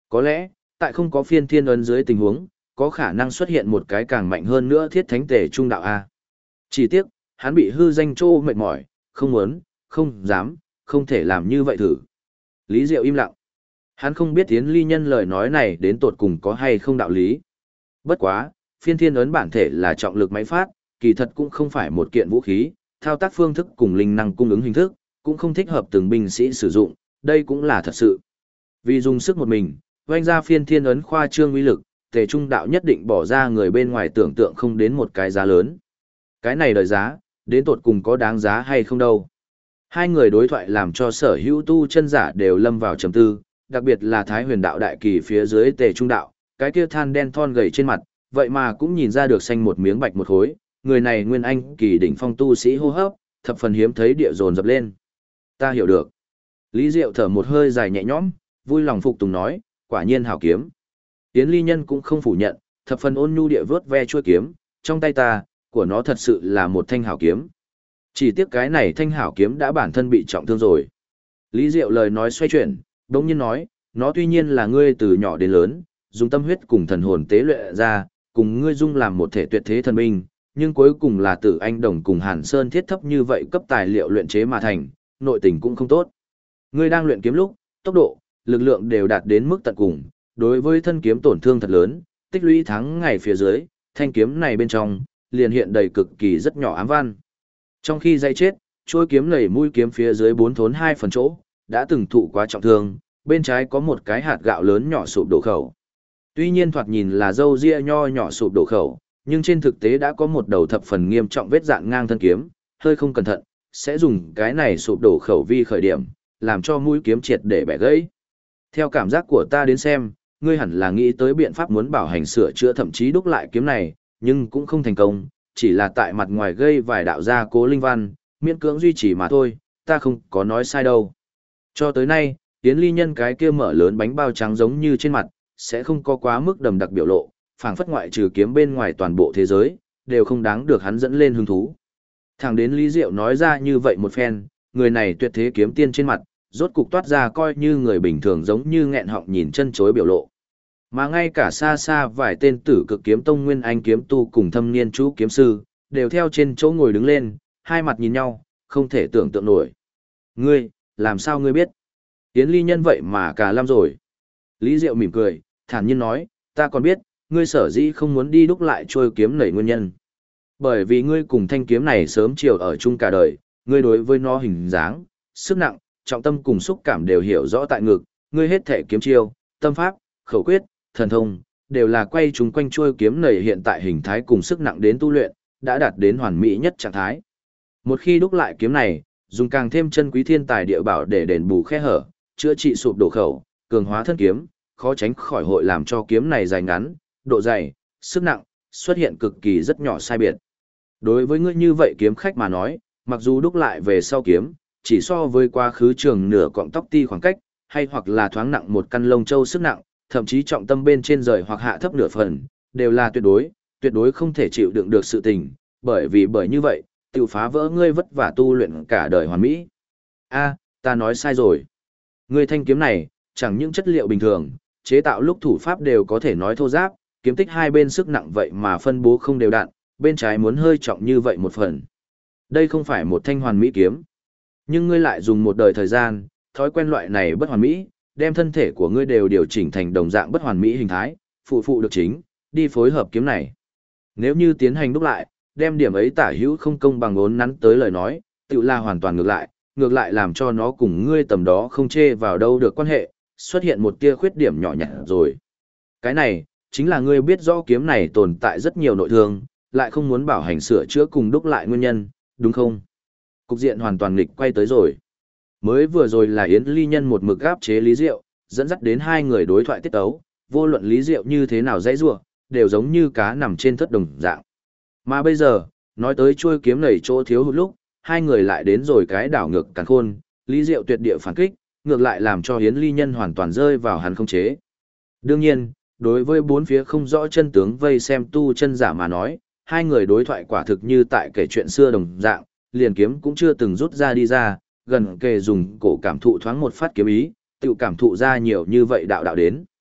Có lẽ, tại không có phiên thiên ấn dưới tình huống, có khả năng xuất hiện một cái càng mạnh hơn nữa thiết thánh tể trung đạo A. Chỉ tiếc, hắn bị hư danh trô mệt mỏi, không muốn, không dám, không thể làm như vậy thử. Lý Diệu im lặng. Hắn không biết Yến Ly Nhân lời nói này đến tột cùng có hay không đạo lý. Bất quá, phiên thiên ấn bản thể là trọng lực máy phát, kỳ thật cũng không phải một kiện vũ khí, thao tác phương thức cùng linh năng cung ứng hình thức, cũng không thích hợp từng binh sĩ sử dụng, đây cũng là thật sự. Vì dùng sức một mình, oanh ra phiên thiên ấn khoa trương uy lực, tề trung đạo nhất định bỏ ra người bên ngoài tưởng tượng không đến một cái giá lớn. Cái này đời giá, đến tột cùng có đáng giá hay không đâu. Hai người đối thoại làm cho sở hữu tu chân giả đều lâm vào trầm tư, đặc biệt là Thái Huyền đạo đại kỳ phía dưới tề trung đạo, cái kia than đen thon gầy trên mặt, vậy mà cũng nhìn ra được xanh một miếng bạch một khối, người này nguyên anh kỳ đỉnh phong tu sĩ hô hấp, thập phần hiếm thấy địa dồn dập lên. Ta hiểu được. Lý Diệu thở một hơi dài nhẹ nhõm, vui lòng phục tùng nói, quả nhiên hảo kiếm. Yến Ly Nhân cũng không phủ nhận, thập phần ôn nhu địa vớt ve chuôi kiếm, trong tay ta, của nó thật sự là một thanh hảo kiếm. Chỉ tiếc cái này thanh hảo kiếm đã bản thân bị trọng thương rồi. Lý Diệu lời nói xoay chuyển, đống nhiên nói, nó tuy nhiên là ngươi từ nhỏ đến lớn, dùng tâm huyết cùng thần hồn tế luyện ra, cùng ngươi dung làm một thể tuyệt thế thần binh, nhưng cuối cùng là Tử Anh Đồng cùng Hàn Sơn thiết thấp như vậy cấp tài liệu luyện chế mà thành, nội tình cũng không tốt. Ngươi đang luyện kiếm lúc, tốc độ, lực lượng đều đạt đến mức tận cùng, đối với thân kiếm tổn thương thật lớn, tích lũy tháng ngày phía dưới, thanh kiếm này bên trong, liền hiện đầy cực kỳ rất nhỏ ám văn. Trong khi dây chết, trôi kiếm nảy mũi kiếm phía dưới 4 thốn 2 phần chỗ, đã từng thụ quá trọng thương, bên trái có một cái hạt gạo lớn nhỏ sụp đổ khẩu. Tuy nhiên thoạt nhìn là râu ria nho nhỏ sụp đổ khẩu, nhưng trên thực tế đã có một đầu thập phần nghiêm trọng vết dạn ngang thân kiếm, hơi không cẩn thận, sẽ dùng cái này sụp đổ khẩu vi khởi điểm, làm cho mũi kiếm triệt để bẻ gãy. Theo cảm giác của ta đến xem, ngươi hẳn là nghĩ tới biện pháp muốn bảo hành sửa chữa thậm chí đúc lại kiếm này, nhưng cũng không thành công, chỉ là tại mặt ngoài gây vài đạo gia cố linh văn, miễn cưỡng duy trì mà thôi, ta không có nói sai đâu. Cho tới nay, Yến Ly Nhân cái kia mở lớn bánh bao trắng giống như trên mặt, sẽ không có quá mức đầm đặc biểu lộ, phảng phất ngoại trừ kiếm bên ngoài toàn bộ thế giới, đều không đáng được hắn dẫn lên hứng thú. Thẳng đến Lý Diệu nói ra như vậy một phen, người này tuyệt thế kiếm tiên trên mặt, rốt cục toát ra coi như người bình thường giống như nghẹn họng nhìn chân chối biểu lộ. Mà ngay cả xa xa vài tên tử cực kiếm tông nguyên anh kiếm tu cùng thâm niên chú kiếm sư, đều theo trên chỗ ngồi đứng lên, hai mặt nhìn nhau, không thể tưởng tượng nổi. Ngươi, làm sao ngươi biết? Yến Ly Nhân vậy mà cả lăm rồi. Lý Diệu mỉm cười, thản nhiên nói, ta còn biết, ngươi sở dĩ không muốn đi đúc lại trôi kiếm nảy nguyên nhân. Bởi vì ngươi cùng thanh kiếm này sớm chiều ở chung cả đời, ngươi đối với nó hình dáng, sức nặng, trọng tâm cùng xúc cảm đều hiểu rõ tại ngực, ngươi hết thể kiếm chiêu, tâm pháp, khẩu quyết, thần thông, đều là quay chúng quanh trôi kiếm nảy hiện tại hình thái cùng sức nặng đến tu luyện, đã đạt đến hoàn mỹ nhất trạng thái. Một khi đúc lại kiếm này, dùng càng thêm chân quý thiên tài địa bảo để đền bù khe hở, chữa trị sụp đổ khẩu, cường hóa thân kiếm, khó tránh khỏi hội làm cho kiếm này dài ngắn, độ dày, sức nặng, xuất hiện cực kỳ rất nhỏ sai biệt. Đối với ngươi như vậy kiếm khách mà nói, mặc dù đúc lại về sau kiếm, chỉ so với quá khứ trường nửa cọng tóc ti khoảng cách, hay hoặc là thoáng nặng một căn lông châu sức nặng, thậm chí trọng tâm bên trên rời hoặc hạ thấp nửa phần, đều là tuyệt đối không thể chịu đựng được sự tình, bởi như vậy, tự phá vỡ ngươi vất vả tu luyện cả đời hoàn mỹ. A, ta nói sai rồi. Ngươi thanh kiếm này, chẳng những chất liệu bình thường, chế tạo lúc thủ pháp đều có thể nói thô giáp, kiếm tích hai bên sức nặng vậy mà phân bố không đều đặn, bên trái muốn hơi trọng như vậy một phần. Đây không phải một thanh hoàn mỹ kiếm. Nhưng ngươi lại dùng một đời thời gian, thói quen loại này bất hoàn mỹ, đem thân thể của ngươi đều điều chỉnh thành đồng dạng bất hoàn mỹ hình thái, phụ được chính, đi phối hợp kiếm này. Nếu như tiến hành đúc lại, đem điểm ấy tả hữu không công bằng ốn nắn tới lời nói, tự là hoàn toàn ngược lại làm cho nó cùng ngươi tầm đó không chê vào đâu được quan hệ, xuất hiện một tia khuyết điểm nhỏ nhặt rồi. Cái này, chính là ngươi biết rõ kiếm này tồn tại rất nhiều nội thương, lại không muốn bảo hành sửa chữa cùng đúc lại nguyên nhân, đúng không? Cục diện hoàn toàn nghịch quay tới rồi. Mới vừa rồi là Yến Ly Nhân một mực áp chế Lý Diệu, dẫn dắt đến hai người đối thoại tiết tấu, vô luận Lý Diệu như thế nào dãy rủa, đều giống như cá nằm trên thất đồng dạng. Mà bây giờ, nói tới chuôi kiếm nảy chỗ thiếu hụt lúc, hai người lại đến rồi cái đảo ngược càn khôn, Lý Diệu tuyệt địa phản kích, ngược lại làm cho Yến Ly Nhân hoàn toàn rơi vào hắn không chế. Đương nhiên, đối với bốn phía không rõ chân tướng vây xem tu chân giả mà nói, hai người đối thoại quả thực như tại kể chuyện xưa đồng dạng, liền kiếm cũng chưa từng rút ra đi ra, gần kề dùng cổ cảm thụ thoáng một phát kiếm ý, tự cảm thụ ra nhiều như vậy đạo đến.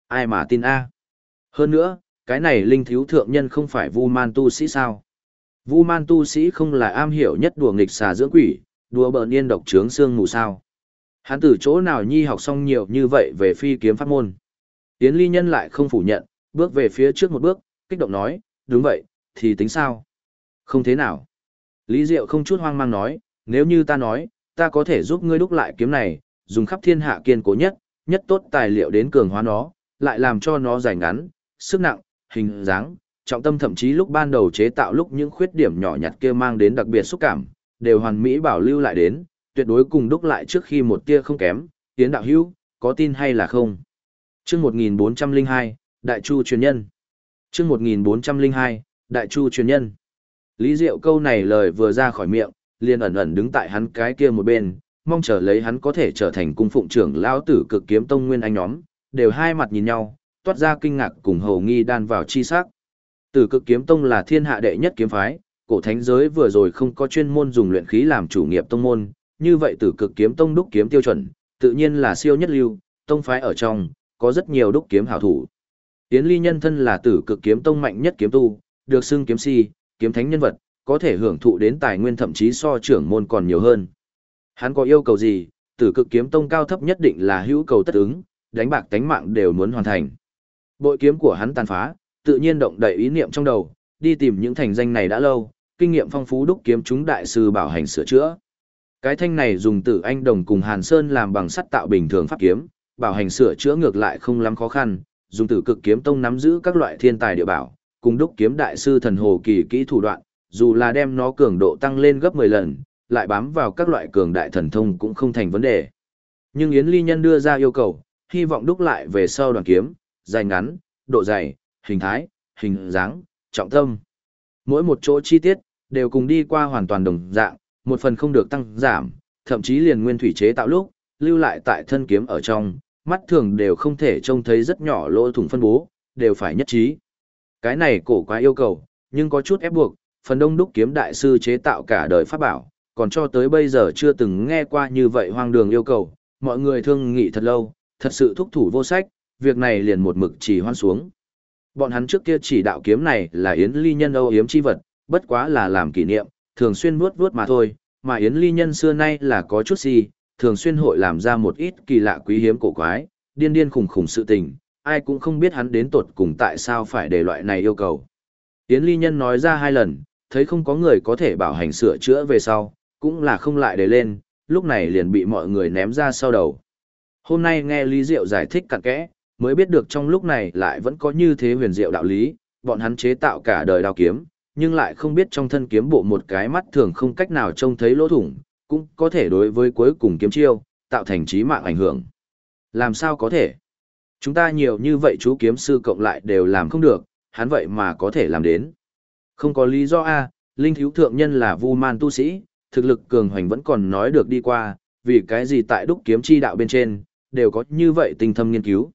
Ai mà tin a? Hơn nữa, cái này linh thiếu thượng nhân không phải Vu Man tu sĩ sao? Vu Man tu sĩ không là am hiểu nhất đùa nghịch xà dưỡng quỷ, đùa bợn yên độc trướng xương mù sao? Hắn từ chỗ nào nhi học xong nhiều như vậy về phi kiếm pháp môn? Yến Ly Nhân lại không phủ nhận, bước về phía trước một bước, kích động nói, đúng vậy, thì tính sao? Không thế nào. Lý Diệu không chút hoang mang nói, nếu như ta nói, ta có thể giúp ngươi đúc lại kiếm này, dùng khắp thiên hạ kiên cố nhất, nhất tốt tài liệu đến cường hóa nó, lại làm cho nó dài ngắn, sức nặng, hình dáng, trọng tâm thậm chí lúc ban đầu chế tạo lúc những khuyết điểm nhỏ nhặt kia mang đến đặc biệt xúc cảm, đều hoàn mỹ bảo lưu lại đến, tuyệt đối cùng đúc lại trước khi một tia không kém, Yến đạo hữu, có tin hay là không? Chương 1402, Đại Chu truyền nhân. Chương 1402, Đại Chu truyền nhân. Lý Diệu câu này lời vừa ra khỏi miệng, liền ẩn ẩn đứng tại hắn cái kia một bên, mong chờ lấy hắn có thể trở thành cung phụng trưởng lão tử Cực Kiếm Tông nguyên anh nhóm, đều hai mặt nhìn nhau, toát ra kinh ngạc cùng hầu nghi đan vào chi sắc. Tử Cực Kiếm Tông là thiên hạ đệ nhất kiếm phái, cổ thánh giới vừa rồi không có chuyên môn dùng luyện khí làm chủ nghiệp tông môn, như vậy Tử Cực Kiếm Tông đúc kiếm tiêu chuẩn, tự nhiên là siêu nhất lưu, tông phái ở trong có rất nhiều đúc kiếm hảo thủ. Yến Ly nhân thân là Tử Cực Kiếm Tông mạnh nhất kiếm tu, được xưng kiếm si, kiếm thánh nhân vật, có thể hưởng thụ đến tài nguyên thậm chí so trưởng môn còn nhiều hơn. Hắn có yêu cầu gì, Tử Cực Kiếm Tông cao thấp nhất định là hữu cầu tất ứng, đánh bạc tánh mạng đều muốn hoàn thành. Bội kiếm của hắn tàn phá, tự nhiên động đậy ý niệm trong đầu, đi tìm những thành danh này đã lâu, kinh nghiệm phong phú đúc kiếm chúng đại sư bảo hành sửa chữa. Cái thanh này dùng Tử Anh Đồng cùng Hàn Sơn làm bằng sắt tạo bình thường pháp kiếm, bảo hành sửa chữa ngược lại không lắm khó khăn, dùng Tử Cực Kiếm Tông nắm giữ các loại thiên tài địa bảo, cùng đúc kiếm đại sư thần hồ kỳ kỹ thủ đoạn, dù là đem nó cường độ tăng lên gấp 10 lần, lại bám vào các loại cường đại thần thông cũng không thành vấn đề. Nhưng Yến Ly Nhân đưa ra yêu cầu, hy vọng đúc lại về sau đoàn kiếm, dài ngắn, độ dày, hình thái, hình dáng, trọng tâm. Mỗi một chỗ chi tiết, đều cùng đi qua hoàn toàn đồng dạng, một phần không được tăng giảm, thậm chí liền nguyên thủy chế tạo lúc, lưu lại tại thân kiếm ở trong, mắt thường đều không thể trông thấy rất nhỏ lỗ thủng phân bố, đều phải nhất trí. Cái này cổ quá yêu cầu, nhưng có chút ép buộc, phần đông đúc kiếm đại sư chế tạo cả đời pháp bảo, còn cho tới bây giờ chưa từng nghe qua như vậy hoang đường yêu cầu, mọi người thương nghị thật lâu, thật sự thúc thủ vô sách, việc này liền một mực chỉ hoan xuống. Bọn hắn trước kia chỉ đạo kiếm này là Yến Ly Nhân âu yếm chi vật, bất quá là làm kỷ niệm, thường xuyên vuốt vuốt mà thôi, mà Yến Ly Nhân xưa nay là có chút gì, thường xuyên hội làm ra một ít kỳ lạ quý hiếm cổ quái, điên điên khủng khủng sự tình, ai cũng không biết hắn đến tột cùng tại sao phải để loại này yêu cầu. Yến Ly Nhân nói ra 2 lần, thấy không có người có thể bảo hành sửa chữa về sau, cũng là không lại để lên, lúc này liền bị mọi người ném ra sau đầu. Hôm nay nghe Lý Diệu giải thích cặn kẽ, mới biết được trong lúc này lại vẫn có như thế huyền diệu đạo lý, bọn hắn chế tạo cả đời đao kiếm, nhưng lại không biết trong thân kiếm bộ một cái mắt thường không cách nào trông thấy lỗ thủng, cũng có thể đối với cuối cùng kiếm chiêu, tạo thành chí mạng ảnh hưởng. Làm sao có thể? Chúng ta nhiều như vậy chú kiếm sư cộng lại đều làm không được, hắn vậy mà có thể làm đến. Không có lý do A, linh thiếu thượng nhân là Vu Man tu sĩ, thực lực cường hoành vẫn còn nói được đi qua, vì cái gì tại đúc kiếm chi đạo bên trên, đều có như vậy tinh thâm nghiên cứu.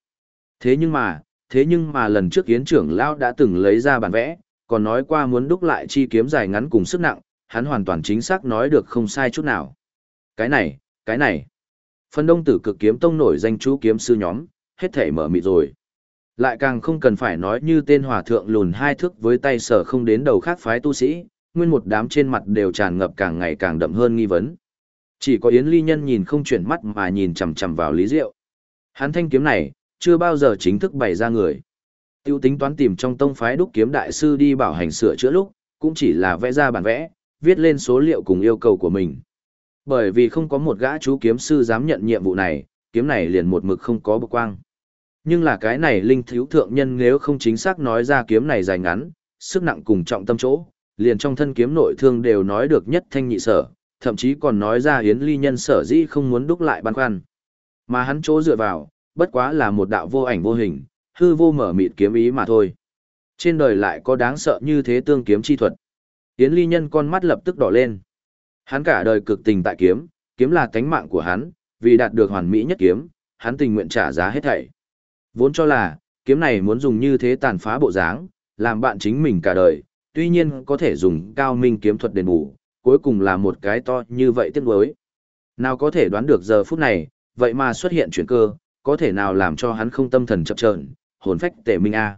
Thế nhưng mà lần trước Yến trưởng lão đã từng lấy ra bản vẽ, còn nói qua muốn đúc lại chi kiếm dài ngắn cùng sức nặng, hắn hoàn toàn chính xác nói được không sai chút nào. Cái này. Phần đông Tử Cực Kiếm Tông nổi danh chú kiếm sư nhóm, hết thể mở mịt rồi. Lại càng không cần phải nói như tên hòa thượng lùn 2 thước với tay sở không đến đầu khác phái tu sĩ, nguyên một đám trên mặt đều tràn ngập càng ngày càng đậm hơn nghi vấn. Chỉ có Yến Ly Nhân nhìn không chuyển mắt mà nhìn chằm chằm vào Lý Diệu. Hắn thanh kiếm này, chưa bao giờ chính thức bày ra người. Tiêu tính toán tìm trong tông phái đúc kiếm đại sư đi bảo hành sửa chữa lúc, cũng chỉ là vẽ ra bản vẽ, viết lên số liệu cùng yêu cầu của mình. Bởi vì không có một gã chú kiếm sư dám nhận nhiệm vụ này, kiếm này liền một mực không có bậc quang. Nhưng là cái này linh thiếu thượng nhân nếu không chính xác nói ra kiếm này dài ngắn, sức nặng cùng trọng tâm chỗ, liền trong thân kiếm nội thương đều nói được nhất thanh nhị sở, thậm chí còn nói ra Yến Ly Nhân sở dĩ không muốn đúc lại băn khoăn. Mà hắn chỗ dựa vào, bất quá là một đạo vô ảnh vô hình, hư vô mở mịt kiếm ý mà thôi. Trên đời lại có đáng sợ như thế tương kiếm chi thuật. Yến Ly Nhân con mắt lập tức đỏ lên. Hắn cả đời cực tình tại kiếm, kiếm là tánh mạng của hắn, vì đạt được hoàn mỹ nhất kiếm, hắn tình nguyện trả giá hết thảy. Vốn cho là, kiếm này muốn dùng như thế tàn phá bộ dáng, làm bạn chính mình cả đời, tuy nhiên có thể dùng cao minh kiếm thuật đền bù, cuối cùng là một cái to như vậy tiếc nuối. Nào có thể đoán được giờ phút này, vậy mà xuất hiện chuyển cơ, có thể nào làm cho hắn không tâm thần chập chờn, hồn phách tể minh a.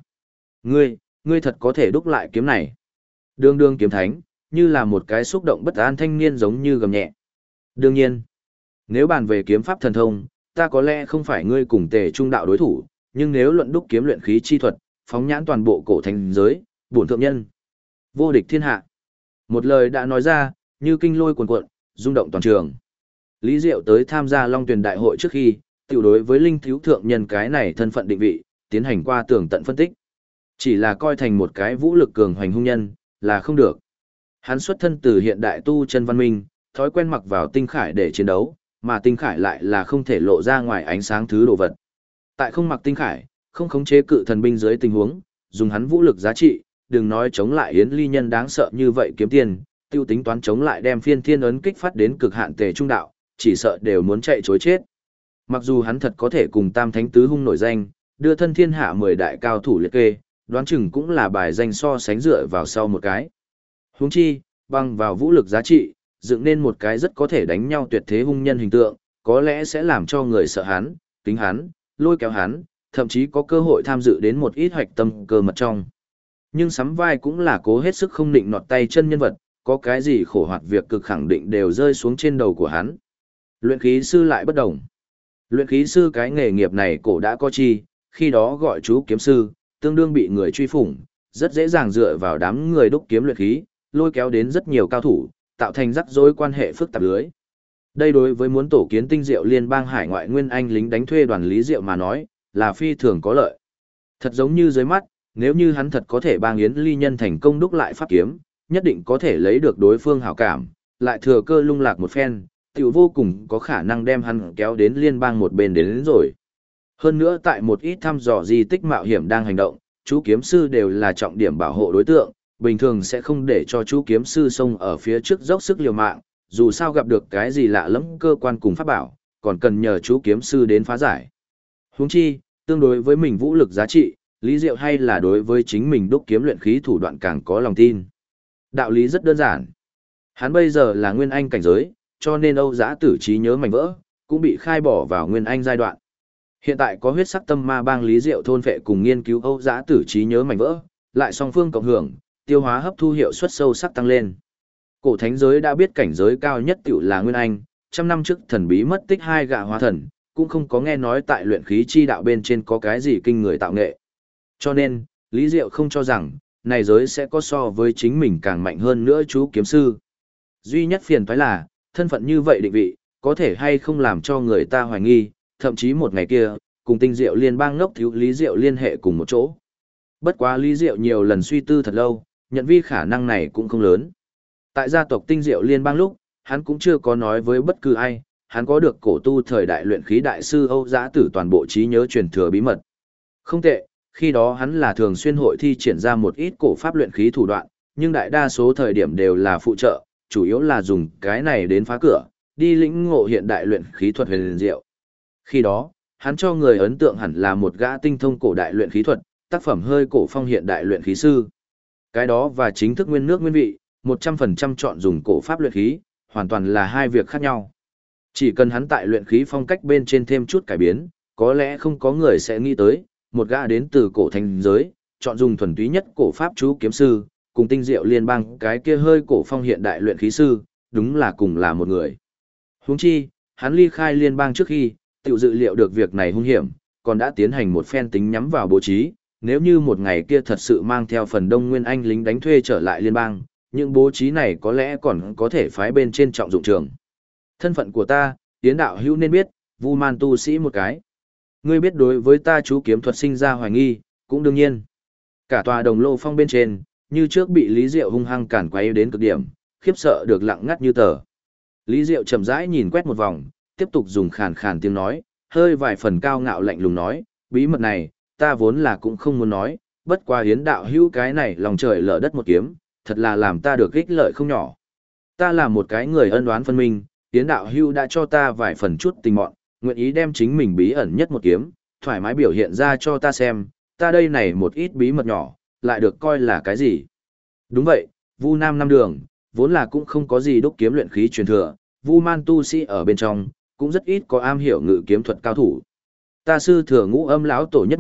Ngươi thật có thể đúc lại kiếm này. Đương đương kiếm thánh, như là một cái xúc động bất an thanh niên giống như gầm nhẹ. Đương nhiên, nếu bàn về kiếm pháp thần thông, ta có lẽ không phải ngươi cùng Tề Trung đạo đối thủ, nhưng nếu luận đúc kiếm luyện khí chi thuật, phóng nhãn toàn bộ cổ thành giới, bổn thượng nhân, vô địch thiên hạ. Một lời đã nói ra, như kinh lôi cuồn cuộn, rung động toàn trường. Lý Diệu tới tham gia Long Tuyền Đại hội trước khi, tiểu đối với linh thiếu thượng nhân cái này thân phận định vị, tiến hành qua tường tận phân tích. Chỉ là coi thành một cái vũ lực cường hoành hung nhân, là không được. Hắn xuất thân từ hiện đại tu chân văn minh, thói quen mặc vào tinh khải để chiến đấu, mà tinh khải lại là không thể lộ ra ngoài ánh sáng thứ đồ vật. Tại không mặc tinh khải, không khống chế cự thần binh dưới tình huống, dùng hắn vũ lực giá trị, đừng nói chống lại Yến Ly Nhân đáng sợ như vậy kiếm tiền, tiêu tính toán chống lại đem phiên thiên ấn kích phát đến cực hạn Tề Trung đạo, chỉ sợ đều muốn chạy chối chết. Mặc dù hắn thật có thể cùng Tam Thánh Tứ Hung nổi danh, đưa thân thiên hạ 10 đại cao thủ liệt kê, đoán chừng cũng là bài danh so sánh dựa vào sau một cái. Huống chi, bằng vào vũ lực giá trị, dựng nên một cái rất có thể đánh nhau tuyệt thế hung nhân hình tượng, có lẽ sẽ làm cho người sợ hắn, kính hắn, lôi kéo hắn, thậm chí có cơ hội tham dự đến một ít hoạch tâm cơ mật trong. Nhưng sắm vai cũng là cố hết sức không định nọt tay chân nhân vật, có cái gì khổ hoạt việc cực khẳng định đều rơi xuống trên đầu của hắn. Luyện khí sư lại bất đồng. Luyện khí sư cái nghề nghiệp này cổ đã có chi, khi đó gọi chú kiếm sư, tương đương bị người truy phủng, rất dễ dàng dựa vào đám người đúc kiếm luyện khí, lôi kéo đến rất nhiều cao thủ, tạo thành rắc rối quan hệ phức tạp lưới. Đây đối với muốn tổ kiến tinh diệu liên bang hải ngoại nguyên anh lính đánh thuê đoàn Lý Diệu mà nói, là phi thường có lợi. Thật giống như dưới mắt, nếu như hắn thật có thể bang Yến Ly Nhân thành công đúc lại pháp kiếm, nhất định có thể lấy được đối phương hảo cảm, lại thừa cơ lung lạc một phen, tiểu vô cùng có khả năng đem hắn kéo đến liên bang một bên đến rồi. Hơn nữa tại một ít thăm dò di tích mạo hiểm đang hành động, chú kiếm sư đều là trọng điểm bảo hộ đối tượng, bình thường sẽ không để cho chú kiếm sư xông ở phía trước dốc sức liều mạng, dù sao gặp được cái gì lạ lẫm cơ quan cùng pháp bảo, còn cần nhờ chú kiếm sư đến phá giải. Huống chi, tương đối với mình vũ lực giá trị, Lý Diệu hay là đối với chính mình đúc kiếm luyện khí thủ đoạn càng có lòng tin. Đạo lý rất đơn giản. Hắn bây giờ là nguyên anh cảnh giới, cho nên Âu Giã Tử trí nhớ mảnh vỡ, cũng bị khai bỏ vào nguyên anh giai đoạn. Hiện tại có huyết sắc tâm ma bang Lý Diệu thôn vệ cùng nghiên cứu Âu Giã Tử trí nhớ mảnh vỡ, lại song phương cộng hưởng, tiêu hóa hấp thu hiệu suất sâu sắc tăng lên. Cổ thánh giới đã biết cảnh giới cao nhất tiểu là nguyên anh, trăm năm trước thần bí mất tích 2 gã hóa thần, cũng không có nghe nói tại luyện khí chi đạo bên trên có cái gì kinh người tạo nghệ. Cho nên, Lý Diệu không cho rằng, này giới sẽ có so với chính mình càng mạnh hơn nữa chú kiếm sư. Duy nhất phiền toái là, thân phận như vậy định vị, có thể hay không làm cho người ta hoài nghi, thậm chí một ngày kia, cùng tinh diệu liên bang ngốc thiếu Lý Diệu liên hệ cùng một chỗ. Bất quá Lý Diệu nhiều lần suy tư thật lâu, nhận vi khả năng này cũng không lớn. Tại gia tộc tinh diệu liên bang lúc, hắn cũng chưa có nói với bất cứ ai, hắn có được cổ tu thời đại luyện khí đại sư Âu Giã Tử toàn bộ trí nhớ truyền thừa bí mật. Không tệ, khi đó hắn là thường xuyên hội thi triển ra một ít cổ pháp luyện khí thủ đoạn, nhưng đại đa số thời điểm đều là phụ trợ, chủ yếu là dùng cái này đến phá cửa, đi lĩnh ngộ hiện đại luyện khí thuật huyền diệu. Khi đó, hắn cho người ấn tượng hẳn là một gã tinh thông cổ đại luyện khí thuật, tác phẩm hơi cổ phong hiện đại luyện khí sư. Cái đó và chính thức nguyên nước nguyên vị, 100% chọn dùng cổ pháp luyện khí, hoàn toàn là hai việc khác nhau. Chỉ cần hắn tại luyện khí phong cách bên trên thêm chút cải biến, có lẽ không có người sẽ nghĩ tới, một gã đến từ cổ thành giới, chọn dùng thuần túy nhất cổ pháp chú kiếm sư, cùng tinh diệu liên bang cái kia hơi cổ phong hiện đại luyện khí sư, đúng là cùng là một người. Huống chi, hắn ly khai liên bang trước khi, tự dự liệu được việc này hung hiểm, còn đã tiến hành một phen tính nhắm vào bố trí, nếu như một ngày kia thật sự mang theo phần đông nguyên anh lính đánh thuê trở lại liên bang, những bố trí này có lẽ còn có thể phái bên trên trọng dụng trường. Thân phận của ta, Yến đạo hữu nên biết, Vu Man tu sĩ một cái. Ngươi biết đối với ta chú kiếm thuật sinh ra hoài nghi, cũng đương nhiên. Cả tòa đồng lô phong bên trên, như trước bị Lý Diệu hung hăng cản quay đến cực điểm, khiếp sợ được lặng ngắt như tờ. Lý Diệu chậm rãi nhìn quét một vòng, tiếp tục dùng khàn khàn tiếng nói, hơi vài phần cao ngạo lạnh lùng nói, bí mật này, ta vốn là cũng không muốn nói, bất qua Yến đạo hữu cái này lòng trời lở đất một kiếm, thật là làm ta được ích lợi không nhỏ. Ta là một cái người ân oán phân minh, Yến đạo hữu đã cho ta vài phần chút tình mọn, nguyện ý đem chính mình bí ẩn nhất một kiếm, thoải mái biểu hiện ra cho ta xem, ta đây này một ít bí mật nhỏ, lại được coi là cái gì. Đúng vậy, Vu Nam năm đường, vốn là cũng không có gì đúc kiếm luyện khí truyền thừa, Vu Man tu sĩ ở bên trong, cũng rất ít có am hiểu ngự kiếm thuật cao thủ. Ta sư thừa Ngũ Âm lão tổ nhất mạch,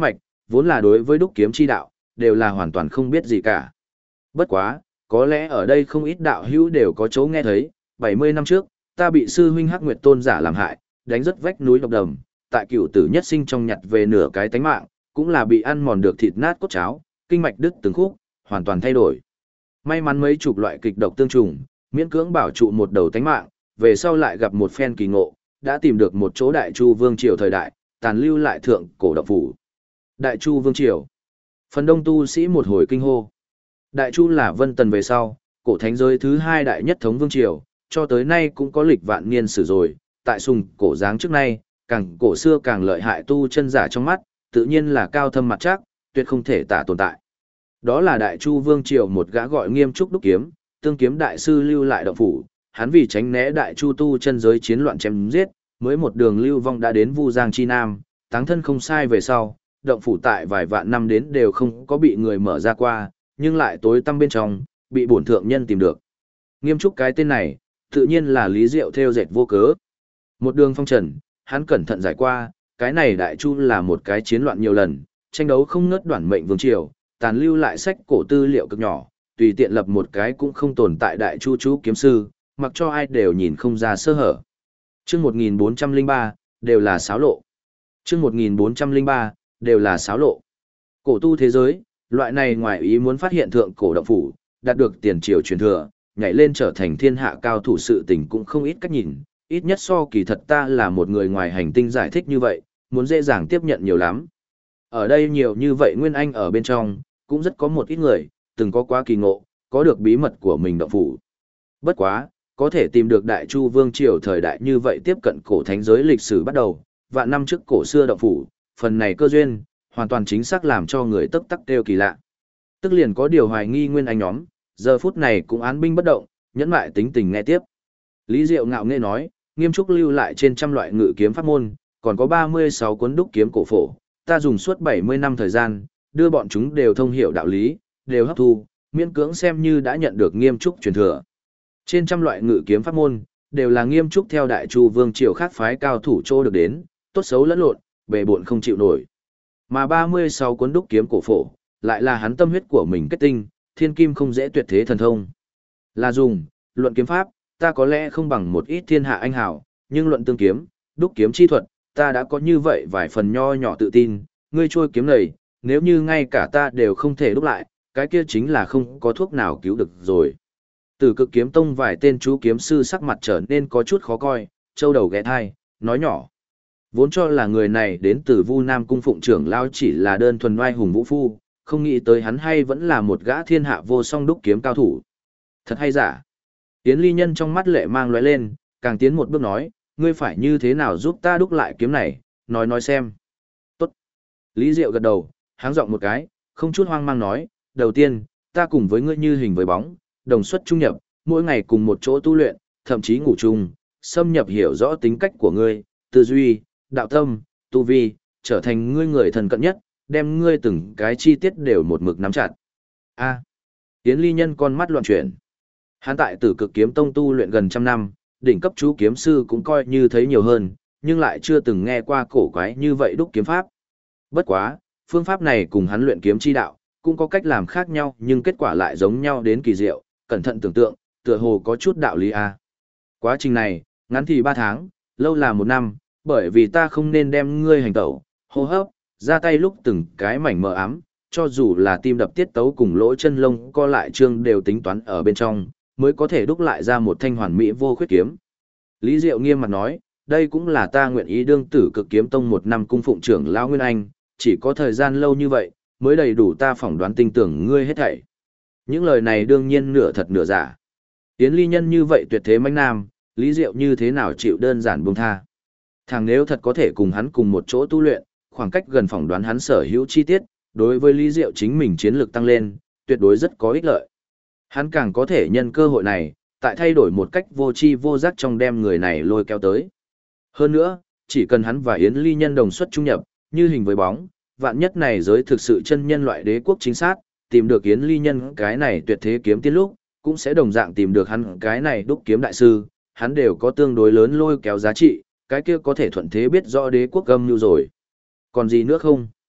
vốn là đối với đúc kiếm chi đạo, đều là hoàn toàn không biết gì cả. Bất quá, có lẽ ở đây không ít đạo hữu đều có chỗ nghe thấy, 70 năm trước, ta bị sư huynh Hắc Nguyệt Tôn giả làm hại, đánh rất vách núi độc đầm, tại cựu tử nhất sinh trong nhặt về nửa cái tánh mạng, cũng là bị ăn mòn được thịt nát cốt cháo, kinh mạch đứt từng khúc, hoàn toàn thay đổi. May mắn mấy chục loại kịch độc tương trùng, miễn cưỡng bảo trụ một đầu tánh mạng, về sau lại gặp một phen kỳ ngộ, đã tìm được một chỗ Đại Chu Vương triều thời đại, tàn lưu lại thượng cổ động phủ. Đại Chu Vương triều. Phần đông tu sĩ một hồi kinh hô. Đại Chu là Vân Tần về sau, cổ thánh giới thứ hai đại nhất thống vương triều, cho tới nay cũng có lịch vạn niên sử rồi, tại sùng cổ giáng trước nay, càng cổ xưa càng lợi hại tu chân giả trong mắt, tự nhiên là cao thâm mặt chắc, tuyệt không thể tả tồn tại. Đó là Đại Chu Vương triều một gã gọi Nghiêm Trúc đúc kiếm, tương kiếm đại sư lưu lại động phủ, hắn vì tránh né Đại Chu tu chân giới chiến loạn chém giết, mới một đường lưu vong đã đến Vu Giang chi Nam, táng thân không sai về sau, động phủ tại vài vạn năm đến đều không có bị người mở ra qua, nhưng lại tối tăm bên trong, bị bổn thượng nhân tìm được. Nghiêm Trúc cái tên này, tự nhiên là Lý Diệu theo dệt vô cớ. Một đường phong trần, hắn cẩn thận giải qua, cái này Đại Chu là một cái chiến loạn nhiều lần, tranh đấu không ngớt đoản mệnh vương triều, tàn lưu lại sách cổ tư liệu cực nhỏ, tùy tiện lập một cái cũng không tồn tại Đại Chu chú kiếm sư, mặc cho ai đều nhìn không ra sơ hở. Chương 1403, đều là xáo lộ. Chương 1403, đều là xáo lộ. Cổ tu thế giới, loại này ngoài ý muốn phát hiện thượng cổ động phủ, đạt được tiền triều truyền thừa, nhảy lên trở thành thiên hạ cao thủ sự tình cũng không ít cách nhìn, ít nhất so kỳ thật ta là một người ngoài hành tinh giải thích như vậy, muốn dễ dàng tiếp nhận nhiều lắm. Ở đây nhiều như vậy Nguyên Anh ở bên trong, cũng rất có một ít người, từng có quá kỳ ngộ, có được bí mật của mình động phủ. Bất quá, có thể tìm được Đại Chu Vương triều thời đại như vậy tiếp cận cổ thánh giới lịch sử bắt đầu, vạn năm trước cổ xưa động phủ, phần này cơ duyên, hoàn toàn chính xác làm cho người tức tắc đều kỳ lạ. Tức liền có điều hoài nghi Nguyên Anh nhóm, giờ phút này cũng án binh bất động, nhẫn lại tính tình nghe tiếp. Lý Diệu ngạo nghễ nói, Nghiêm Trúc lưu lại trên trăm loại ngự kiếm pháp môn, còn có 36 cuốn đúc kiếm cổ phổ, ta dùng suốt 70 năm thời gian, đưa bọn chúng đều thông hiểu đạo lý, đều hấp thu, miễn cưỡng xem như đã nhận được Nghiêm Trúc truyền thừa. Trên trăm loại ngự kiếm pháp môn, đều là Nghiêm Trúc theo Đại Chu Vương triều khác phái cao thủ trô được đến, tốt xấu lẫn lộn, bề bộn không chịu nổi. Mà 36 cuốn đúc kiếm cổ phổ, lại là hắn tâm huyết của mình kết tinh, thiên kim không dễ tuyệt thế thần thông. Là dùng, luận kiếm pháp, ta có lẽ không bằng một ít thiên hạ anh hào, nhưng luận tương kiếm, đúc kiếm chi thuật, ta đã có như vậy vài phần nho nhỏ tự tin, ngươi trôi kiếm này, nếu như ngay cả ta đều không thể đúc lại, cái kia chính là không có thuốc nào cứu được rồi. Từ Cực Kiếm Tông vài tên chú kiếm sư sắc mặt trở nên có chút khó coi, châu đầu ghé thai, nói nhỏ. Vốn cho là người này đến từ Vu Nam cung phụng trưởng lao chỉ là đơn thuần oai hùng vũ phu, không nghĩ tới hắn hay vẫn là một gã thiên hạ vô song đúc kiếm cao thủ. Thật hay giả? Yến Ly Nhân trong mắt lệ mang lóe lên, càng tiến một bước nói, ngươi phải như thế nào giúp ta đúc lại kiếm này, nói xem. Tốt. Lý Diệu gật đầu, háng giọng một cái, không chút hoang mang nói, đầu tiên, ta cùng với ngươi như hình với bóng, đồng xuất trung nhập, mỗi ngày cùng một chỗ tu luyện, thậm chí ngủ chung, xâm nhập hiểu rõ tính cách của ngươi, tư duy, đạo tâm, tu vi, trở thành ngươi người thân cận nhất, đem ngươi từng cái chi tiết đều một mực nắm chặt. A. Yến Ly Nhân con mắt loạn chuyển. Hắn tại Tử Cực Kiếm Tông tu luyện gần trăm năm, đỉnh cấp chú kiếm sư cũng coi như thấy nhiều hơn, nhưng lại chưa từng nghe qua cổ quái như vậy đúc kiếm pháp. Bất quá, phương pháp này cùng hắn luyện kiếm chi đạo, cũng có cách làm khác nhau nhưng kết quả lại giống nhau đến kỳ diệu, cẩn thận tưởng tượng, tựa hồ có chút đạo lý a. Quá trình này, ngắn thì 3 tháng, lâu là 1 năm, bởi vì ta không nên đem ngươi hành tẩu, hô hấp, ra tay lúc từng cái mảnh mờ ám, cho dù là tim đập tiết tấu cùng lỗ chân lông co lại trương đều tính toán ở bên trong, mới có thể đúc lại ra một thanh hoàn mỹ vô khuyết kiếm. Lý Diệu nghiêm mặt nói, đây cũng là ta nguyện ý đương Tử Cực Kiếm Tông 1 năm cung phụng trưởng lão Nguyên Anh, chỉ có thời gian lâu như vậy, mới đầy đủ ta phỏng đoán tin tưởng ngươi hết thảy. Những lời này đương nhiên nửa thật nửa giả. Yến Ly Nhân như vậy tuyệt thế mãnh nam, Lý Diệu như thế nào chịu đơn giản buông tha. Thằng nếu thật có thể cùng hắn cùng một chỗ tu luyện, khoảng cách gần phỏng đoán hắn sở hữu chi tiết, đối với Lý Diệu chính mình chiến lược tăng lên, tuyệt đối rất có ích lợi. Hắn càng có thể nhân cơ hội này, tại thay đổi một cách vô tri vô giác trong đem người này lôi kéo tới. Hơn nữa, chỉ cần hắn và Yến Ly Nhân đồng xuất trung nhập, như hình với bóng, vạn nhất này giới thực sự chân nhân loại đế quốc chính xác, tìm được Yến Ly Nhân cái này tuyệt thế kiếm tiên lúc, cũng sẽ đồng dạng tìm được hắn cái này đúc kiếm đại sư, hắn đều có tương đối lớn lôi kéo giá trị, cái kia có thể thuận thế biết rõ đế quốc âm như rồi. Còn gì nữa không?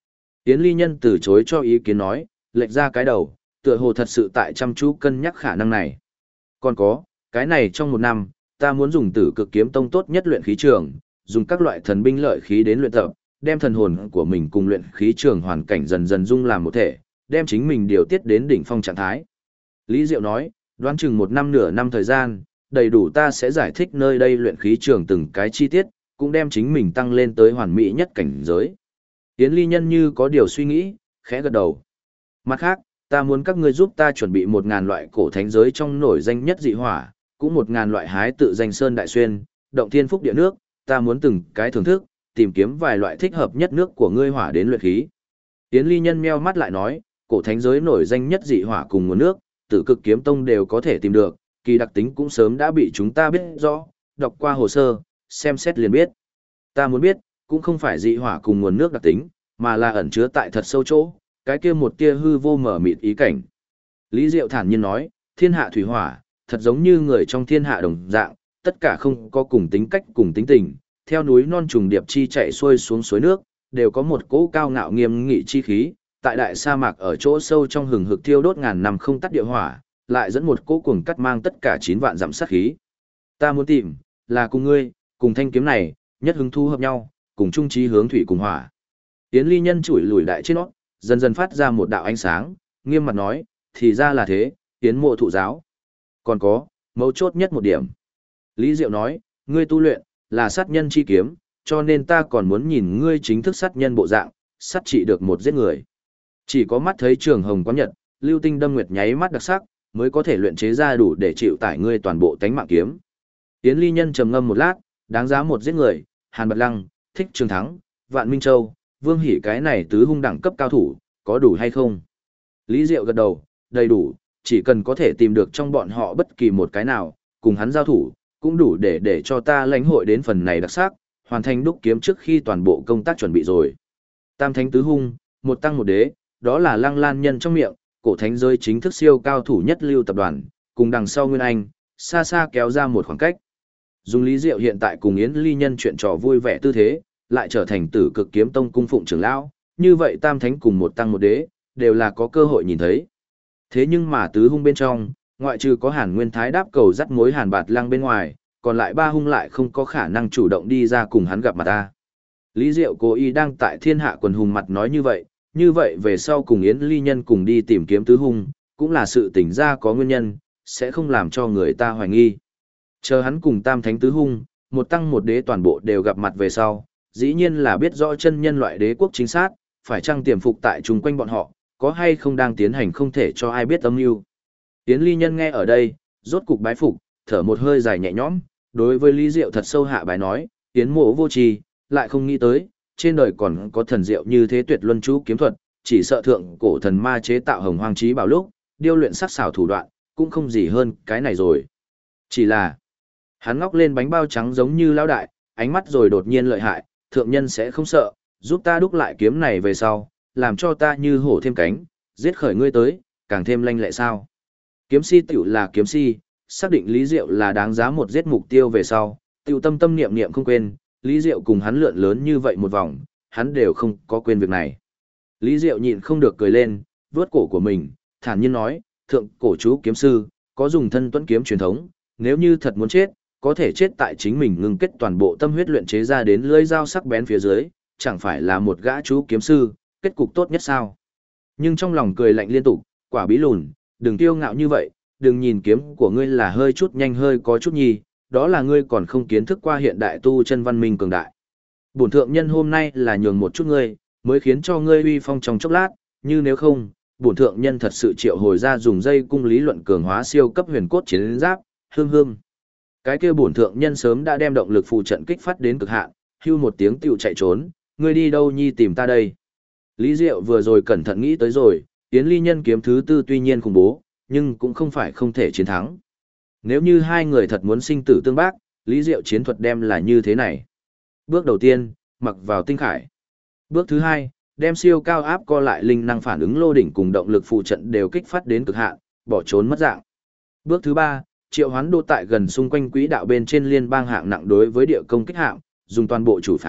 Yến Ly Nhân từ chối cho ý kiến nói, lệch ra cái đầu, tựa hồ thật sự tại chăm chú cân nhắc khả năng này. Còn có, cái này trong một năm, ta muốn dùng Tử Cực Kiếm Tông tốt nhất luyện khí trường, dùng các loại thần binh lợi khí đến luyện tập, đem thần hồn của mình cùng luyện khí trường hoàn cảnh dần dần dung làm một thể, đem chính mình điều tiết đến đỉnh phong trạng thái. Lý Diệu nói, đoán chừng một năm nửa năm thời gian, đầy đủ ta sẽ giải thích nơi đây luyện khí trường từng cái chi tiết, cũng đem chính mình tăng lên tới hoàn mỹ nhất cảnh giới. Yến Ly Nhân như có điều suy nghĩ, khẽ gật đầu. Mặt khác, ta muốn các ngươi giúp ta chuẩn bị 1000 loại cổ thánh giới trong nổi danh nhất dị hỏa, cũng 1000 loại hái tự danh sơn đại xuyên, động thiên phúc địa nước, ta muốn từng cái thưởng thức, tìm kiếm vài loại thích hợp nhất nước của ngươi hỏa đến luyện khí. Yến Ly Nhân meo mắt lại nói, cổ thánh giới nổi danh nhất dị hỏa cùng nguồn nước, Tử Cực Kiếm Tông đều có thể tìm được, kỳ đặc tính cũng sớm đã bị chúng ta biết rõ, đọc qua hồ sơ, xem xét liền biết. Ta muốn biết, cũng không phải dị hỏa cùng nguồn nước đặc tính, mà là ẩn chứa tại thật sâu chỗ, cái kia một tia hư vô mở mịt ý cảnh. Lý Diệu thản nhiên nói, thiên hạ thủy hỏa, thật giống như người trong thiên hạ đồng dạng, tất cả không có cùng tính cách cùng tính tình, theo núi non trùng điệp chi chạy xuôi xuống suối nước, đều có một cỗ cao ngạo nghiêm nghị chi khí, tại đại sa mạc ở chỗ sâu trong hừng hực thiêu đốt ngàn năm không tắt địa hỏa, lại dẫn một cỗ cuồng cắt mang tất cả 9 vạn dặm sát khí. Ta muốn tìm, là cùng ngươi, cùng thanh kiếm này, nhất hứng thu hợp nhau, cùng chung chí hướng thủy cùng hỏa. Yến Ly Nhân chủi lùi đại trên nó, dần dần phát ra một đạo ánh sáng, nghiêm mặt nói, thì ra là thế, Yến mộ thụ giáo. Còn có, mấu chốt nhất một điểm. Lý Diệu nói, ngươi tu luyện, là sát nhân chi kiếm, cho nên ta còn muốn nhìn ngươi chính thức sát nhân bộ dạng, sát trị được một giết người. Chỉ có mắt thấy trường hồng quán nhật, lưu tinh đâm nguyệt nháy mắt đặc sắc, mới có thể luyện chế ra đủ để chịu tải ngươi toàn bộ tánh mạng kiếm. Yến Ly Nhân trầm ngâm một lát, đáng giá một giết người, Hàn Bật Lăng, Thích Trường Thắng, Vạn Minh Châu, Vương Hỷ cái này tứ hung đẳng cấp cao thủ, có đủ hay không? Lý Diệu gật đầu, đầy đủ, chỉ cần có thể tìm được trong bọn họ bất kỳ một cái nào, cùng hắn giao thủ, cũng đủ để cho ta lãnh hội đến phần này đặc sắc, hoàn thành đúc kiếm trước khi toàn bộ công tác chuẩn bị rồi. Tam thánh tứ hung, một tăng một đế, đó là Lăng Lan Nhân trong miệng, cổ thánh giới chính thức siêu cao thủ nhất lưu tập đoàn, cùng đằng sau Nguyên Anh, xa xa kéo ra một khoảng cách. Dùng Lý Diệu hiện tại cùng Yến Ly Nhân chuyện trò vui vẻ tư thế, lại trở thành Tử Cực Kiếm Tông cung phụng trưởng lão, như vậy tam thánh cùng một tăng một đế, đều là có cơ hội nhìn thấy. Thế nhưng mà tứ hung bên trong, ngoại trừ có Hàn Nguyên Thái đáp cầu dắt mối Hàn Bạt Lăng bên ngoài, còn lại ba hung lại không có khả năng chủ động đi ra cùng hắn gặp mặt ta. Lý Diệu cố ý đang tại thiên hạ quần hùng mặt nói như vậy về sau cùng Yến Ly Nhân cùng đi tìm kiếm tứ hung, cũng là sự tỉnh ra có nguyên nhân, sẽ không làm cho người ta hoài nghi. Chờ hắn cùng tam thánh tứ hung, một tăng một đế toàn bộ đều gặp mặt về sau, dĩ nhiên là biết rõ chân nhân loại đế quốc chính xác, phải chăng tiềm phục tại chung quanh bọn họ, có hay không đang tiến hành không thể cho ai biết âm mưu. Yến Ly Nhân nghe ở đây, rốt cục bái phục, thở một hơi dài nhẹ nhõm, đối với Lý Diệu thật sâu hạ bái nói, Yến mộ vô tri, lại không nghĩ tới, trên đời còn có thần diệu như thế tuyệt luân chú kiếm thuật, chỉ sợ thượng cổ thần ma chế tạo hồng hoang trí bảo lúc, điêu luyện sắc xảo thủ đoạn, cũng không gì hơn cái này rồi. Chỉ là, hắn ngóc lên bánh bao trắng giống như lão đại, ánh mắt rồi đột nhiên lợi hại, thượng nhân sẽ không sợ, giúp ta đúc lại kiếm này về sau, làm cho ta như hổ thêm cánh, giết khởi ngươi tới, càng thêm lanh lẹ sao. Kiếm si tiểu là kiếm si, xác định Lý Diệu là đáng giá một giết mục tiêu về sau, tiểu tâm tâm niệm niệm không quên, Lý Diệu cùng hắn lượn lớn như vậy một vòng, hắn đều không có quên việc này. Lý Diệu nhịn không được cười lên, vướt cổ của mình, thản nhiên nói, thượng cổ chú kiếm sư, có dùng thân tuẫn kiếm truyền thống, nếu như thật muốn chết, có thể chết tại chính mình ngưng kết toàn bộ tâm huyết luyện chế ra đến lưỡi dao sắc bén phía dưới, chẳng phải là một gã chú kiếm sư, kết cục tốt nhất sao. Nhưng trong lòng cười lạnh liên tục, quả bí lùn, đừng kiêu ngạo như vậy, đừng nhìn kiếm của ngươi là hơi chút nhanh hơi có chút nhì, đó là ngươi còn không kiến thức qua hiện đại tu chân văn minh cường đại. Bổn thượng nhân hôm nay là nhường một chút ngươi, mới khiến cho ngươi uy phong trong chốc lát, như nếu không, bổn thượng nhân thật sự triệu hồi ra dùng dây cung lý luận cường hóa siêu cấp huyền cốt chiến giáp, hương. Cái kia bổn thượng nhân sớm đã đem động lực phù trận kích phát đến cực hạn, hưu một tiếng tiểu chạy trốn, ngươi đi đâu nhi tìm ta đây. Lý Diệu vừa rồi cẩn thận nghĩ tới rồi, Yến Ly Nhân kiếm thứ tư tuy nhiên khủng bố, nhưng cũng không phải không thể chiến thắng. Nếu như hai người thật muốn sinh tử tương bác, Lý Diệu chiến thuật đem là như thế này. Bước đầu tiên, mặc vào tinh khải. Bước thứ hai, đem siêu cao áp co lại linh năng phản ứng lô đỉnh cùng động lực phụ trận đều kích phát đến cực hạn, bỏ trốn mất dạng. Bước thứ ba, triệu hoán đô tại gần xung quanh quỹ đạo bên trên liên bang hạng nặng đối với địa công kích hạng, dùng toàn bộ chủ pháo,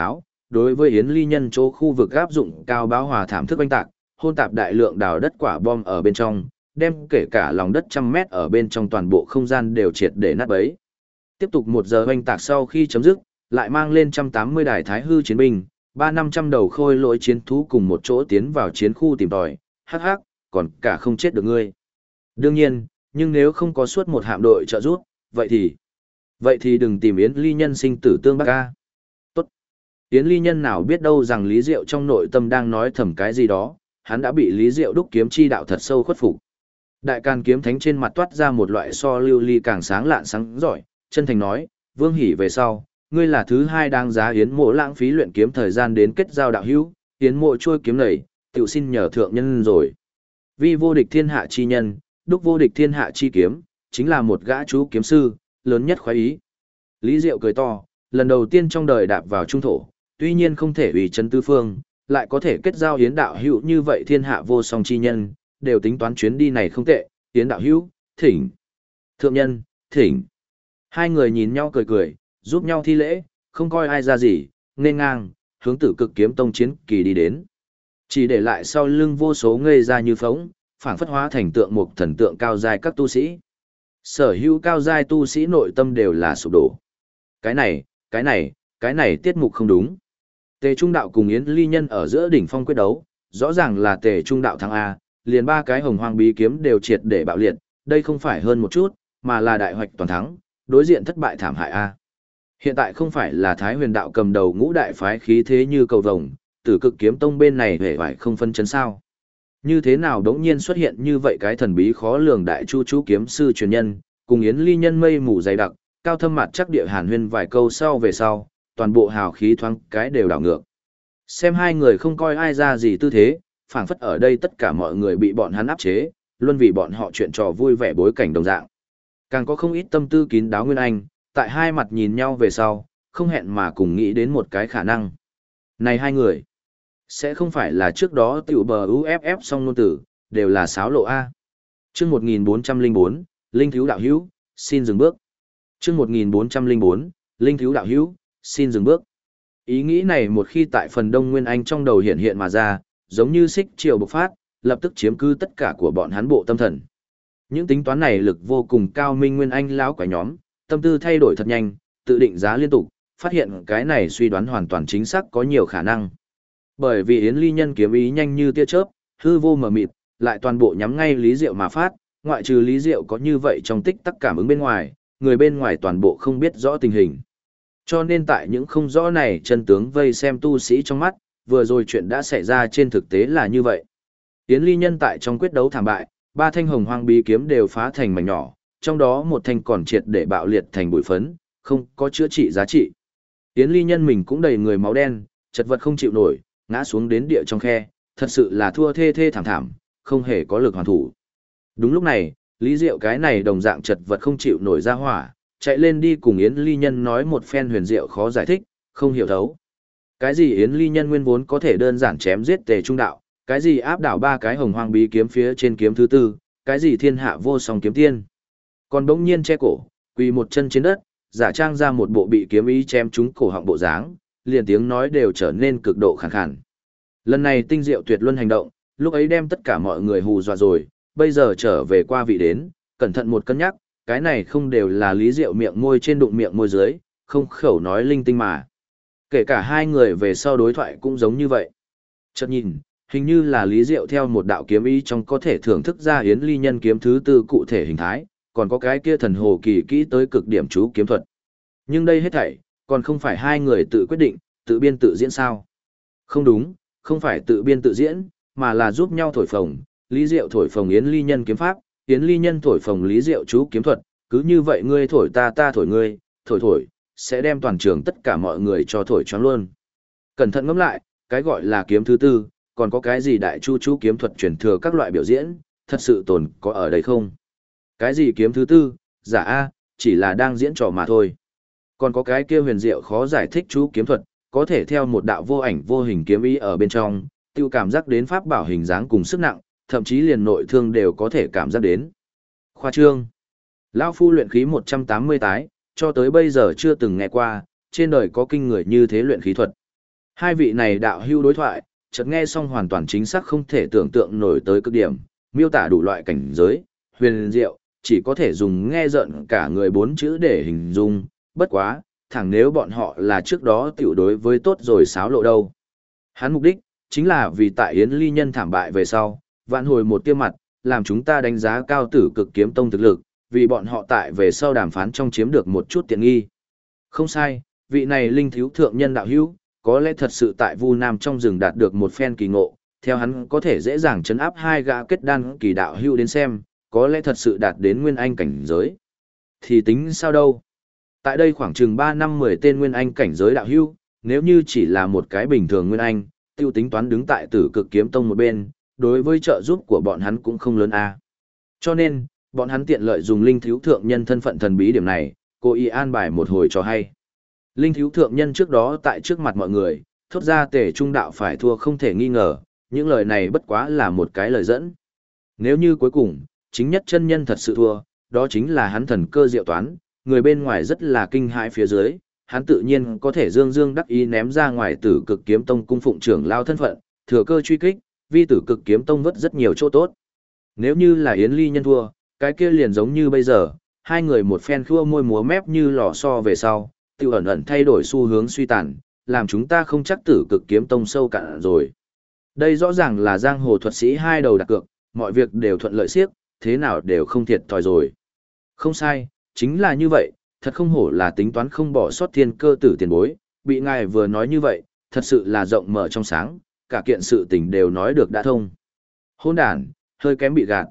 đối với Yến Ly Nhân chỗ khu vực áp dụng cao bão hòa thảm thức oanh tạc, hôn tạp đại lượng đào đất quả bom ở bên trong, đem kể cả lòng đất trăm mét ở bên trong toàn bộ không gian đều triệt để nát bấy. Tiếp tục 1 giờ oanh tạc sau khi chấm dứt, lại mang lên 180 đài thái hư chiến binh, 300-500 đầu khôi lỗi chiến thú cùng một chỗ tiến vào chiến khu tìm tòi, hắc hắc, còn cả không chết được ngươi. Đương nhiên, nhưng nếu không có suốt một hạm đội trợ giúp, vậy thì đừng tìm Yến Ly Nhân sinh tử tương bác ca. Tốt. Yến Ly Nhân nào biết đâu rằng Lý Diệu trong nội tâm đang nói thầm cái gì đó, hắn đã bị Lý Diệu đúc kiếm chi đạo thật sâu khuất phục. Đại Càn kiếm thánh trên mặt toát ra một loại so lưu ly càng sáng lạn sáng giỏi, chân thành nói, Vương Hỉ về sau, ngươi là thứ hai đáng giá Yến Mộ lãng phí luyện kiếm thời gian đến kết giao đạo hữu, Yến Mộ trôi kiếm này, tiểu xin nhờ thượng nhân rồi. Vi vô địch thiên hạ chi nhân, đúc vô địch thiên hạ chi kiếm, chính là một gã chú kiếm sư, lớn nhất khoái ý. Lý Diệu cười to, lần đầu tiên trong đời đạp vào trung thổ, tuy nhiên không thể ủy chân tư phương, lại có thể kết giao Yến đạo hữu như vậy thiên hạ vô song chi nhân, đều tính toán chuyến đi này không tệ, Yến đạo hữu, thỉnh. Thượng nhân, thỉnh. Hai người nhìn nhau cười cười, giúp nhau thi lễ, không coi ai ra gì, nên ngang, hướng Tử Cực Kiếm Tông chiến kỳ đi đến. Chỉ để lại sau lưng vô số ngây ra như phóng, phảng phất hóa thành tượng một thần tượng cao giai các tu sĩ. Sở hữu cao giai tu sĩ nội tâm đều là sụp đổ. Cái này tiết mục không đúng. Tề Trung Đạo cùng Yến Ly Nhân ở giữa đỉnh phong quyết đấu, rõ ràng là Tề Trung Đạo thắng A, liền 3 cái hồng hoang bí kiếm đều triệt để bạo liệt, đây không phải hơn một chút, mà là đại hoạch toàn thắng, đối diện thất bại thảm hại A. Hiện tại không phải là Thái Huyền Đạo cầm đầu ngũ đại phái khí thế như cầu vồng, Tử Cực Kiếm Tông bên này hề phải không phân chấn sao. Như thế nào đống nhiên xuất hiện như vậy cái thần bí khó lường đại chu chú kiếm sư truyền nhân, cùng Yến Ly Nhân mây mù dày đặc, cao thâm mặt chắc địa hàn huyên vài câu sau về sau, toàn bộ hào khí thoáng cái đều đảo ngược. Xem hai người không coi ai ra gì tư thế, phảng phất ở đây tất cả mọi người bị bọn hắn áp chế, luôn vì bọn họ chuyện trò vui vẻ bối cảnh đồng dạng. Càng có không ít tâm tư kín đáo Nguyên Anh, tại hai mặt nhìn nhau về sau, không hẹn mà cùng nghĩ đến một cái khả năng. Này hai người, sẽ không phải là trước đó tiểu bờ UFF song nôn tử, đều là sáo lộ A. Chương 1404, Linh Thiếu Đạo Hữu, xin dừng bước. Chương 1404, Linh Thiếu Đạo Hữu, xin dừng bước. Ý nghĩ này một khi tại phần đông Nguyên Anh trong đầu hiện hiện mà ra, giống như xích chiều bộc phát, lập tức chiếm cứ tất cả của bọn hắn bộ tâm thần. Những tính toán này lực vô cùng cao minh Nguyên Anh lão quái nhóm, tâm tư thay đổi thật nhanh, tự định giá liên tục, phát hiện cái này suy đoán hoàn toàn chính xác có nhiều khả năng. Bởi vì Yến Ly Nhân kiếm ý nhanh như tia chớp, hư vô mờ mịt, lại toàn bộ nhắm ngay Lý Diệu mà phát, ngoại trừ Lý Diệu có như vậy trong tích tắc cảm ứng bên ngoài, người bên ngoài toàn bộ không biết rõ tình hình. Cho nên tại những không rõ này chân tướng vây xem tu sĩ trong mắt, vừa rồi chuyện đã xảy ra trên thực tế là như vậy. Yến Ly Nhân tại trong quyết đấu thảm bại, 3 thanh hồng hoang bí kiếm đều phá thành mảnh nhỏ, trong đó một thanh còn triệt để bạo liệt thành bụi phấn, không có chữa trị giá trị. Yến Ly Nhân mình cũng đầy người máu đen, chật vật không chịu nổi, ngã xuống đến địa trong khe, thật sự là thua thê thê thảm thảm, không hề có lực hoàn thủ. Đúng lúc này, Lý Diệu cái này đồng dạng chật vật không chịu nổi ra hỏa, chạy lên đi cùng Yến Ly Nhân nói một phen huyền diệu khó giải thích, không hiểu thấu. Cái gì Yến Ly Nhân nguyên vốn có thể đơn giản chém giết Tề Trung Đạo, cái gì áp đảo 3 cái hồng hoang bí kiếm phía trên kiếm thứ tư, cái gì thiên hạ vô song kiếm tiên. Còn bỗng nhiên che cổ, quỳ một chân trên đất, giả trang ra một bộ bị kiếm ý chém trúng cổ họng bộ dáng, liền tiếng nói đều trở nên cực độ khàn khàn. Lần này tinh diệu tuyệt luân hành động, lúc ấy đem tất cả mọi người hù dọa rồi, bây giờ trở về qua vị đến, cẩn thận một cân nhắc, cái này không đều là Lý Diệu miệng môi trên đụng miệng môi dưới, không khẩu nói linh tinh mà. Kể cả hai người về sau đối thoại cũng giống như vậy. Chợt nhìn, hình như là Lý Diệu theo một đạo kiếm ý trong có thể thưởng thức ra Yến Ly Nhân kiếm thứ tư cụ thể hình thái, còn có cái kia thần hồ kỳ kỹ tới cực điểm chú kiếm thuật. Nhưng đây hết thảy, còn không phải hai người tự quyết định, tự biên tự diễn sao? Không đúng, không phải tự biên tự diễn, mà là giúp nhau thổi phồng, Lý Diệu thổi phồng Yến Ly Nhân kiếm pháp, Yến Ly Nhân thổi phồng Lý Diệu chú kiếm thuật, cứ như vậy ngươi thổi ta ta thổi ngươi, thổi, sẽ đem toàn trường tất cả mọi người cho thổi choáng luôn. Cẩn thận ngẫm lại, cái gọi là kiếm thứ tư, còn có cái gì đại chu chú kiếm thuật truyền thừa các loại biểu diễn, thật sự tồn có ở đây không? Cái gì kiếm thứ tư, giả a, chỉ là đang diễn trò mà thôi. Còn có cái kia huyền diệu khó giải thích chú kiếm thuật, có thể theo một đạo vô ảnh vô hình kiếm ý ở bên trong, tiêu cảm giác đến pháp bảo hình dáng cùng sức nặng, thậm chí liền nội thương đều có thể cảm giác đến. Khoa trương. Lão phu luyện khí 180 tái, cho tới bây giờ chưa từng nghe qua, trên đời có kinh người như thế luyện khí thuật. Hai vị này đạo hưu đối thoại, chợt nghe xong hoàn toàn chính xác không thể tưởng tượng nổi tới cực điểm, miêu tả đủ loại cảnh giới, huyền diệu, chỉ có thể dùng nghe rợn cả người bốn chữ để hình dung, bất quá, thẳng nếu bọn họ là trước đó tiểu đối với tốt rồi xáo lộ đâu. Hắn mục đích, chính là vì tại Yến Ly Nhân thảm bại về sau, vạn hồi một tia mặt, làm chúng ta đánh giá cao Tử Cực Kiếm Tông thực lực, vì bọn họ tại về sau đàm phán trong chiếm được một chút tiện nghi. Không sai, vị này linh thiếu thượng nhân đạo hữu, có lẽ thật sự tại Vu Nam trong rừng đạt được một phen kỳ ngộ, theo hắn có thể dễ dàng chấn áp hai gã kết đan kỳ đạo hữu đến xem, có lẽ thật sự đạt đến nguyên anh cảnh giới. Thì tính sao đâu? Tại đây khoảng chừng 3 năm 10 tên nguyên anh cảnh giới đạo hữu, nếu như chỉ là một cái bình thường nguyên anh, tiêu tính toán đứng tại Tử Cực Kiếm Tông một bên, đối với trợ giúp của bọn hắn cũng không lớn a. Cho nên, bọn hắn tiện lợi dùng linh thiếu thượng nhân thân phận thần bí điểm này, cố ý an bài một hồi cho hay. Linh thiếu thượng nhân trước đó tại trước mặt mọi người, thốt ra Tề Trung đạo phải thua không thể nghi ngờ, những lời này bất quá là một cái lời dẫn. Nếu như cuối cùng, chính nhất chân nhân thật sự thua, đó chính là hắn thần cơ diệu toán, người bên ngoài rất là kinh hãi phía dưới, hắn tự nhiên có thể dương dương đắc ý ném ra ngoài Tử Cực Kiếm Tông cung phụng trưởng lao thân phận, thừa cơ truy kích, vì Tử Cực Kiếm Tông vất rất nhiều chỗ tốt. Nếu như là Yến Ly Nhân thua, cái kia liền giống như bây giờ, hai người một phen khua môi múa mép như lò xo về sau, tự ẩn ẩn thay đổi xu hướng suy tàn, làm chúng ta không chắc Tử Cực Kiếm Tông sâu cạn rồi. Đây rõ ràng là giang hồ thuật sĩ hai đầu đặt cược, mọi việc đều thuận lợi siếc, thế nào đều không thiệt thòi rồi. Không sai, chính là như vậy, thật không hổ là tính toán không bỏ sót thiên cơ tử tiền bối, bị ngài vừa nói như vậy, thật sự là rộng mở trong sáng, cả kiện sự tình đều nói được đã thông. Hôn đàn, hơi kém bị gạt.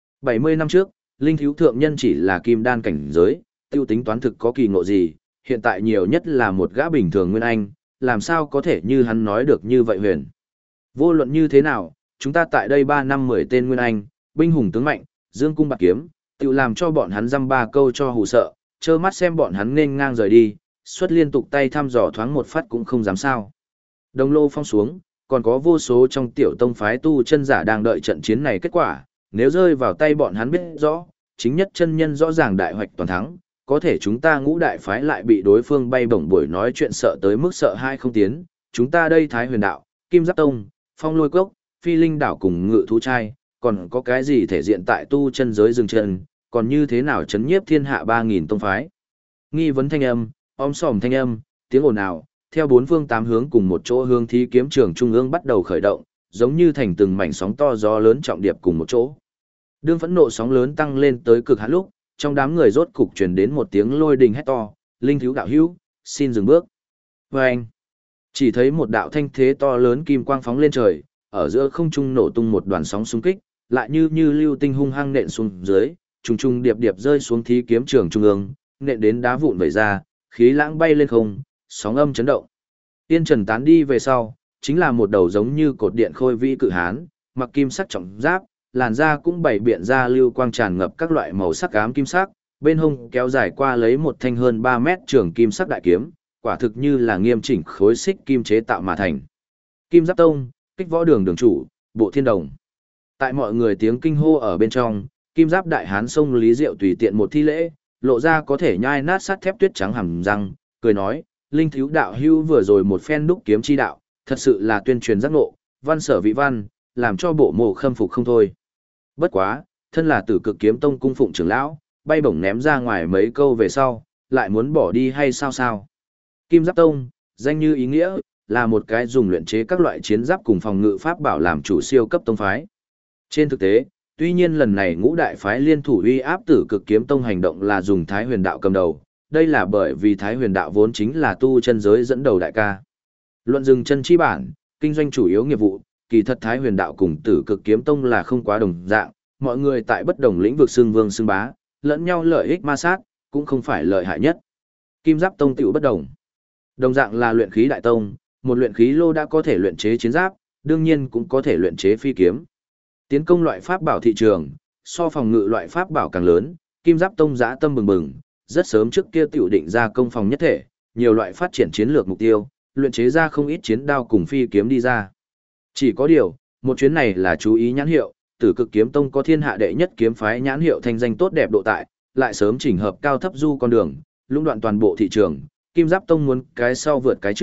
70 năm trước, linh thiếu thượng nhân chỉ là kim đan cảnh giới, tiêu tính toán thực có kỳ ngộ gì, hiện tại nhiều nhất là một gã bình thường nguyên anh, làm sao có thể như hắn nói được như vậy huyền. Vô luận như thế nào, chúng ta tại đây 3 năm 10 tên nguyên anh, binh hùng tướng mạnh, dương cung bạc kiếm, tự làm cho bọn hắn dăm ba câu cho hù sợ, trơ mắt xem bọn hắn nên ngang rời đi, xuất liên tục tay thăm dò thoáng một phát cũng không dám sao. Đồng lô phong xuống, còn có vô số trong tiểu tông phái tu chân giả đang đợi trận chiến này kết quả, nếu rơi vào tay bọn hắn biết rõ, chính nhất chân nhân rõ ràng đại hoạch toàn thắng, có thể chúng ta ngũ đại phái lại bị đối phương bay bổng buổi nói chuyện sợ tới mức sợ hai không tiến, chúng ta đây Thái Huyền Đạo, Kim Giáp Tông, Phong Lôi Cốc, Phi Linh Đảo cùng Ngự Thú Trai, còn có cái gì thể diện tại tu chân giới dừng chân, còn như thế nào chấn nhiếp thiên hạ 3.000 tông phái. Nghi vấn thanh âm, sòm thanh âm, tiếng ồn ào, theo bốn phương tám hướng cùng một chỗ hướng thí kiếm trường trung ương bắt đầu khởi động, giống như thành từng mảnh sóng to gió lớn trọng điệp cùng một chỗ. Đương phẫn nộ sóng lớn tăng lên tới cực hạn lúc, trong đám người rốt cục truyền đến một tiếng lôi đình hét to, linh thiếu đạo hữu, xin dừng bước. Và anh, chỉ thấy một đạo thanh thế to lớn kim quang phóng lên trời, ở giữa không trung nổ tung một đoàn sóng xung kích, lại như lưu tinh hung hăng nện xuống dưới, trùng trùng điệp điệp rơi xuống thí kiếm trường trung ương, nện đến đá vụn vẩy ra, khí lãng bay lên không, sóng âm chấn động. Tiên trần tán đi về sau, chính là một đầu giống như cột điện khôi vĩ cự hán, mặc kim sắc trọng giáp, làn da cũng bảy biện ra lưu quang tràn ngập các loại màu sắc ám kim sắc, bên hông kéo dài qua lấy một thanh hơn 3 mét trường kim sắc đại kiếm, quả thực như là nghiêm chỉnh khối xích kim chế tạo mà thành. Kim Giáp Tông, Kích Võ Đường đường chủ, Bộ Thiên Đồng. Tại mọi người tiếng kinh hô ở bên trong, Kim Giáp đại hán xông Lý Diệu tùy tiện một thi lễ, lộ ra có thể nhai nát sắt thép tuyết trắng hàm răng, cười nói, linh thiếu đạo hưu vừa rồi một phen đúc kiếm chi đạo, thật sự là tuyên truyền giác ngộ, văn sở vị văn, làm cho bộ mộ khâm phục không thôi. Bất quá, thân là Tử Cực Kiếm Tông cung phụng trưởng lão, bay bổng ném ra ngoài mấy câu về sau, lại muốn bỏ đi hay sao sao? Kim Giáp Tông, danh như ý nghĩa, là một cái dùng luyện chế các loại chiến giáp cùng phòng ngự pháp bảo làm chủ siêu cấp tông phái. Trên thực tế, tuy nhiên lần này ngũ đại phái liên thủ uy áp Tử Cực Kiếm Tông hành động là dùng Thái Huyền Đạo cầm đầu, đây là bởi vì Thái Huyền Đạo vốn chính là tu chân giới dẫn đầu đại ca. Luận dừng chân chi bản, kinh doanh chủ yếu nghiệp vụ, kỳ thật Thái Huyền Đạo cùng Tử Cực Kiếm Tông là không quá đồng dạng, mọi người tại bất đồng lĩnh vực xưng vương xưng bá, lẫn nhau lợi ích ma sát, cũng không phải lợi hại nhất. Kim Giáp Tông tiểu bất đồng. Đồng dạng là luyện khí đại tông, một luyện khí lô đã có thể luyện chế chiến giáp, đương nhiên cũng có thể luyện chế phi kiếm. Tiến công loại pháp bảo thị trường, so phòng ngự loại pháp bảo càng lớn, Kim Giáp Tông dã tâm bừng bừng, rất sớm trước kia tiểu định ra công phòng nhất thể, nhiều loại phát triển chiến lược mục tiêu, luyện chế ra không ít chiến đao cùng phi kiếm đi ra. Chỉ có điều, một chuyến này là chú ý nhãn hiệu, Tử Cực Kiếm Tông có thiên hạ đệ nhất kiếm phái nhãn hiệu thanh danh tốt đẹp độ tại, lại sớm chỉnh hợp cao thấp du con đường, lũng đoạn toàn bộ thị trường, Kim Giáp Tông muốn cái sau vượt cái trước,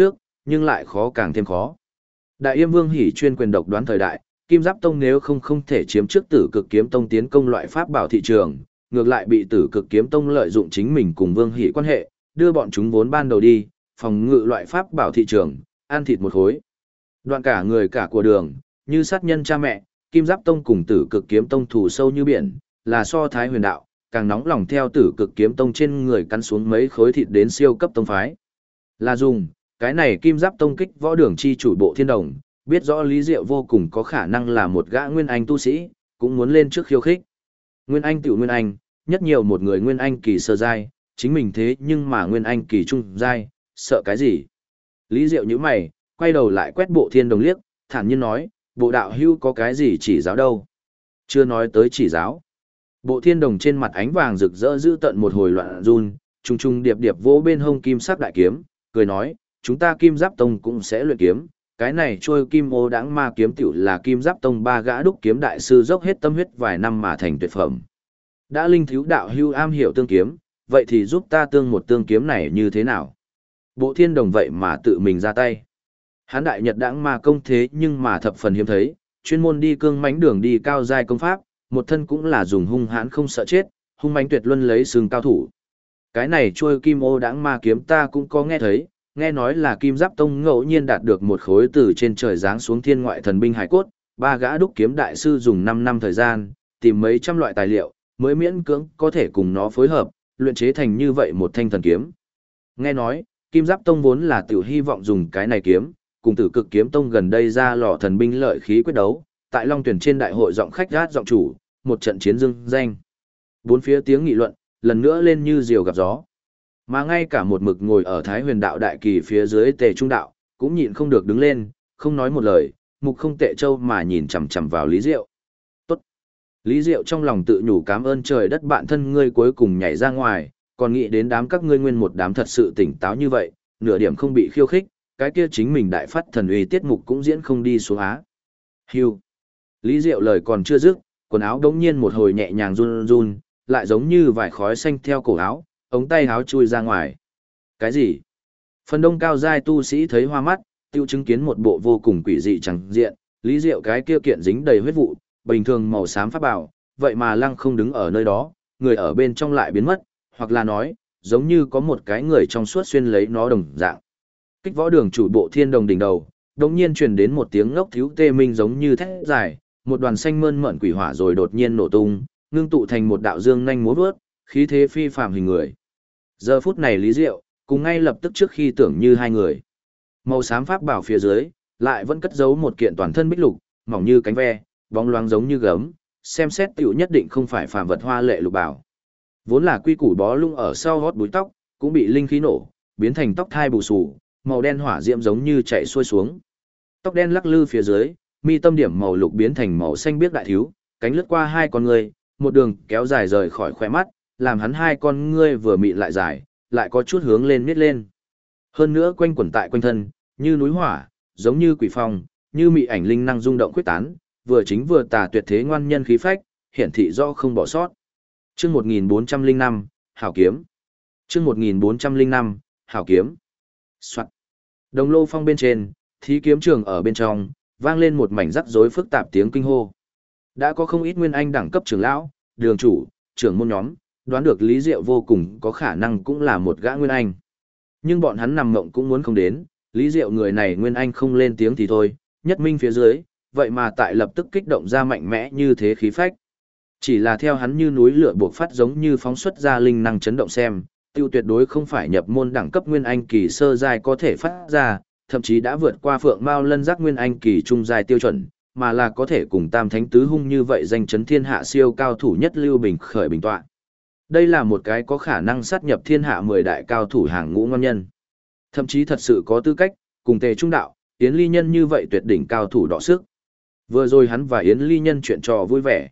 nhưng lại khó càng thêm khó. Đại Yêm Vương Hỉ chuyên quyền độc đoán thời đại, Kim Giáp Tông nếu không thể chiếm trước Tử Cực Kiếm Tông tiến công loại pháp bảo thị trường, ngược lại bị Tử Cực Kiếm Tông lợi dụng chính mình cùng Vương Hỉ quan hệ, đưa bọn chúng vốn ban đầu đi, phòng ngự loại pháp bảo thị trường, ăn thịt một khối. Đoạn cả người cả của đường, như sát nhân cha mẹ, Kim Giáp Tông cùng Tử Cực Kiếm Tông thù sâu như biển, là so Thái Huyền đạo, càng nóng lòng theo Tử Cực Kiếm Tông trên người cắn xuống mấy khối thịt đến siêu cấp tông phái. Là dùng, cái này Kim Giáp Tông kích võ đường chi chủ Bộ Thiên Đồng, biết rõ Lý Diệu vô cùng có khả năng là một gã Nguyên Anh tu sĩ, cũng muốn lên trước khiêu khích. Nguyên Anh tiểu Nguyên Anh, nhất nhiều một người Nguyên Anh kỳ sơ giai, chính mình thế nhưng mà Nguyên Anh kỳ trung giai, sợ cái gì? Lý Diệu nhíu mày, quay đầu lại quét Bộ Thiên Đồng liếc, thản nhiên nói, Bộ đạo hưu có cái gì chỉ giáo đâu? Chưa nói tới chỉ giáo. Bộ Thiên Đồng trên mặt ánh vàng rực rỡ giữ tận một hồi loạn run, trùng trùng điệp điệp vỗ bên hông kim sắc đại kiếm, cười nói, chúng ta Kim Giáp Tông cũng sẽ luyện kiếm, cái này trôi kim ô đãng ma kiếm tiểu là Kim Giáp Tông ba gã đúc kiếm đại sư dốc hết tâm huyết vài năm mà thành tuyệt phẩm. Đã linh thiếu đạo hưu am hiểu tương kiếm, vậy thì giúp ta tương một tương kiếm này như thế nào? Bộ Thiên Đồng vậy mà tự mình ra tay. Hán đại nhật đãng ma công thế nhưng mà thập phần hiếm thấy, chuyên môn đi cương mãnh đường đi cao giai công pháp, một thân cũng là dùng hung hãn không sợ chết, hung mãnh tuyệt luân lấy sừng cao thủ. Cái này trôi kim ô đãng ma kiếm ta cũng có nghe thấy, nghe nói là Kim Giáp Tông ngẫu nhiên đạt được một khối từ trên trời giáng xuống thiên ngoại thần binh hải cốt, ba gã đúc kiếm đại sư dùng 5 năm thời gian, tìm mấy trăm loại tài liệu, mới miễn cưỡng có thể cùng nó phối hợp, luyện chế thành như vậy một thanh thần kiếm. Nghe nói, Kim Giáp Tông vốn là tiểu hy vọng dùng cái này kiếm, cùng Tử Cực Kiếm Tông gần đây ra lò thần binh lợi khí quyết đấu, tại Long Tuyển trên đại hội giọng khách gát giọng chủ, một trận chiến dương danh. Bốn phía tiếng nghị luận, lần nữa lên như diều gặp gió. Mà ngay cả một mực ngồi ở Thái Huyền đạo đại kỳ phía dưới Tề Trung đạo, cũng nhịn không được đứng lên, không nói một lời, mục không tệ châu mà nhìn chằm chằm vào Lý Diệu. Tốt. Lý Diệu trong lòng tự nhủ cảm ơn trời đất bạn thân ngươi cuối cùng nhảy ra ngoài, còn nghĩ đến đám các ngươi nguyên một đám thật sự tỉnh táo như vậy, nửa điểm không bị khiêu khích, cái kia chính mình đại phát thần uy tiết mục cũng diễn không đi xuống á. Hưu. Lý Diệu lời còn chưa dứt, quần áo đống nhiên một hồi nhẹ nhàng run run, lại giống như vải khói xanh theo cổ áo, ống tay áo chui ra ngoài. Cái gì? Phần đông cao giai tu sĩ thấy hoa mắt, tiêu chứng kiến một bộ vô cùng quỷ dị chẳng diện, Lý Diệu cái kia kiện dính đầy huyết vụ, bình thường màu xám pháp bảo, vậy mà lăng không đứng ở nơi đó, người ở bên trong lại biến mất, hoặc là nói, giống như có một cái người trong suốt xuyên lấy nó đồng dạng. Kích võ đường chủ Bộ Thiên Đồng đỉnh đầu, đột nhiên truyền đến một tiếng ngốc thiếu tê minh giống như thét dài, một đoàn xanh mơn mởn quỷ hỏa rồi đột nhiên nổ tung, ngưng tụ thành một đạo dương nhanh múa vớt, khí thế phi phàm hình người. Giờ phút này Lý Diệu, cùng ngay lập tức trước khi tưởng như hai người. Màu xám pháp bảo phía dưới, lại vẫn cất giấu một kiện toàn thân bích lục, mỏng như cánh ve, bóng loáng giống như gấm, xem xét tiểu nhất định không phải phàm vật hoa lệ lục bảo. Vốn là quy củ bó lung ở sau gót búi tóc, cũng bị linh khí nổ, biến thành tóc thai bù xù, màu đen hỏa diễm giống như chạy xuôi xuống. Tóc đen lắc lư phía dưới, mi tâm điểm màu lục biến thành màu xanh biếc đại thiếu, cánh lướt qua hai con người, một đường kéo dài rời khỏi khóe mắt, làm hắn hai con ngươi vừa mịn lại dài, lại có chút hướng lên miết lên. Hơn nữa quanh quẩn tại quanh thân, như núi hỏa, giống như quỷ phong, như mị ảnh linh năng rung động quyết tán, vừa chính vừa tà tuyệt thế ngoan nhân khí phách, hiển thị do không bỏ sót. Chương 1405, Hảo kiếm. Chương 1405, Hảo kiếm. Soạt. Đồng lô phong bên trên, thí kiếm trường ở bên trong, vang lên một mảnh rắc rối phức tạp tiếng kinh hô. Đã có không ít nguyên anh đẳng cấp trưởng lão, đường chủ, trưởng môn nhóm, đoán được Lý Diệu vô cùng có khả năng cũng là một gã nguyên anh. Nhưng bọn hắn nằm mộng cũng muốn không đến, Lý Diệu người này nguyên anh không lên tiếng thì thôi, nhất minh phía dưới, vậy mà tại lập tức kích động ra mạnh mẽ như thế khí phách. Chỉ là theo hắn như núi lửa buộc phát giống như phóng xuất ra linh năng chấn động xem, tiêu tuyệt đối không phải nhập môn đẳng cấp nguyên anh kỳ sơ giai có thể phát ra, thậm chí đã vượt qua Phượng Mao Lân Giác nguyên anh kỳ trung giai tiêu chuẩn, mà là có thể cùng Tam Thánh Tứ Hung như vậy danh chấn thiên hạ siêu cao thủ nhất Lưu Bình khởi bình tọa. Đây là một cái có khả năng sát nhập thiên hạ 10 đại cao thủ hàng ngũ ngon nhân. Thậm chí thật sự có tư cách, cùng Tề Trung Đạo, Yến Ly Nhân như vậy tuyệt đỉnh cao thủ đọ sức. Vừa rồi hắn và Yến Ly Nhân chuyện trò vui vẻ,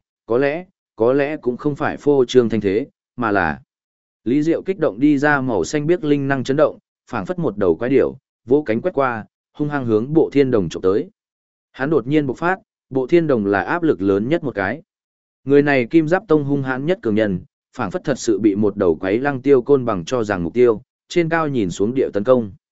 có lẽ cũng không phải phô trương thanh thế, mà là Lý Diệu kích động đi ra màu xanh biếc linh năng chấn động, phảng phất một đầu quái điểu, vỗ cánh quét qua, hung hăng hướng Bộ Thiên Đồng chụp tới. Hắn đột nhiên bộc phát, Bộ Thiên Đồng là áp lực lớn nhất một cái. Người này Kim Giáp Tông hung hãn nhất cường nhân, phảng phất thật sự bị một đầu quái lăng tiêu côn bằng cho rằng mục tiêu, trên cao nhìn xuống địa tấn công.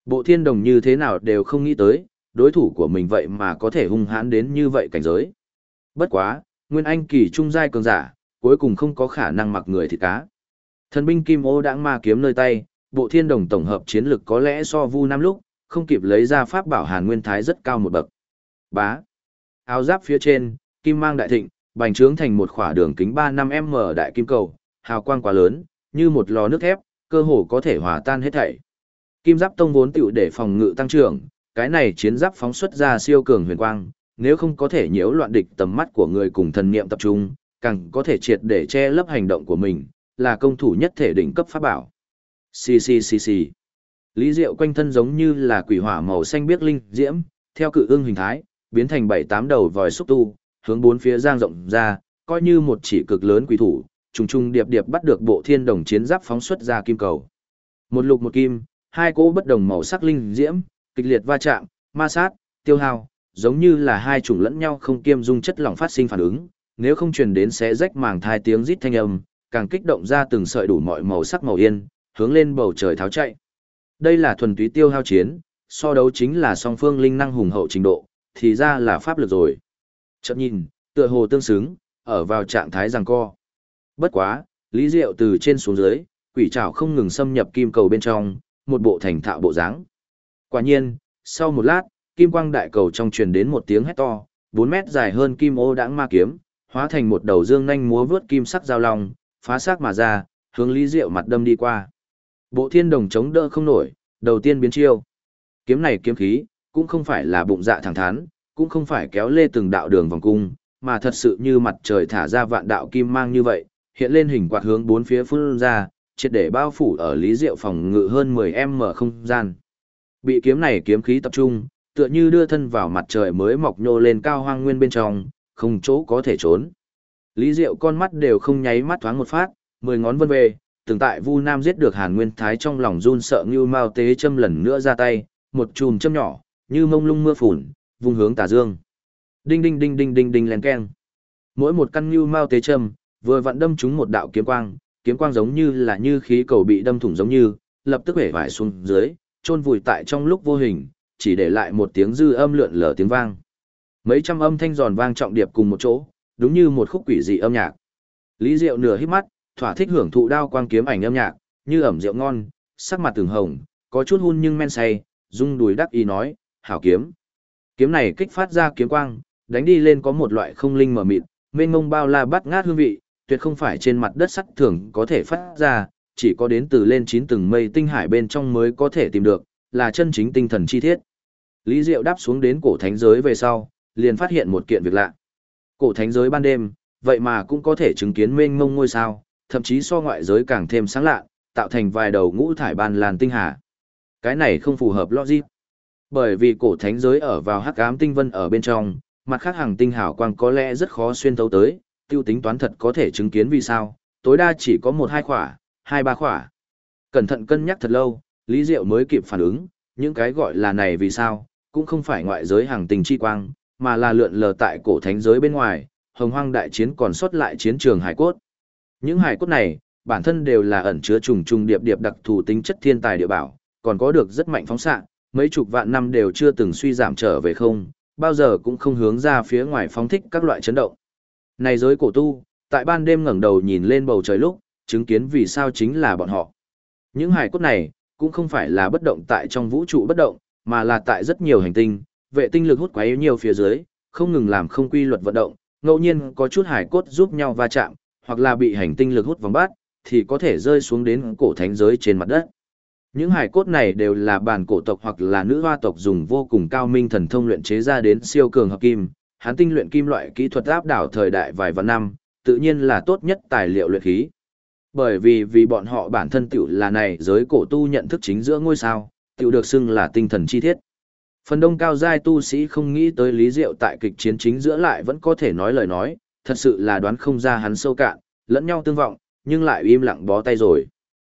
Bộ Thiên Đồng như thế nào đều không nghĩ tới, đối thủ của mình vậy mà có thể hung hãn đến như vậy cảnh giới. Bất quá, Nguyên Anh kỳ trung giai cường giả, cuối cùng không có khả năng mặc người thịt cá. Thần binh kim ô đãng ma kiếm nơi tay, Bộ Thiên Đồng tổng hợp chiến lực có lẽ so Vu Nam lúc, không kịp lấy ra pháp bảo Hàn Nguyên Thái rất cao một bậc. Bá. Áo giáp phía trên, kim mang đại thịnh, bành trướng thành một khỏa đường kính 3-5m đại kim cầu, hào quang quá lớn, như một lò nước thép, cơ hồ có thể hòa tan hết thảy. Kim giáp tông vốn tựu để phòng ngự tăng trưởng, cái này chiến giáp phóng xuất ra siêu cường huyền quang, nếu không có thể nhiễu loạn địch tầm mắt của người cùng thần niệm tập trung, càng có thể triệt để che lấp hành động của mình, là công thủ nhất thể đỉnh cấp pháp bảo. Xì xì xì xì. Lý Diệu quanh thân giống như là quỷ hỏa màu xanh biếc linh diễm, theo cự ưng hình thái, biến thành 7-8 đầu vòi xúc tu, hướng bốn phía giang rộng ra, coi như một chỉ cực lớn quỷ thủ, trùng trùng điệp điệp bắt được Bộ Thiên Đồng chiến giáp phóng xuất ra kim cầu. Một lục một kim, hai cỗ bất đồng màu sắc linh diễm, kịch liệt va chạm, ma sát, tiêu hao, giống như là hai chủng lẫn nhau không kiêm dung chất lỏng phát sinh phản ứng, nếu không truyền đến xé rách màng thai tiếng rít thanh âm, càng kích động ra từng sợi đủ mọi màu sắc màu yên, hướng lên bầu trời tháo chạy. Đây là thuần túy tiêu hao chiến, so đấu chính là song phương linh năng hùng hậu trình độ, thì ra là pháp lực rồi. Chợt nhìn, tựa hồ tương xứng, ở vào trạng thái giằng co. Bất quá, Lý Diệu từ trên xuống dưới, quỷ trảo không ngừng xâm nhập kim cầu bên trong, một bộ thành thạo bộ dáng. Quả nhiên, sau một lát, kim quang đại cầu trong truyền đến một tiếng hét to, 4 mét dài hơn kim ô đãng ma kiếm, hóa thành một đầu dương nhanh múa vướt kim sắc giao long, phá xác mà ra, hướng Lý Diệu mặt đâm đi qua. Bộ Thiên Đồng chống đỡ không nổi, đầu tiên biến chiêu. Kiếm này kiếm khí, cũng không phải là bụng dạ thẳng thắn, cũng không phải kéo lê từng đạo đường vòng cung, mà thật sự như mặt trời thả ra vạn đạo kim mang như vậy, hiện lên hình quạt hướng bốn phía phun ra, triệt để bao phủ ở Lý Diệu phòng ngự hơn 10m không gian. Bị kiếm này kiếm khí tập trung, tựa như đưa thân vào mặt trời mới mọc nhô lên cao hoang nguyên bên trong, không chỗ có thể trốn. Lý Diệu con mắt đều không nháy mắt thoáng một phát, 10 ngón vân về, từng tại Vu Nam giết được Hàn Nguyên Thái trong lòng run sợ như mao tế châm lần nữa ra tay, một chùm châm nhỏ, như mông lung mưa phùn, vung hướng tà dương. Đinh đinh đinh đinh đinh đinh len keng. Mỗi một căn như mao tế châm, vừa vặn đâm trúng một đạo kiếm quang giống như là như khí cầu bị đâm thủng giống như, lập tức bể vải xuống dưới, chôn vùi tại trong lúc vô hình, chỉ để lại một tiếng dư âm lượn lờ tiếng vang. Mấy trăm âm thanh giòn vang trọng điệp cùng một chỗ, đúng như một khúc quỷ dị âm nhạc. Lý Diệu nửa híp mắt, thỏa thích hưởng thụ đao quang kiếm ảnh âm nhạc, như ẩm rượu ngon, sắc mặt từng hồng, có chút hun nhưng men say, rung đùi đắc ý nói, hảo kiếm. Kiếm này kích phát ra kiếm quang, đánh đi lên có một loại không linh mờ mịt, mênh mông bao la bắt ngát hương vị, tuyệt không phải trên mặt đất sắt thường có thể phát ra, chỉ có đến từ lên 9 tầng mây tinh hải bên trong mới có thể tìm được, là chân chính tinh thần chi thiết. Lý Diệu đáp xuống đến cổ thánh giới về sau, liền phát hiện một kiện việc lạ. Cổ thánh giới ban đêm, vậy mà cũng có thể chứng kiến mênh mông ngôi sao, thậm chí so ngoại giới càng thêm sáng lạ, tạo thành vài đầu ngũ thải ban lan tinh hà. Cái này không phù hợp logic. Bởi vì cổ thánh giới ở vào hắc ám tinh vân ở bên trong, mặt khác hàng tinh hào quang có lẽ rất khó xuyên thấu tới, tiêu tính toán thật có thể chứng kiến vì sao, tối đa chỉ có 1-2 khỏa, 2-3 khỏa. Cẩn thận cân nhắc thật lâu, Lý Diệu mới kịp phản ứng, những cái gọi là này vì sao, cũng không phải ngoại giới hàng tinh chi quang, mà là lượn lờ tại cổ thánh giới bên ngoài, hồng hoang đại chiến còn sót lại chiến trường hải cốt. Những hải cốt này, bản thân đều là ẩn chứa trùng trùng điệp điệp đặc thù tính chất thiên tài địa bảo, còn có được rất mạnh phóng xạ, mấy chục vạn năm đều chưa từng suy giảm trở về không, bao giờ cũng không hướng ra phía ngoài phóng thích các loại chấn động. Này giới cổ tu, tại ban đêm ngẩng đầu nhìn lên bầu trời lúc, chứng kiến vì sao chính là bọn họ. Những hải cốt này, cũng không phải là bất động tại trong vũ trụ bất động, mà là tại rất nhiều hành tinh, vệ tinh lực hút quá nhiều phía dưới, không ngừng làm không quy luật vận động, ngẫu nhiên có chút hải cốt giúp nhau va chạm, hoặc là bị hành tinh lực hút vòng bát, thì có thể rơi xuống đến cổ thánh giới trên mặt đất. Những hải cốt này đều là bản cổ tộc hoặc là nữ hoa tộc dùng vô cùng cao minh thần thông luyện chế ra đến siêu cường hợp kim, hán tinh luyện kim loại kỹ thuật áp đảo thời đại vài vạn năm, tự nhiên là tốt nhất tài liệu luyện khí. Bởi vì bọn họ bản thân tiểu là này giới cổ tu nhận thức chính giữa ngôi sao, tiểu được xưng là tinh thần chi thiết. Phần đông cao giai tu sĩ không nghĩ tới Lý Diệu tại kịch chiến chính giữa lại vẫn có thể nói lời nói, thật sự là đoán không ra hắn sâu cạn, lẫn nhau tương vọng, nhưng lại im lặng bó tay rồi.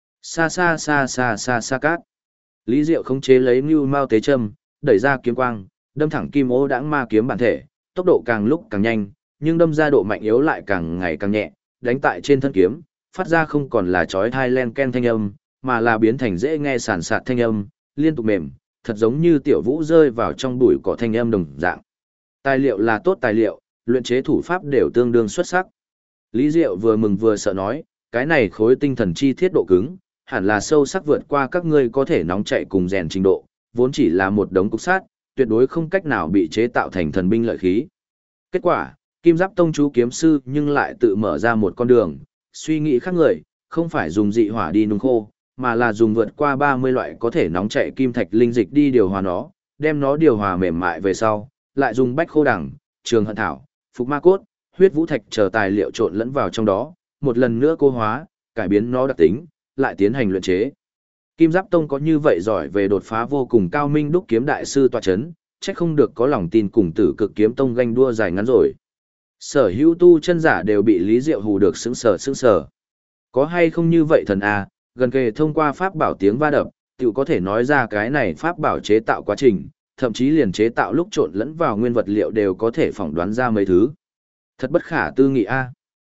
Xa xa xa xa xa xa cát. Lý Diệu khống chế lấy Ngưu Mao tế châm, đẩy ra kiếm quang, đâm thẳng kim ô đãng ma kiếm bản thể, tốc độ càng lúc càng nhanh, nhưng đâm ra độ mạnh yếu lại càng ngày càng nhẹ, đánh tại trên thân kiếm, phát ra không còn là chói tai len ken thanh âm, mà là biến thành dễ nghe sàn sạt thanh âm, liên tục mềm, thật giống như tiểu vũ rơi vào trong bụi cỏ thanh âm đồng dạng. Tài liệu là tốt tài liệu, luyện chế thủ pháp đều tương đương xuất sắc. Lý Diệu vừa mừng vừa sợ nói, cái này khối tinh thần chi thiết độ cứng, hẳn là sâu sắc vượt qua các ngươi có thể nóng chạy cùng rèn trình độ, vốn chỉ là một đống cục sát, tuyệt đối không cách nào bị chế tạo thành thần binh lợi khí. Kết quả, Kim Giáp Tông chú kiếm sư nhưng lại tự mở ra một con đường, suy nghĩ khác người, không phải dùng dị hỏa đi nung khô, mà là dùng vượt qua 30 loại có thể nóng chạy kim thạch linh dịch đi điều hòa nó, đem nó điều hòa mềm mại về sau, lại dùng bách khô đằng, trường hận thảo, phục ma cốt, huyết vũ thạch chờ tài liệu trộn lẫn vào trong đó, một lần nữa cô hóa, cải biến nó đặc tính, lại tiến hành luyện chế. Kim Giáp Tông có như vậy giỏi về đột phá vô cùng cao minh đúc kiếm đại sư tọa chấn, chắc không được có lòng tin cùng Tử Cực Kiếm Tông ganh đua dài ngắn rồi. Sở hữu tu chân giả đều bị Lý Diệu hù được sững sờ. Có hay không như vậy thần à, gần kề thông qua pháp bảo tiếng va đập, tiểu có thể nói ra cái này pháp bảo chế tạo quá trình, thậm chí liền chế tạo lúc trộn lẫn vào nguyên vật liệu đều có thể phỏng đoán ra mấy thứ. Thật bất khả tư nghị a.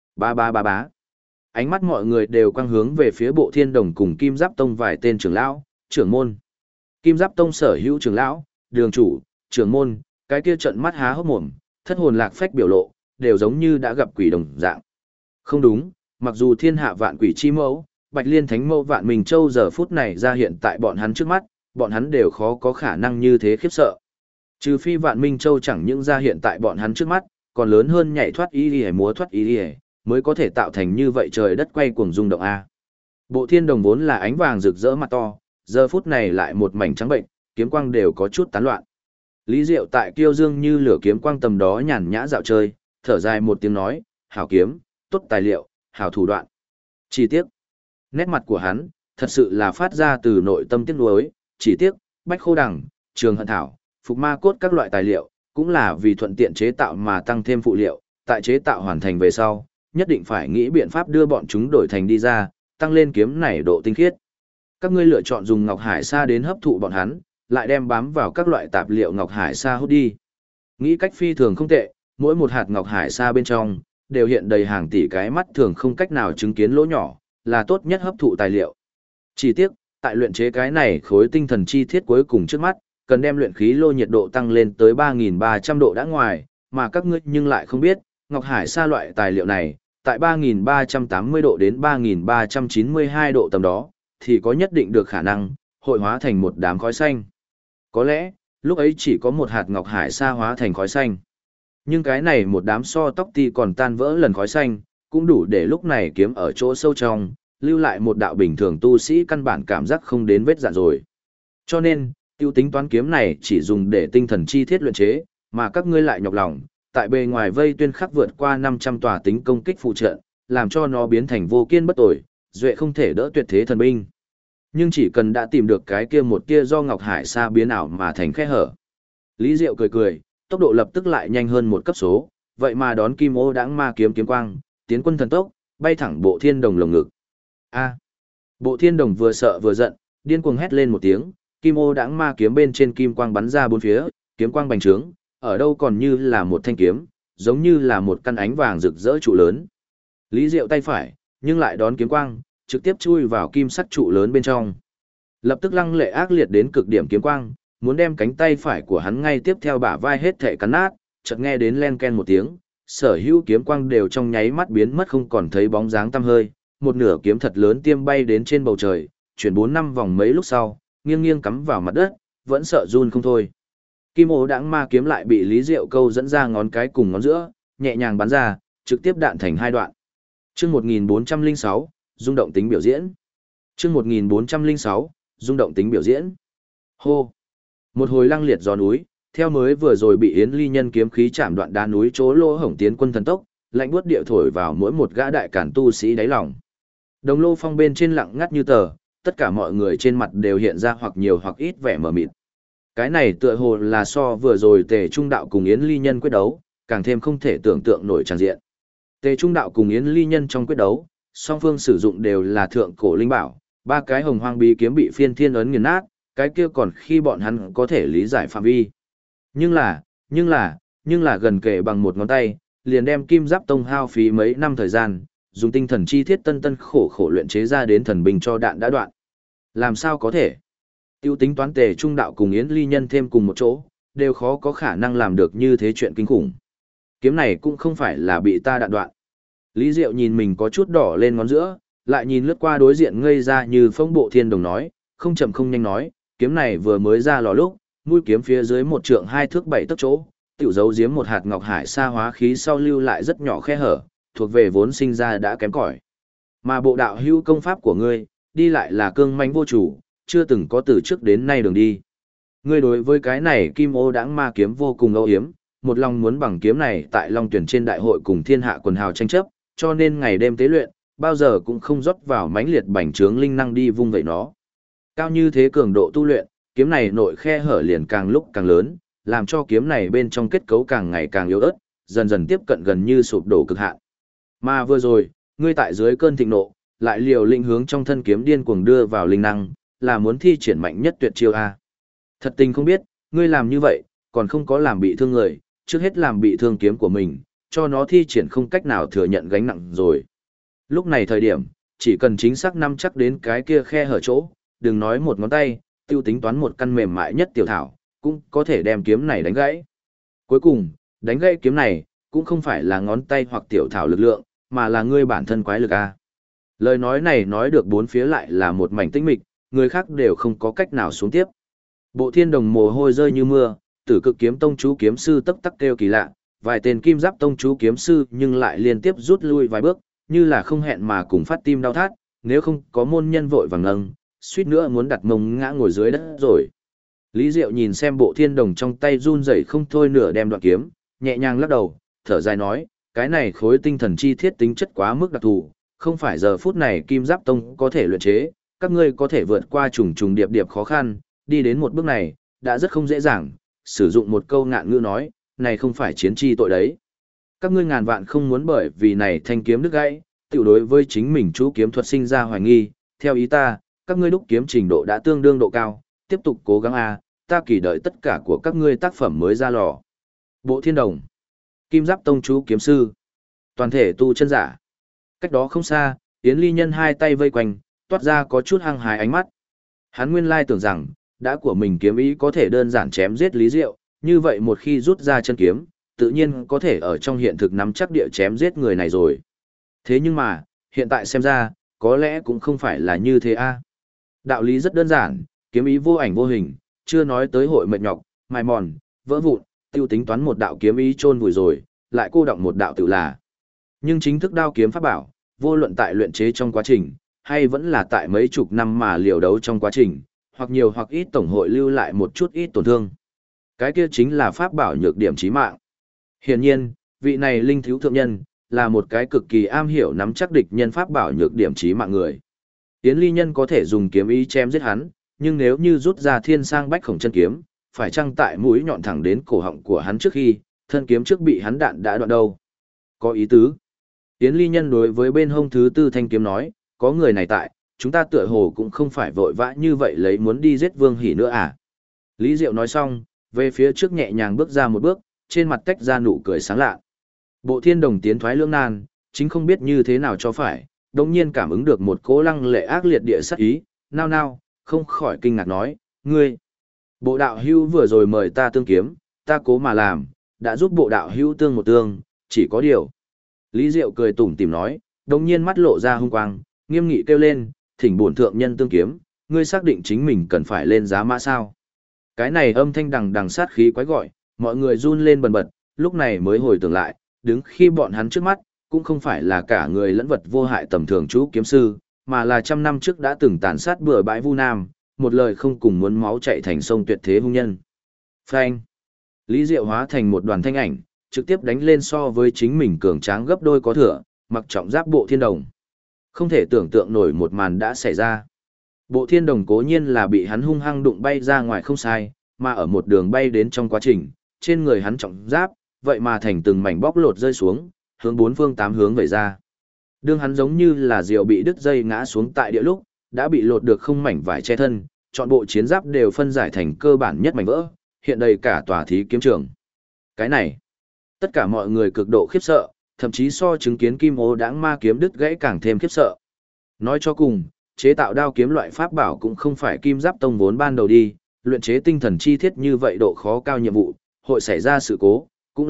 Bá. Ánh mắt mọi người đều quang hướng về phía Bộ Thiên Đồng cùng Kim Giáp Tông vài tên trưởng lão, trưởng môn. Kim Giáp Tông sở hữu trưởng lão, đường chủ, trưởng môn, cái kia trận mắt há hốc mồm, thất hồn lạc phách biểu lộ, đều giống như đã gặp quỷ đồng dạng. Không đúng, mặc dù thiên hạ vạn quỷ chi mẫu, Bạch Liên Thánh Mẫu Vạn Mình Châu giờ phút này ra hiện tại bọn hắn trước mắt, bọn hắn đều khó có khả năng như thế khiếp sợ. Trừ phi Vạn Minh Châu chẳng những ra hiện tại bọn hắn trước mắt, còn lớn hơn nhảy thoát y liễu múa thoát y liễu, mới có thể tạo thành như vậy trời đất quay cuồng rung động a. Bộ Thiên Đồng vốn là ánh vàng rực rỡ mặt to, giờ phút này lại một mảnh trắng bệnh, kiếm quang đều có chút tán loạn. Lý Diệu tại kiêu dương như lửa kiếm quang tầm đó nhàn nhã dạo chơi, thở dài một tiếng nói, hảo kiếm, tốt tài liệu, hảo thủ đoạn. Chỉ tiếc, nét mặt của hắn, thật sự là phát ra từ nội tâm tiếc nuối, chỉ tiếc, bách khô đằng, trường hận thảo, phục ma cốt các loại tài liệu, cũng là vì thuận tiện chế tạo mà tăng thêm phụ liệu, tại chế tạo hoàn thành về sau, nhất định phải nghĩ biện pháp đưa bọn chúng đổi thành đi ra, tăng lên kiếm này độ tinh khiết. Các ngươi lựa chọn dùng ngọc hải sa đến hấp thụ bọn hắn, lại đem bám vào các loại tạp liệu ngọc hải sa hút đi. Nghĩ cách phi thường không tệ, mỗi một hạt ngọc hải sa bên trong đều hiện đầy hàng tỷ cái mắt thường không cách nào chứng kiến lỗ nhỏ, là tốt nhất hấp thụ tài liệu. Chỉ tiếc, tại luyện chế cái này khối tinh thần chi thiết cuối cùng trước mắt, cần đem luyện khí lô nhiệt độ tăng lên tới 3.300 độ đã ngoài, mà các ngươi nhưng lại không biết, ngọc hải sa loại tài liệu này, tại 3.380 độ đến 3.392 độ tầm đó, thì có nhất định được khả năng hội hóa thành một đám khói xanh. Có lẽ, lúc ấy chỉ có một hạt ngọc hải sa hóa thành khói xanh. Nhưng cái này một đám so tóc ti còn tan vỡ lần khói xanh, cũng đủ để lúc này kiếm ở chỗ sâu trong, lưu lại một đạo bình thường tu sĩ căn bản cảm giác không đến vết dạn rồi. Cho nên, tiêu tính toán kiếm này chỉ dùng để tinh thần chi thiết luyện chế, mà các ngươi lại nhọc lòng, tại bề ngoài vây tuyên khắc vượt qua 500 tòa tính công kích phụ trợ, làm cho nó biến thành vô kiên bất tồi, duệ không thể đỡ tuyệt thế thần binh. Nhưng chỉ cần đã tìm được cái kia một tia do Ngọc Hải Sa biến ảo mà thành khe hở. Lý Diệu cười, tốc độ lập tức lại nhanh hơn một cấp số, vậy mà đón Kim Ô Đãng Ma kiếm kiếm quang, tiến quân thần tốc, bay thẳng Bộ Thiên Đồng lồng ngực. A! Bộ Thiên Đồng vừa sợ vừa giận, điên cuồng hét lên một tiếng, Kim Ô Đãng Ma kiếm bên trên kim quang bắn ra bốn phía, kiếm quang bành trướng, ở đâu còn như là một thanh kiếm, giống như là một căn ánh vàng rực rỡ trụ lớn. Lý Diệu tay phải, nhưng lại đón kiếm quang, trực tiếp chui vào kim sắt trụ lớn bên trong. Lập tức lăng lệ ác liệt đến cực điểm kiếm quang, muốn đem cánh tay phải của hắn ngay tiếp theo bả vai hết thể cắn nát, chợt nghe đến len ken một tiếng, sở hữu kiếm quang đều trong nháy mắt biến mất không còn thấy bóng dáng tăm hơi, một nửa kiếm thật lớn tiêm bay đến trên bầu trời, chuyển 4-5 vòng mấy lúc sau, nghiêng nghiêng cắm vào mặt đất, vẫn sợ run không thôi. Kim Ô Đãng Ma kiếm lại bị Lý Diệu câu dẫn ra ngón cái cùng ngón giữa, nhẹ nhàng bắn ra, trực tiếp đạn thành hai đoạn. Chương 1406, rung động tính biểu diễn. Chương 1406, rung động tính biểu diễn. Hô. Một hồi lăng liệt gió núi, theo mới vừa rồi bị Yến Ly Nhân kiếm khí chạm đoạn đá núi chỗ lỗ hổng tiến quân thần tốc, lạnh buốt địa thổi vào mỗi một gã đại cản tu sĩ đáy lòng. Đồng lô phong bên trên lặng ngắt như tờ, tất cả mọi người trên mặt đều hiện ra hoặc nhiều hoặc ít vẻ mờ mịt. Cái này tựa hồ là so vừa rồi Tề Trung Đạo cùng Yến Ly Nhân quyết đấu, càng thêm không thể tưởng tượng nổi tràn diện. Tề Trung Đạo cùng Yến Ly Nhân trong quyết đấu, song phương sử dụng đều là thượng cổ linh bảo, ba cái hồng hoang bí kiếm bị phiên thiên ấn nghiền nát, cái kia còn khi bọn hắn có thể lý giải phạm vi. Nhưng là gần kề bằng một ngón tay, liền đem Kim Giáp Tông hao phí mấy năm thời gian, dùng tinh thần chi thiết tân khổ luyện chế ra đến thần binh cho đạn đã đoạn. Làm sao có thể? Tiêu tính toán Tề Trung đạo cùng Yến Ly Nhân thêm cùng một chỗ, đều khó có khả năng làm được như thế chuyện kinh khủng. Kiếm này cũng không phải là bị ta đạn đoạn. Lý Diệu nhìn mình có chút đỏ lên ngón giữa, lại nhìn lướt qua đối diện ngây ra như phong Bộ Thiên Đồng nói, không chậm không nhanh nói, kiếm này vừa mới ra lò lúc, mũi kiếm phía dưới một trượng 2 thước 7 tấc chỗ, tiểu giấu giếm một hạt ngọc hải sa hóa khí sau lưu lại rất nhỏ khe hở, thuộc về vốn sinh ra đã kém cỏi. Mà bộ đạo hữu công pháp của ngươi, đi lại là cương mãnh vô chủ, chưa từng có từ trước đến nay đường đi. Ngươi đối với cái này Kim Ô Đãng Ma kiếm vô cùng âu yếm, một lòng muốn bằng kiếm này tại Long Tuyển trên đại hội cùng thiên hạ quần hào tranh chấp, cho nên ngày đêm tế luyện, bao giờ cũng không rót vào mãnh liệt bành trướng linh năng đi vung vậy nó. Cao như thế cường độ tu luyện, kiếm này nội khe hở liền càng lúc càng lớn, làm cho kiếm này bên trong kết cấu càng ngày càng yếu ớt, dần dần tiếp cận gần như sụp đổ cực hạn. Mà vừa rồi, ngươi tại dưới cơn thịnh nộ, lại liều lĩnh hướng trong thân kiếm điên cuồng đưa vào linh năng, là muốn thi triển mạnh nhất tuyệt chiêu a. Thật tình không biết, ngươi làm như vậy, còn không có làm bị thương người, trước hết làm bị thương kiếm của mình, cho nó thi triển không cách nào thừa nhận gánh nặng rồi. Lúc này thời điểm, chỉ cần chính xác nắm chắc đến cái kia khe hở chỗ, đừng nói một ngón tay, tiêu tính toán một căn mềm mại nhất tiểu thảo, cũng có thể đem kiếm này đánh gãy. Cuối cùng, đánh gãy kiếm này, cũng không phải là ngón tay hoặc tiểu thảo lực lượng, mà là ngươi bản thân quái lực a. Lời nói này nói được bốn phía lại là một mảnh tĩnh mịch, người khác đều không có cách nào xuống tiếp. Bộ Thiên Đồng mồ hôi rơi như mưa, Tử Cực Kiếm Tông chú kiếm sư tấp tắc kêu kỳ lạ, vài tên Kim Giáp Tông chú kiếm sư nhưng lại liên tiếp rút lui vài bước, như là không hẹn mà cùng phát tim đau thắt, nếu không có môn nhân vội vàng nâng, suýt nữa muốn đặt mông ngã ngồi dưới đất rồi. Lý Diệu nhìn xem Bộ Thiên Đồng trong tay run rẩy không thôi nửa đem đoạn kiếm, nhẹ nhàng lắc đầu, thở dài nói, cái này khối tinh thần chi thiết tính chất quá mức đặc thù, không phải giờ phút này Kim Giáp Tông có thể luyện chế, các ngươi có thể vượt qua trùng trùng điệp điệp khó khăn, đi đến một bước này, đã rất không dễ dàng, sử dụng một câu ngạn ngữ nói, này không phải chiến chi tội đấy. Các ngươi ngàn vạn không muốn bởi vì này thanh kiếm đứt gãy, tiểu đối với chính mình chú kiếm thuật sinh ra hoài nghi, theo ý ta, các ngươi đúc kiếm trình độ đã tương đương độ cao, tiếp tục cố gắng a, ta kỳ đợi tất cả của các ngươi tác phẩm mới ra lò. Bộ Thiên Đồng, Kim Giáp Tông chú kiếm sư, toàn thể tu chân giả. Cách đó không xa, Yến Ly Nhân hai tay vây quanh, toát ra có chút hăng hái ánh mắt. Hắn nguyên lai tưởng rằng, đã của mình kiếm ý có thể đơn giản chém giết Lý Diệu, như vậy một khi rút ra chân kiếm, tự nhiên có thể ở trong hiện thực nắm chắc địa chém giết người này rồi. Thế nhưng mà, hiện tại xem ra, có lẽ cũng không phải là như thế a. Đạo lý rất đơn giản, kiếm ý vô ảnh vô hình, chưa nói tới hội mệt nhọc, mài mòn, vỡ vụn, tiêu tính toán một đạo kiếm ý chôn vùi rồi, lại cô động một đạo tự là. Nhưng chính thức đao kiếm pháp bảo, vô luận tại luyện chế trong quá trình, hay vẫn là tại mấy chục năm mà liều đấu trong quá trình, hoặc nhiều hoặc ít tổng hội lưu lại một chút ít tổn thương. Cái kia chính là pháp bảo nhược điểm chí mạng. Hiển nhiên, vị này linh thiếu thượng nhân, là một cái cực kỳ am hiểu nắm chắc địch nhân pháp bảo nhược điểm chí mạng người. Yến Ly Nhân có thể dùng kiếm ý chém giết hắn, nhưng nếu như rút ra thiên sang bách khổng chân kiếm, phải chăng tại mũi nhọn thẳng đến cổ họng của hắn trước khi, thân kiếm trước bị hắn đạn đã đoạn đâu. Có ý tứ. Yến Ly Nhân đối với bên hông thứ tư thanh kiếm nói, có người này tại, chúng ta tựa hồ cũng không phải vội vã như vậy lấy muốn đi giết Vương Hỉ nữa à. Lý Diệu nói xong, về phía trước nhẹ nhàng bước ra một bước, trên mặt tách ra nụ cười sáng lạ. Bộ Thiên Đồng tiến thoái lưỡng nan, chính không biết như thế nào cho phải, đồng nhiên cảm ứng được một cỗ lăng lệ ác liệt địa sát ý, nao nao, không khỏi kinh ngạc nói, ngươi. Bộ đạo hưu vừa rồi mời ta tương kiếm, ta cố mà làm, đã giúp bộ đạo hưu tương một tương, chỉ có điều. Lý Diệu cười tủm tỉm nói, đồng nhiên mắt lộ ra hung quang, nghiêm nghị kêu lên, thỉnh bổn thượng nhân tương kiếm, ngươi xác định chính mình cần phải lên giá mã sao. Cái này âm thanh đằng đằng sát khí quái gọi, mọi người run lên bần bật, lúc này mới hồi tưởng lại, đứng khi bọn hắn trước mắt, cũng không phải là cả người lẫn vật vô hại tầm thường chú kiếm sư, mà là trăm năm trước đã từng tàn sát bừa bãi Vu Nam, một lời không cùng muốn máu chạy thành sông tuyệt thế hung nhân. Phanh! Lý Diệu hóa thành một đoàn thanh ảnh, trực tiếp đánh lên so với chính mình cường tráng gấp đôi có thừa, mặc trọng giáp Bộ Thiên Đồng. Không thể tưởng tượng nổi một màn đã xảy ra. Bộ Thiên Đồng cố nhiên là bị hắn hung hăng đụng bay ra ngoài không sai, mà ở một đường bay đến trong quá trình, trên người hắn trọng giáp, vậy mà thành từng mảnh bóc lột rơi xuống, hướng bốn phương tám hướng vẩy ra. Đương hắn giống như là diều bị đứt dây ngã xuống tại địa lúc, đã bị lột được không mảnh vải che thân, trọn bộ chiến giáp đều phân giải thành cơ bản nhất mảnh vỡ, hiện đầy cả tòa thí kiếm trường. Cái này, tất cả mọi người cực độ khiếp sợ, thậm chí so chứng kiến Kim Ô Đãng Ma kiếm đứt gãy càng thêm khiếp sợ. Nói cho cùng, chế tạo đao kiếm loại pháp bảo cũng không phải Kim Giáp Tông vốn ban đầu đi, luyện chế tinh thần chi thiết như vậy độ khó cao nhiệm vụ, hội xảy ra sự cố,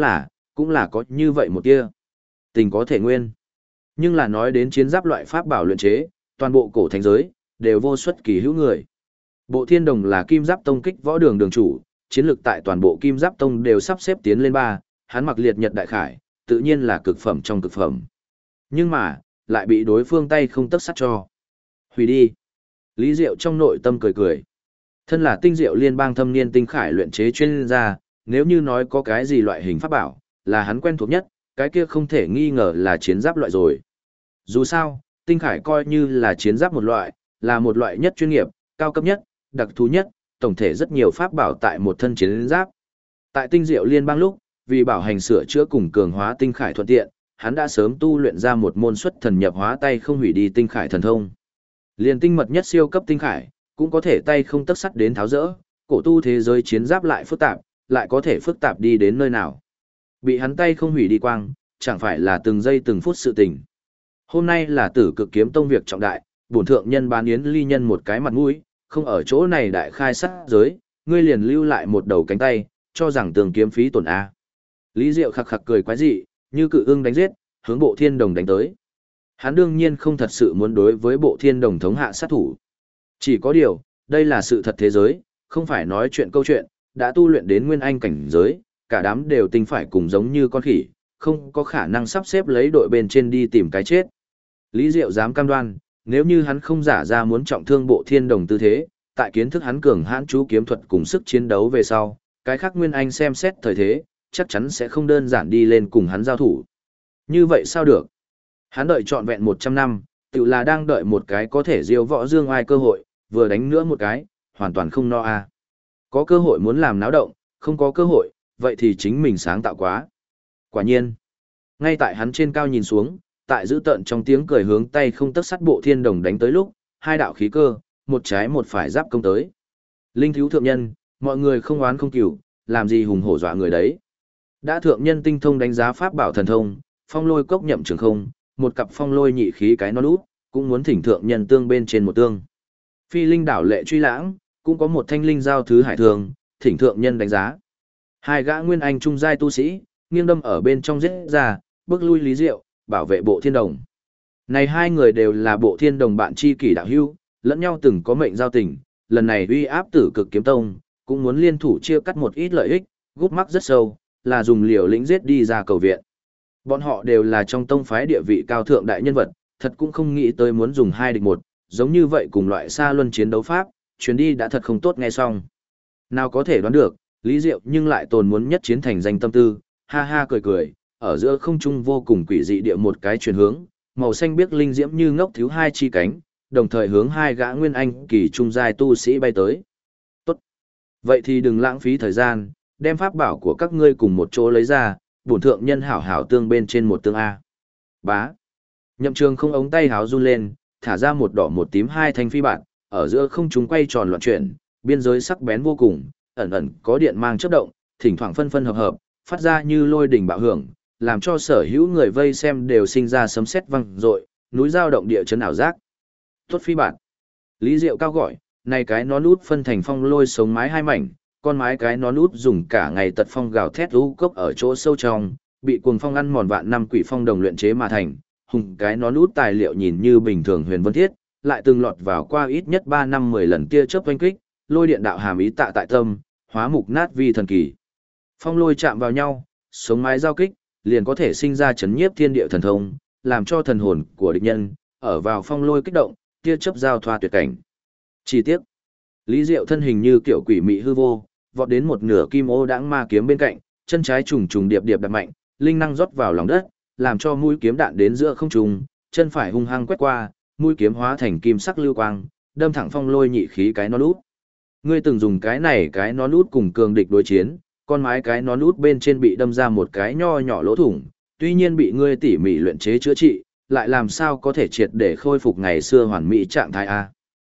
cũng là có như vậy một tia. Tình có thể nguyên. Nhưng là nói đến chiến giáp loại pháp bảo luyện chế, toàn bộ cổ thánh giới, đều vô xuất kỳ hữu người. Bộ Thiên Đồng là Kim Giáp Tông kích võ đường đường chủ, chiến lược tại toàn bộ Kim Giáp Tông đều sắp xếp tiến lên 3, hắn mặc liệt nhật đại khải, tự nhiên là cực phẩm trong cực phẩm. Nhưng mà, lại bị đối phương tay không tấc sắt cho. Hủy đi. Lý Diệu trong nội tâm cười cười. Thân là tinh diệu liên bang thâm niên tinh khải luyện chế chuyên gia, nếu như nói có cái gì loại hình pháp bảo, là hắn quen thuộc nhất, cái kia không thể nghi ngờ là chiến giáp loại rồi. Dù sao, tinh khải coi như là chiến giáp một loại, là một loại nhất chuyên nghiệp, cao cấp nhất, đặc thù nhất, tổng thể rất nhiều pháp bảo tại một thân chiến giáp. Tại tinh diệu liên bang lúc, vì bảo hành sửa chữa cùng cường hóa tinh khải thuận tiện, hắn đã sớm tu luyện ra một môn xuất thần nhập hóa tay không hủy đi tinh khải thần thông. Liên tinh mật nhất siêu cấp tinh khải, cũng có thể tay không tấc sắt đến tháo rỡ, cổ tu thế giới chiến giáp lại phức tạp, lại có thể phức tạp đi đến nơi nào. Bị hắn tay không hủy đi quang, chẳng phải là từng giây từng phút sự tình. Hôm nay là Tử Cực Kiếm Tông việc trọng đại, bổn thượng nhân bán yến ly nhân một cái mặt mũi, không ở chỗ này đại khai sát giới, ngươi liền lưu lại một đầu cánh tay, cho rằng tường kiếm phí tổn a. Lý Diệu khặc khặc cười quái dị, như cự ưng đánh giết, hướng Bộ Thiên Đồng đánh tới. Hắn đương nhiên không thật sự muốn đối với Bộ Thiên Đồng thống hạ sát thủ. Chỉ có điều, đây là sự thật thế giới, không phải nói chuyện câu chuyện, đã tu luyện đến nguyên anh cảnh giới, cả đám đều tinh phải cùng giống như con khỉ, không có khả năng sắp xếp lấy đội bên trên đi tìm cái chết. Lý Diệu dám cam đoan, nếu như hắn không giả ra muốn trọng thương Bộ Thiên Đồng tư thế, tại kiến thức hắn cường hãn chú kiếm thuật cùng sức chiến đấu về sau, cái khác nguyên anh xem xét thời thế, chắc chắn sẽ không đơn giản đi lên cùng hắn giao thủ. Như vậy sao được? Hắn đợi trọn vẹn 100 năm, tự là đang đợi một cái có thể diêu võ dương ai cơ hội, vừa đánh nữa một cái, hoàn toàn không no a. Có cơ hội muốn làm náo động, không có cơ hội, vậy thì chính mình sáng tạo quá. Quả nhiên, ngay tại hắn trên cao nhìn xuống, tại giữ tận trong tiếng cười hướng tay không tấc sắt Bộ Thiên Đồng đánh tới lúc, hai đạo khí cơ, một trái một phải giáp công tới. Linh thiếu thượng nhân, mọi người không oán không cửu, làm gì hùng hổ dọa người đấy. Đã thượng nhân tinh thông đánh giá pháp bảo thần thông, phong lôi cốc nhậm trường không, một cặp phong lôi nhị khí cái non út, cũng muốn thỉnh thượng nhân tương bên trên một tương. Phi linh đảo lệ truy lãng, cũng có một thanh linh giao thứ hải thường, thỉnh thượng nhân đánh giá. Hai gã nguyên anh trung giai tu sĩ, nghiêng đâm ở bên trong giết ra, bước lui Lý Diệu, bảo vệ Bộ Thiên Đồng. Này hai người đều là Bộ Thiên Đồng bạn tri kỷ đạo hữu, lẫn nhau từng có mệnh giao tình, lần này uy áp Tử Cực Kiếm Tông, cũng muốn liên thủ chia cắt một ít lợi ích, gút mắc rất sâu, là dùng liều lĩnh giết đi ra cầu viện. Bọn họ đều là trong tông phái địa vị cao thượng đại nhân vật, thật cũng không nghĩ tới muốn dùng 2 địch 1, giống như vậy cùng loại xa luân chiến đấu pháp, chuyến đi đã thật không tốt nghe xong. Nào có thể đoán được, Lý Diệu nhưng lại tồn muốn nhất chiến thành danh tâm tư, ha ha cười cười, ở giữa không trung vô cùng quỷ dị địa một cái chuyển hướng, màu xanh biếc linh diễm như ngốc thiếu hai chi cánh, đồng thời hướng hai gã nguyên anh kỳ trung giai tu sĩ bay tới. Tốt. Vậy thì đừng lãng phí thời gian, đem pháp bảo của các ngươi cùng một chỗ lấy ra, bổn thượng nhân hảo hảo tương bên trên một tương A. Bá. Nhậm Trường không ống tay háo run lên, thả ra một đỏ một tím hai thanh phi bản, ở giữa không trung quay tròn loạn chuyển, biên giới sắc bén vô cùng, ẩn ẩn có điện mang chớp động, thỉnh thoảng phân phân hợp hợp, phát ra như lôi đỉnh bạo hưởng, làm cho sở hữu người vây xem đều sinh ra sấm sét vang dội, núi giao động địa chấn ảo giác. Tốt phi bản. Lý Diệu cao gọi, này cái nón út phân thành phong lôi sống mái hai mảnh, con mái cái nón út dùng cả ngày tật phong gào thét u cốc ở chỗ sâu trong, bị cuồng phong ăn mòn vạn năm quỷ phong đồng luyện chế mà thành, hùng cái nón út tài liệu nhìn như bình thường huyền vân thiết, lại từng lọt vào qua ít nhất 3 năm 10 lần tia chớp oanh kích, lôi điện đạo hàm ý tạ tại tâm, hóa mục nát vi thần kỳ. Phong lôi chạm vào nhau, sống mái giao kích, liền có thể sinh ra chấn nhiếp thiên địa thần thông, làm cho thần hồn của địch nhân ở vào phong lôi kích động, tia chớp giao thoa tuyệt cảnh. Chi tiết. Lý Diệu thân hình như kiểu quỷ mị hư vô, vọt đến một nửa kim ô đãng ma kiếm bên cạnh, chân trái trùng trùng điệp điệp đập mạnh, linh năng rót vào lòng đất, làm cho mũi kiếm đạn đến giữa không trung, chân phải hung hăng quét qua, mũi kiếm hóa thành kim sắc lưu quang, đâm thẳng phong lôi nhị khí cái nón út. Ngươi từng dùng cái này cái nón út cùng cường địch đối chiến, con mái cái nón út bên trên bị đâm ra một cái nho nhỏ lỗ thủng, tuy nhiên bị ngươi tỉ mỉ luyện chế chữa trị, lại làm sao có thể triệt để khôi phục ngày xưa hoàn mỹ trạng thái a.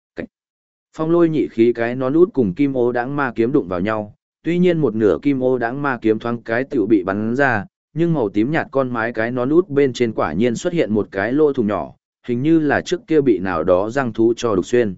Phong lôi nhị khí cái nón út cùng kim ô đãng ma kiếm đụng vào nhau, tuy nhiên một nửa kim ô đãng ma kiếm thoáng cái tiểu bị bắn ra, nhưng màu tím nhạt con mái cái nón út bên trên quả nhiên xuất hiện một cái lỗ thủng nhỏ, hình như là trước kia bị nào đó răng thú cho đục xuyên.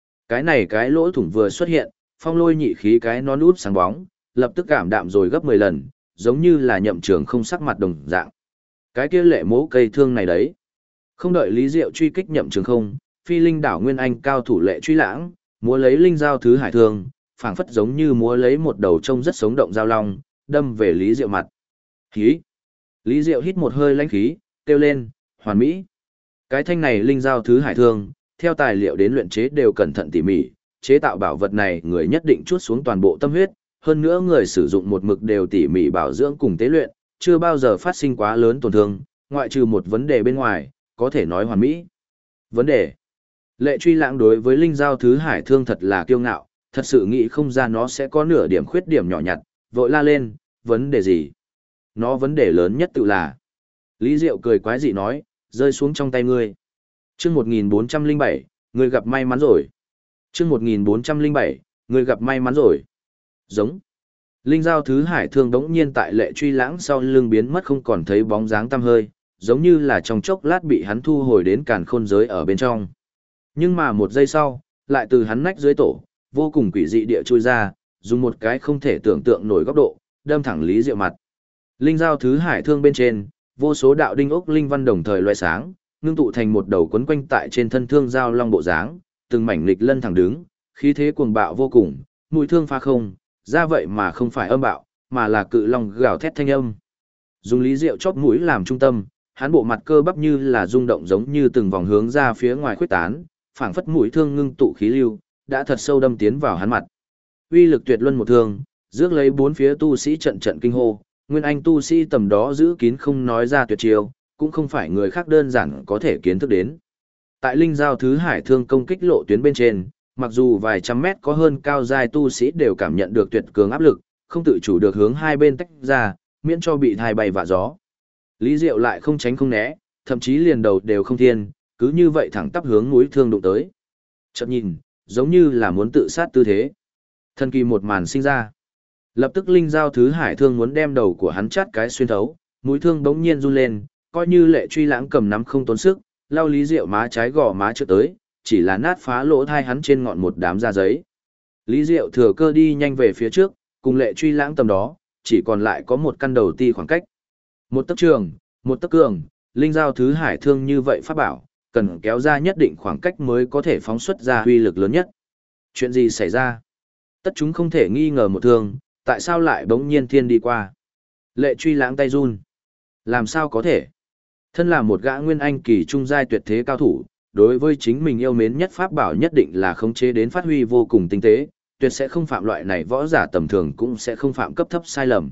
Cái lỗ thủng vừa xuất hiện, phong lôi nhị khí cái nón út sáng bóng, lập tức cảm đạm rồi gấp 10 lần, giống như là Nhậm Trường không sắc mặt đồng dạng. Cái kia lệ mố cây thương này đấy. Không đợi Lý Diệu truy kích Nhậm Trường không, Phi Linh đảo Nguyên Anh cao thủ Lệ Truy Lãng, múa lấy linh giao thứ hải thương, phảng phất giống như múa lấy một đầu trông rất sống động giao long, đâm về Lý Diệu mặt. Khí. Lý Diệu hít một hơi lãnh khí, kêu lên, hoàn mỹ. Cái thanh này linh giao thứ hải thương, theo tài liệu đến luyện chế đều cẩn thận tỉ mỉ, chế tạo bảo vật này người nhất định chuốt xuống toàn bộ tâm huyết, hơn nữa người sử dụng một mực đều tỉ mỉ bảo dưỡng cùng tế luyện, chưa bao giờ phát sinh quá lớn tổn thương, ngoại trừ một vấn đề bên ngoài, có thể nói hoàn mỹ. Vấn đề. Lệ Truy Lãng đối với linh giao thứ hải thương thật là kiêu ngạo, thật sự nghĩ không ra nó sẽ có nửa điểm khuyết điểm nhỏ nhặt, vội la lên, vấn đề gì? Nó vấn đề lớn nhất tự là. Lý Diệu cười quái dị nói, rơi xuống trong tay ngươi. Chương 1407, ngươi gặp may mắn rồi. Chương 1407, ngươi gặp may mắn rồi. Giống. Linh giao thứ hải thương đống nhiên tại Lệ Truy Lãng sau lưng biến mất không còn thấy bóng dáng tăm hơi, giống như là trong chốc lát bị hắn thu hồi đến càn khôn giới ở bên trong. Nhưng mà một giây sau, lại từ hắn nách dưới tổ, vô cùng quỷ dị địa chui ra, dùng một cái không thể tưởng tượng nổi góc độ, đâm thẳng Lý Diệu mặt. Linh giao thứ hải thương bên trên, vô số đạo đinh ốc linh văn đồng thời loe sáng, ngưng tụ thành một đầu quấn quanh tại trên thân thương giao long bộ dáng, từng mảnh lịch lân thẳng đứng, khí thế cuồng bạo vô cùng, mũi thương pha không, ra vậy mà không phải âm bạo, mà là cự long gào thét thanh âm. Dùng Lý Diệu chóp mũi làm trung tâm, hắn bộ mặt cơ bắp như là rung động giống như từng vòng hướng ra phía ngoài khuếch tán, phảng phất mũi thương ngưng tụ khí lưu, đã thật sâu đâm tiến vào hắn mặt. Uy lực tuyệt luân một thương, rước lấy bốn phía tu sĩ trận trận kinh hô, Nguyên Anh tu sĩ tầm đó giữ kín không nói ra tuyệt chiêu, cũng không phải người khác đơn giản có thể kiến thức đến. Tại linh giao thứ hải thương công kích lộ tuyến bên trên, mặc dù vài trăm mét có hơn cao giai tu sĩ đều cảm nhận được tuyệt cường áp lực, không tự chủ được hướng hai bên tách ra, miễn cho bị thai bay vạ gió. Lý Diệu lại không tránh không né, thậm chí liền đầu đều không thiên, cứ như vậy thẳng tắp hướng mũi thương đụng tới. Chợt nhìn, giống như là muốn tự sát tư thế. Thần kỳ một màn sinh ra. Lập tức linh giao thứ hải thương muốn đem đầu của hắn chát cái xuyên thấu, mũi thương bỗng nhiên run lên, coi như Lệ Truy Lãng cầm nắm không tốn sức, lao Lý Diệu má trái gò má trước tới, chỉ là nát phá lỗ thai hắn trên ngọn một đám da giấy. Lý Diệu thừa cơ đi nhanh về phía trước, cùng Lệ Truy Lãng tầm đó, chỉ còn lại có một căn đầu ti khoảng cách. Một tấc trường, một tấc cường, linh giao thứ hải thương như vậy pháp bảo, cần kéo ra nhất định khoảng cách mới có thể phóng xuất ra uy lực lớn nhất. Chuyện gì xảy ra? Tất chúng không thể nghi ngờ một thương, tại sao lại bỗng nhiên thiên đi qua? Lệ Truy Lãng tay run. Làm sao có thể? Thân là một gã nguyên anh kỳ trung giai tuyệt thế cao thủ, đối với chính mình yêu mến nhất pháp bảo nhất định là khống chế đến phát huy vô cùng tinh tế, tuyệt sẽ không phạm loại này võ giả tầm thường cũng sẽ không phạm cấp thấp sai lầm.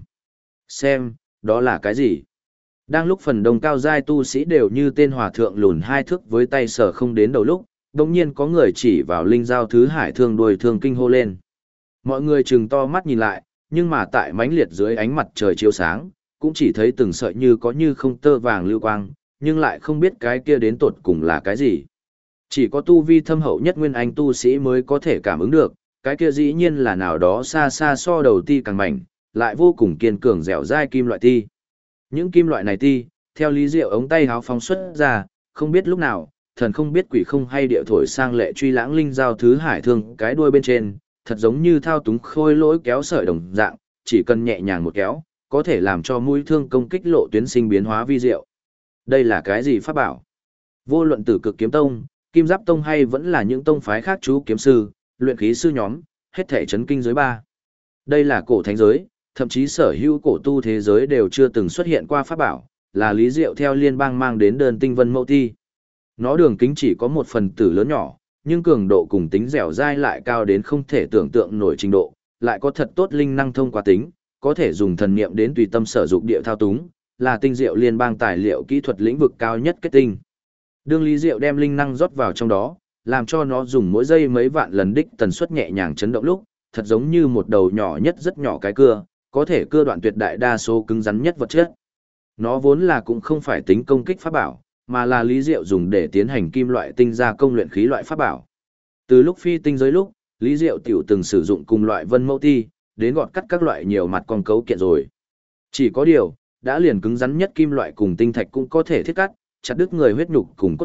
Xem, đó là cái gì? Đang lúc phần đông cao giai tu sĩ đều như tên hòa thượng lùn hai thước với tay sở không đến đầu lúc, đột nhiên có người chỉ vào linh giao thứ hải thương đuôi thương kinh hô lên. Mọi người trừng to mắt nhìn lại, nhưng mà tại mãnh liệt dưới ánh mặt trời chiếu sáng, cũng chỉ thấy từng sợi như có như không tơ vàng lưu quang, nhưng lại không biết cái kia đến tột cùng là cái gì. Chỉ có tu vi thâm hậu nhất nguyên anh tu sĩ mới có thể cảm ứng được, cái kia dĩ nhiên là nào đó xa xa so đầu ti càng mảnh, lại vô cùng kiên cường dẻo dai kim loại ti. Những kim loại này ti, theo Lý Diệu ống tay háo phóng xuất ra, không biết lúc nào, thần không biết quỷ không hay địa thổi sang Lệ Truy Lãng linh giao thứ hải thương cái đuôi bên trên, thật giống như thao túng khôi lỗi kéo sợi đồng dạng, chỉ cần nhẹ nhàng một kéo, có thể làm cho mũi thương công kích lộ tuyến sinh biến hóa vi diệu. Đây là cái gì pháp bảo? Vô luận Tử Cực Kiếm Tông, Kim Giáp Tông hay vẫn là những tông phái khác chú kiếm sư, luyện khí sư nhóm, hết thể chấn kinh giới ba. Đây là cổ thánh giới, thậm chí sở hữu cổ tu thế giới đều chưa từng xuất hiện qua pháp bảo, là Lý Diệu theo liên bang mang đến đơn tinh vân mẫu ti. Nó đường kính chỉ có một phần tử lớn nhỏ, nhưng cường độ cùng tính dẻo dai lại cao đến không thể tưởng tượng nổi trình độ, lại có thật tốt linh năng thông qua tính, có thể dùng thần niệm đến tùy tâm sở dụng địa thao túng, là tinh diệu liên bang tài liệu kỹ thuật lĩnh vực cao nhất kết tinh. Đương Lý Diệu đem linh năng rót vào trong đó, làm cho nó dùng mỗi giây mấy vạn lần đích tần suất nhẹ nhàng chấn động lúc, thật giống như một đầu nhỏ nhất rất nhỏ cái cưa, có thể cưa đoạn tuyệt đại đa số cứng rắn nhất vật chất. Nó vốn là cũng không phải tính công kích pháp bảo, mà là Lý Diệu dùng để tiến hành kim loại tinh gia công luyện khí loại pháp bảo. Từ lúc phi tinh giới lúc, Lý Diệu tiểu từng sử dụng cùng loại vân mẫu ti, đến gọt cắt các loại nhiều mặt con cấu kiện rồi. Chỉ có điều, đã liền cứng rắn nhất kim loại cùng tinh thạch cũng có thể thiết cắt, chặt đứt người huyết nhục cùng cốt cách,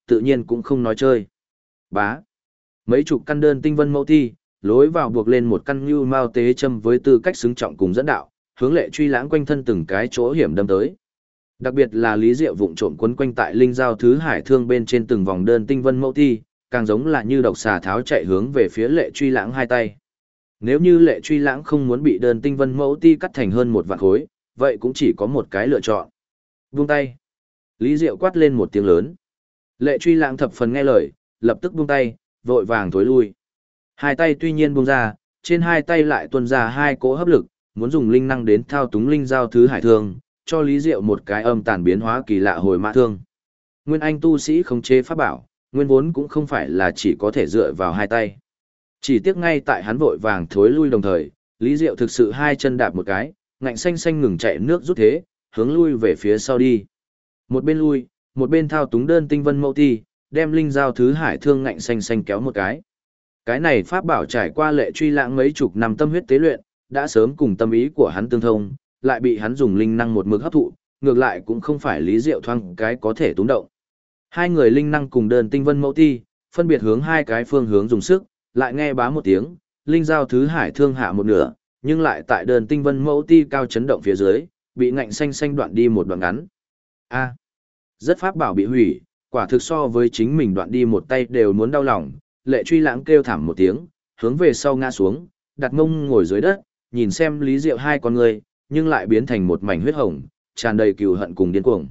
tự nhiên cũng không nói chơi. Bá. Mấy chục căn đơn tinh vân mẫu thi, lối vào buộc lên một căn như mao tế châm với tư cách xứng trọng cùng dẫn đạo, hướng Lệ Truy Lãng quanh thân từng cái chỗ hiểm đâm tới. Đặc biệt là Lý Diệu vụng trộm quấn quanh tại linh giao thứ hải thương bên trên từng vòng đơn tinh vân mẫu thi, càng giống là như độc xà tháo chạy hướng về phía Lệ Truy Lãng hai tay. Nếu như Lệ Truy Lãng không muốn bị đơn tinh vân mẫu ti cắt thành hơn một vạn khối, vậy cũng chỉ có một cái lựa chọn. Buông tay. Lý Diệu quát lên một tiếng lớn. Lệ Truy Lãng thập phần nghe lời, lập tức buông tay, vội vàng thối lui. Hai tay tuy nhiên buông ra, trên hai tay lại tuôn ra hai cỗ hấp lực, muốn dùng linh năng đến thao túng linh giao thứ hải thương, cho Lý Diệu một cái âm tàn biến hóa kỳ lạ hồi mã thương. Nguyên Anh tu sĩ khống chế pháp bảo, nguyên vốn cũng không phải là chỉ có thể dựa vào hai tay. Chỉ tiếc ngay tại hắn vội vàng thối lui đồng thời, Lý Diệu thực sự hai chân đạp một cái, ngạnh xanh xanh ngừng chạy nước rút thế, hướng lui về phía sau đi. Một bên lui, một bên thao túng đơn tinh vân mẫu ti, đem linh giao thứ hải thương ngạnh xanh xanh kéo một cái. Cái này pháp bảo trải qua Lệ Truy Lãng mấy chục năm tâm huyết tế luyện, đã sớm cùng tâm ý của hắn tương thông, lại bị hắn dùng linh năng một mực hấp thụ, ngược lại cũng không phải Lý Diệu thoang cái có thể túng động. Hai người linh năng cùng đơn tinh vân mẫu ti, phân biệt hướng hai cái phương hướng dùng sức, lại nghe bá một tiếng, linh giao thứ hải thương hạ một nửa, nhưng lại tại đơn tinh vân mẫu ti cao chấn động phía dưới, bị ngạnh xanh xanh đoạn đi một đoạn ngắn. A, rất pháp bảo bị hủy, quả thực so với chính mình đoạn đi một tay đều muốn đau lòng. Lệ Truy Lãng kêu thảm một tiếng, hướng về sau ngã xuống, đặt mông ngồi dưới đất, nhìn xem Lý Diệu hai con người, nhưng lại biến thành một mảnh huyết hồng, tràn đầy cừu hận cùng điên cuồng.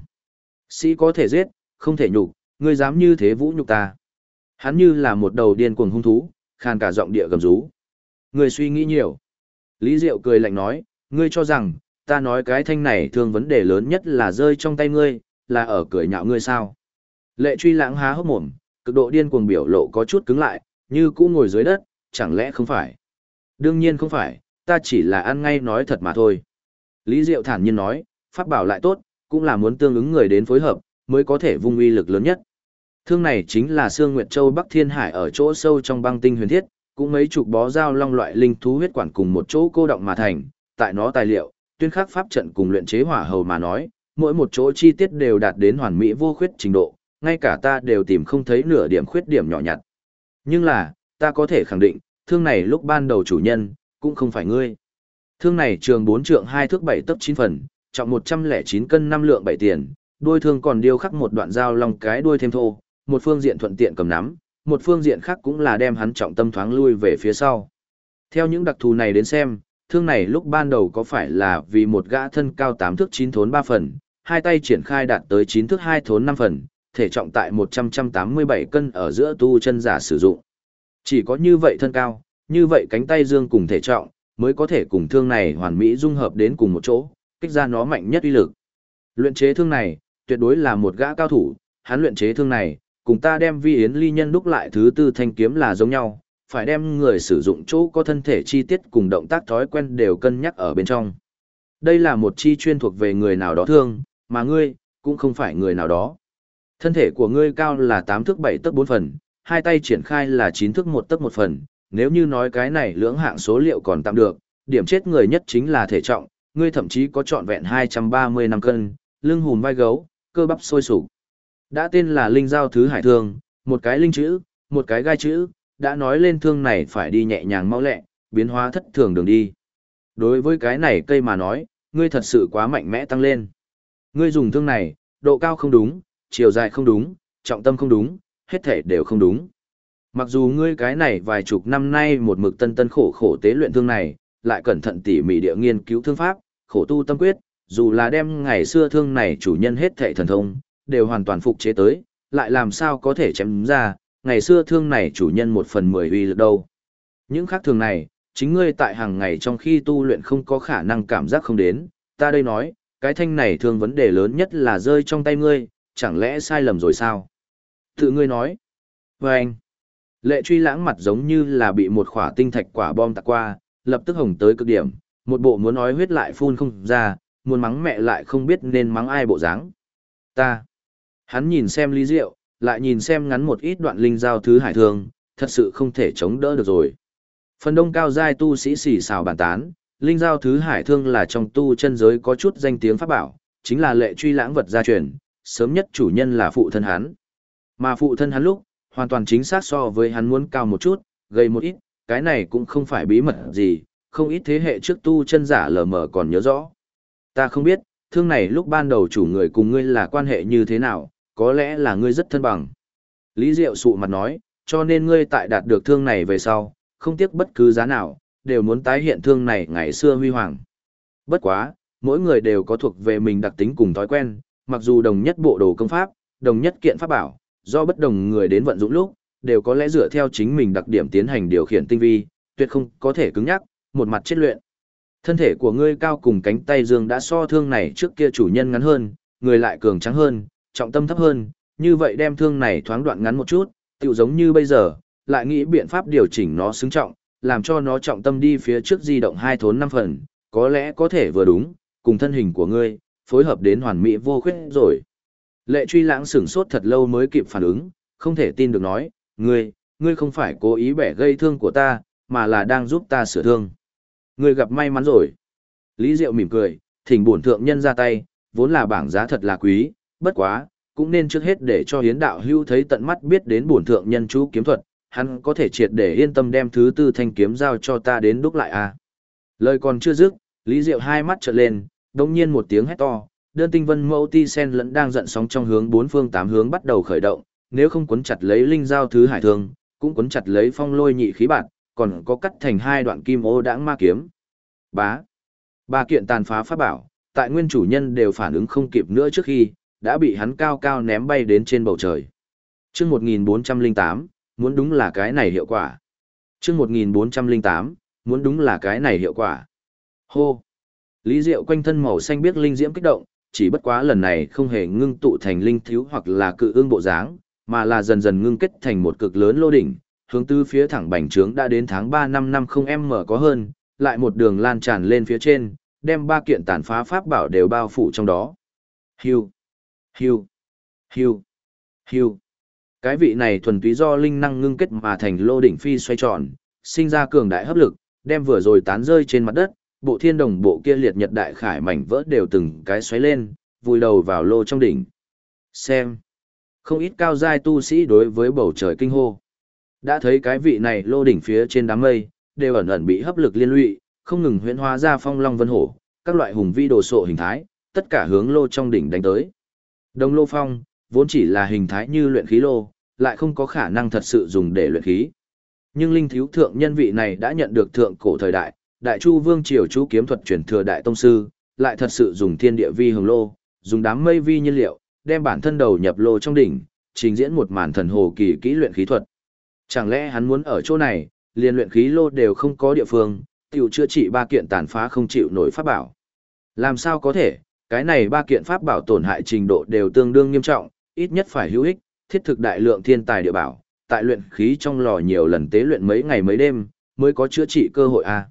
Sĩ có thể giết, không thể nhục, ngươi dám như thế vũ nhục ta. Hắn như là một đầu điên cuồng hung thú, khàn cả giọng địa gầm rú. Ngươi suy nghĩ nhiều. Lý Diệu cười lạnh nói, ngươi cho rằng, ta nói cái thanh này thương vấn đề lớn nhất là rơi trong tay ngươi, là ở cười nhạo ngươi sao. Lệ Truy Lãng há hốc mồm, cực độ điên cuồng biểu lộ có chút cứng lại, như cũ ngồi dưới đất, chẳng lẽ không phải? Đương nhiên không phải, ta chỉ là ăn ngay nói thật mà thôi. Lý Diệu thản nhiên nói, pháp bảo lại tốt, cũng là muốn tương ứng người đến phối hợp, mới có thể vung uy lực lớn nhất. Thương này chính là Sương Nguyệt Châu Bắc Thiên Hải ở chỗ sâu trong băng tinh huyền thiết, cũng mấy chục bó dao long loại linh thú huyết quản cùng một chỗ cô động mà thành, tại nó tài liệu, tuyên khắc pháp trận cùng luyện chế hỏa hầu mà nói, mỗi một chỗ chi tiết đều đạt đến hoàn mỹ vô khuyết trình độ, ngay cả ta đều tìm không thấy nửa điểm khuyết điểm nhỏ nhặt. Nhưng là, ta có thể khẳng định, thương này lúc ban đầu chủ nhân, cũng không phải ngươi. Thương này trường 4 trượng 2 thước 7 tấc 9 phần, trọng 109 cân 5 lượng 7 tiền, đuôi thương còn điêu khắc một đoạn dao long cái đuôi thêm thô, một phương diện thuận tiện cầm nắm, một phương diện khác cũng là đem hắn trọng tâm thoáng lui về phía sau. Theo những đặc thù này đến xem, thương này lúc ban đầu có phải là vì một gã thân cao 8 thước 9 thốn 3 phần, hai tay triển khai đạt tới 9 thước 2 thốn 5 phần, thể trọng tại 187 cân ở giữa tu chân giả sử dụng. Chỉ có như vậy thân cao, như vậy cánh tay dương cùng thể trọng, mới có thể cùng thương này hoàn mỹ dung hợp đến cùng một chỗ, kích ra nó mạnh nhất uy lực. Luyện chế thương này, tuyệt đối là một gã cao thủ, hắn luyện chế thương này, cùng ta đem vi yến ly nhân đúc lại thứ tư thanh kiếm là giống nhau, phải đem người sử dụng chỗ có thân thể chi tiết cùng động tác thói quen đều cân nhắc ở bên trong. Đây là một chi chuyên thuộc về người nào đó thương, mà ngươi, cũng không phải người nào đó. Thân thể của ngươi cao là 8 thước 7 tấc 4 phần, hai tay triển khai là 9 thước 1 tấc 1 phần, nếu như nói cái này lưỡng hạng số liệu còn tạm được, điểm chết người nhất chính là thể trọng, ngươi thậm chí có trọn vẹn 235 cân, lưng hùm vai gấu, cơ bắp sôi sục. Đã tên là linh giao thứ hải thương, một cái linh chữ, một cái gai chữ, đã nói lên thương này phải đi nhẹ nhàng mau lẹ, biến hóa thất thường đường đi. Đối với cái này cây mà nói, ngươi thật sự quá mạnh mẽ tăng lên. Ngươi dùng thương này, độ cao không đúng, chiều dài không đúng, trọng tâm không đúng, hết thể đều không đúng. Mặc dù ngươi cái này vài chục năm nay một mực tân tân khổ khổ tế luyện thương này, lại cẩn thận tỉ mỉ địa nghiên cứu thương pháp, khổ tu tâm quyết, dù là đem ngày xưa thương này chủ nhân hết thệ thần thông, đều hoàn toàn phục chế tới, lại làm sao có thể chém ra, ngày xưa thương này chủ nhân 1/10 uy lực đâu. Những khác thường này, chính ngươi tại hàng ngày trong khi tu luyện không có khả năng cảm giác không đến, ta đây nói, cái thanh này thương vấn đề lớn nhất là rơi trong tay ngươi, chẳng lẽ sai lầm rồi sao? Tự ngươi nói. Và anh, Lệ Truy Lãng mặt giống như là bị một khỏa tinh thạch quả bom tạc qua, lập tức hồng tới cực điểm, một bộ muốn nói huyết lại phun không ra, muốn mắng mẹ lại không biết nên mắng ai bộ dáng. Ta. Hắn nhìn xem Lý Diệu, lại nhìn xem ngắn một ít đoạn linh giao thứ hải thương, thật sự không thể chống đỡ được rồi. Phần đông cao giai tu sĩ xì xào bàn tán, linh giao thứ hải thương là trong tu chân giới có chút danh tiếng pháp bảo, chính là Lệ Truy Lãng vật gia truyền, sớm nhất chủ nhân là phụ thân hắn. Mà phụ thân hắn lúc, hoàn toàn chính xác so với hắn muốn cao một chút, gầy một ít, cái này cũng không phải bí mật gì, không ít thế hệ trước tu chân giả lờ mờ còn nhớ rõ. Ta không biết, thương này lúc ban đầu chủ người cùng ngươi là quan hệ như thế nào, có lẽ là ngươi rất thân bằng. Lý Diệu sụ mặt nói, cho nên ngươi tại đạt được thương này về sau, không tiếc bất cứ giá nào, đều muốn tái hiện thương này ngày xưa huy hoàng. Bất quá, mỗi người đều có thuộc về mình đặc tính cùng thói quen, mặc dù đồng nhất bộ đồ công pháp, đồng nhất kiện pháp bảo, do bất đồng người đến vận dụng lúc, đều có lẽ dựa theo chính mình đặc điểm tiến hành điều khiển tinh vi, tuyệt không có thể cứng nhắc, một mặt chết luyện. Thân thể của ngươi cao cùng cánh tay dương đã so thương này trước kia chủ nhân ngắn hơn, người lại cường trắng hơn, trọng tâm thấp hơn, như vậy đem thương này thoáng đoạn ngắn một chút, tựu giống như bây giờ, lại nghĩ biện pháp điều chỉnh nó xứng trọng, làm cho nó trọng tâm đi phía trước di động 2 thốn 5 phần, có lẽ có thể vừa đúng, cùng thân hình của ngươi, phối hợp đến hoàn mỹ vô khuyết rồi. Lệ Truy Lãng sửng sốt thật lâu mới kịp phản ứng, không thể tin được nói, ngươi không phải cố ý bẻ gây thương của ta, mà là đang giúp ta sửa thương. Ngươi gặp may mắn rồi. Lý Diệu mỉm cười, thỉnh bổn thượng nhân ra tay, vốn là bảng giá thật là quý, bất quá, cũng nên trước hết để cho hiến đạo hưu thấy tận mắt biết đến bổn thượng nhân chú kiếm thuật, hắn có thể triệt để yên tâm đem thứ tư thanh kiếm giao cho ta đến đúc lại à. Lời còn chưa dứt, Lý Diệu hai mắt trợn lên, đồng nhiên một tiếng hét to, đơn tinh vân mẫu ti sen lẫn đang giận sóng trong hướng bốn phương tám hướng bắt đầu khởi động, nếu không cuốn chặt lấy linh giao thứ hải thương, cũng cuốn chặt lấy phong lôi nhị khí bản, còn có cắt thành hai đoạn kim ô đãng ma kiếm. Ba kiện tàn phá pháp bảo, tại nguyên chủ nhân đều phản ứng không kịp nữa trước khi, đã bị hắn cao cao ném bay đến trên bầu trời. Chương 1408, muốn đúng là cái này hiệu quả. Chương 1408, muốn đúng là cái này hiệu quả. Hô! Lý Diệu quanh thân màu xanh biếc linh diễm kích động, chỉ bất quá lần này không hề ngưng tụ thành linh thiếu hoặc là cự ương bộ dáng, mà là dần dần ngưng kết thành một cực lớn lô đỉnh, hướng tư phía thẳng bành trướng đã đến tháng 3 năm 50m có hơn, lại một đường lan tràn lên phía trên, đem ba kiện tàn phá pháp bảo đều bao phủ trong đó. Hiu, hiu, hiu, hiu. Cái vị này thuần túy do linh năng ngưng kết mà thành lô đỉnh phi xoay tròn, sinh ra cường đại hấp lực, đem vừa rồi tán rơi trên mặt đất, bộ thiên đồng bộ kia liệt nhật đại khải mảnh vỡ đều từng cái xoáy lên, vùi đầu vào lô trong đỉnh. Xem, không ít cao giai tu sĩ đối với bầu trời kinh hô. Đã thấy cái vị này lô đỉnh phía trên đám mây, đều ẩn ẩn bị hấp lực liên lụy, không ngừng huyễn hóa ra phong long vân hổ, các loại hùng vĩ đồ sộ hình thái, tất cả hướng lô trong đỉnh đánh tới. Đồng lô phong, vốn chỉ là hình thái như luyện khí lô, lại không có khả năng thật sự dùng để luyện khí. Nhưng linh thiếu thượng nhân vị này đã nhận được thượng cổ thời đại, Đại Chu Vương triều chú kiếm thuật truyền thừa đại tông sư, lại thật sự dùng thiên địa vi hồng lô, dùng đám mây vi nhiên liệu, đem bản thân đầu nhập lô trong đỉnh, trình diễn một màn thần hồ kỳ kỹ luyện khí thuật. Chẳng lẽ hắn muốn ở chỗ này, liền luyện khí lô đều không có địa phương, tiểu chữa trị ba kiện tàn phá không chịu nổi pháp bảo. Làm sao có thể, cái này ba kiện pháp bảo tổn hại trình độ đều tương đương nghiêm trọng, ít nhất phải hữu ích, thiết thực đại lượng thiên tài địa bảo, tại luyện khí trong lò nhiều lần tế luyện mấy ngày mấy đêm, mới có chữa trị cơ hội a.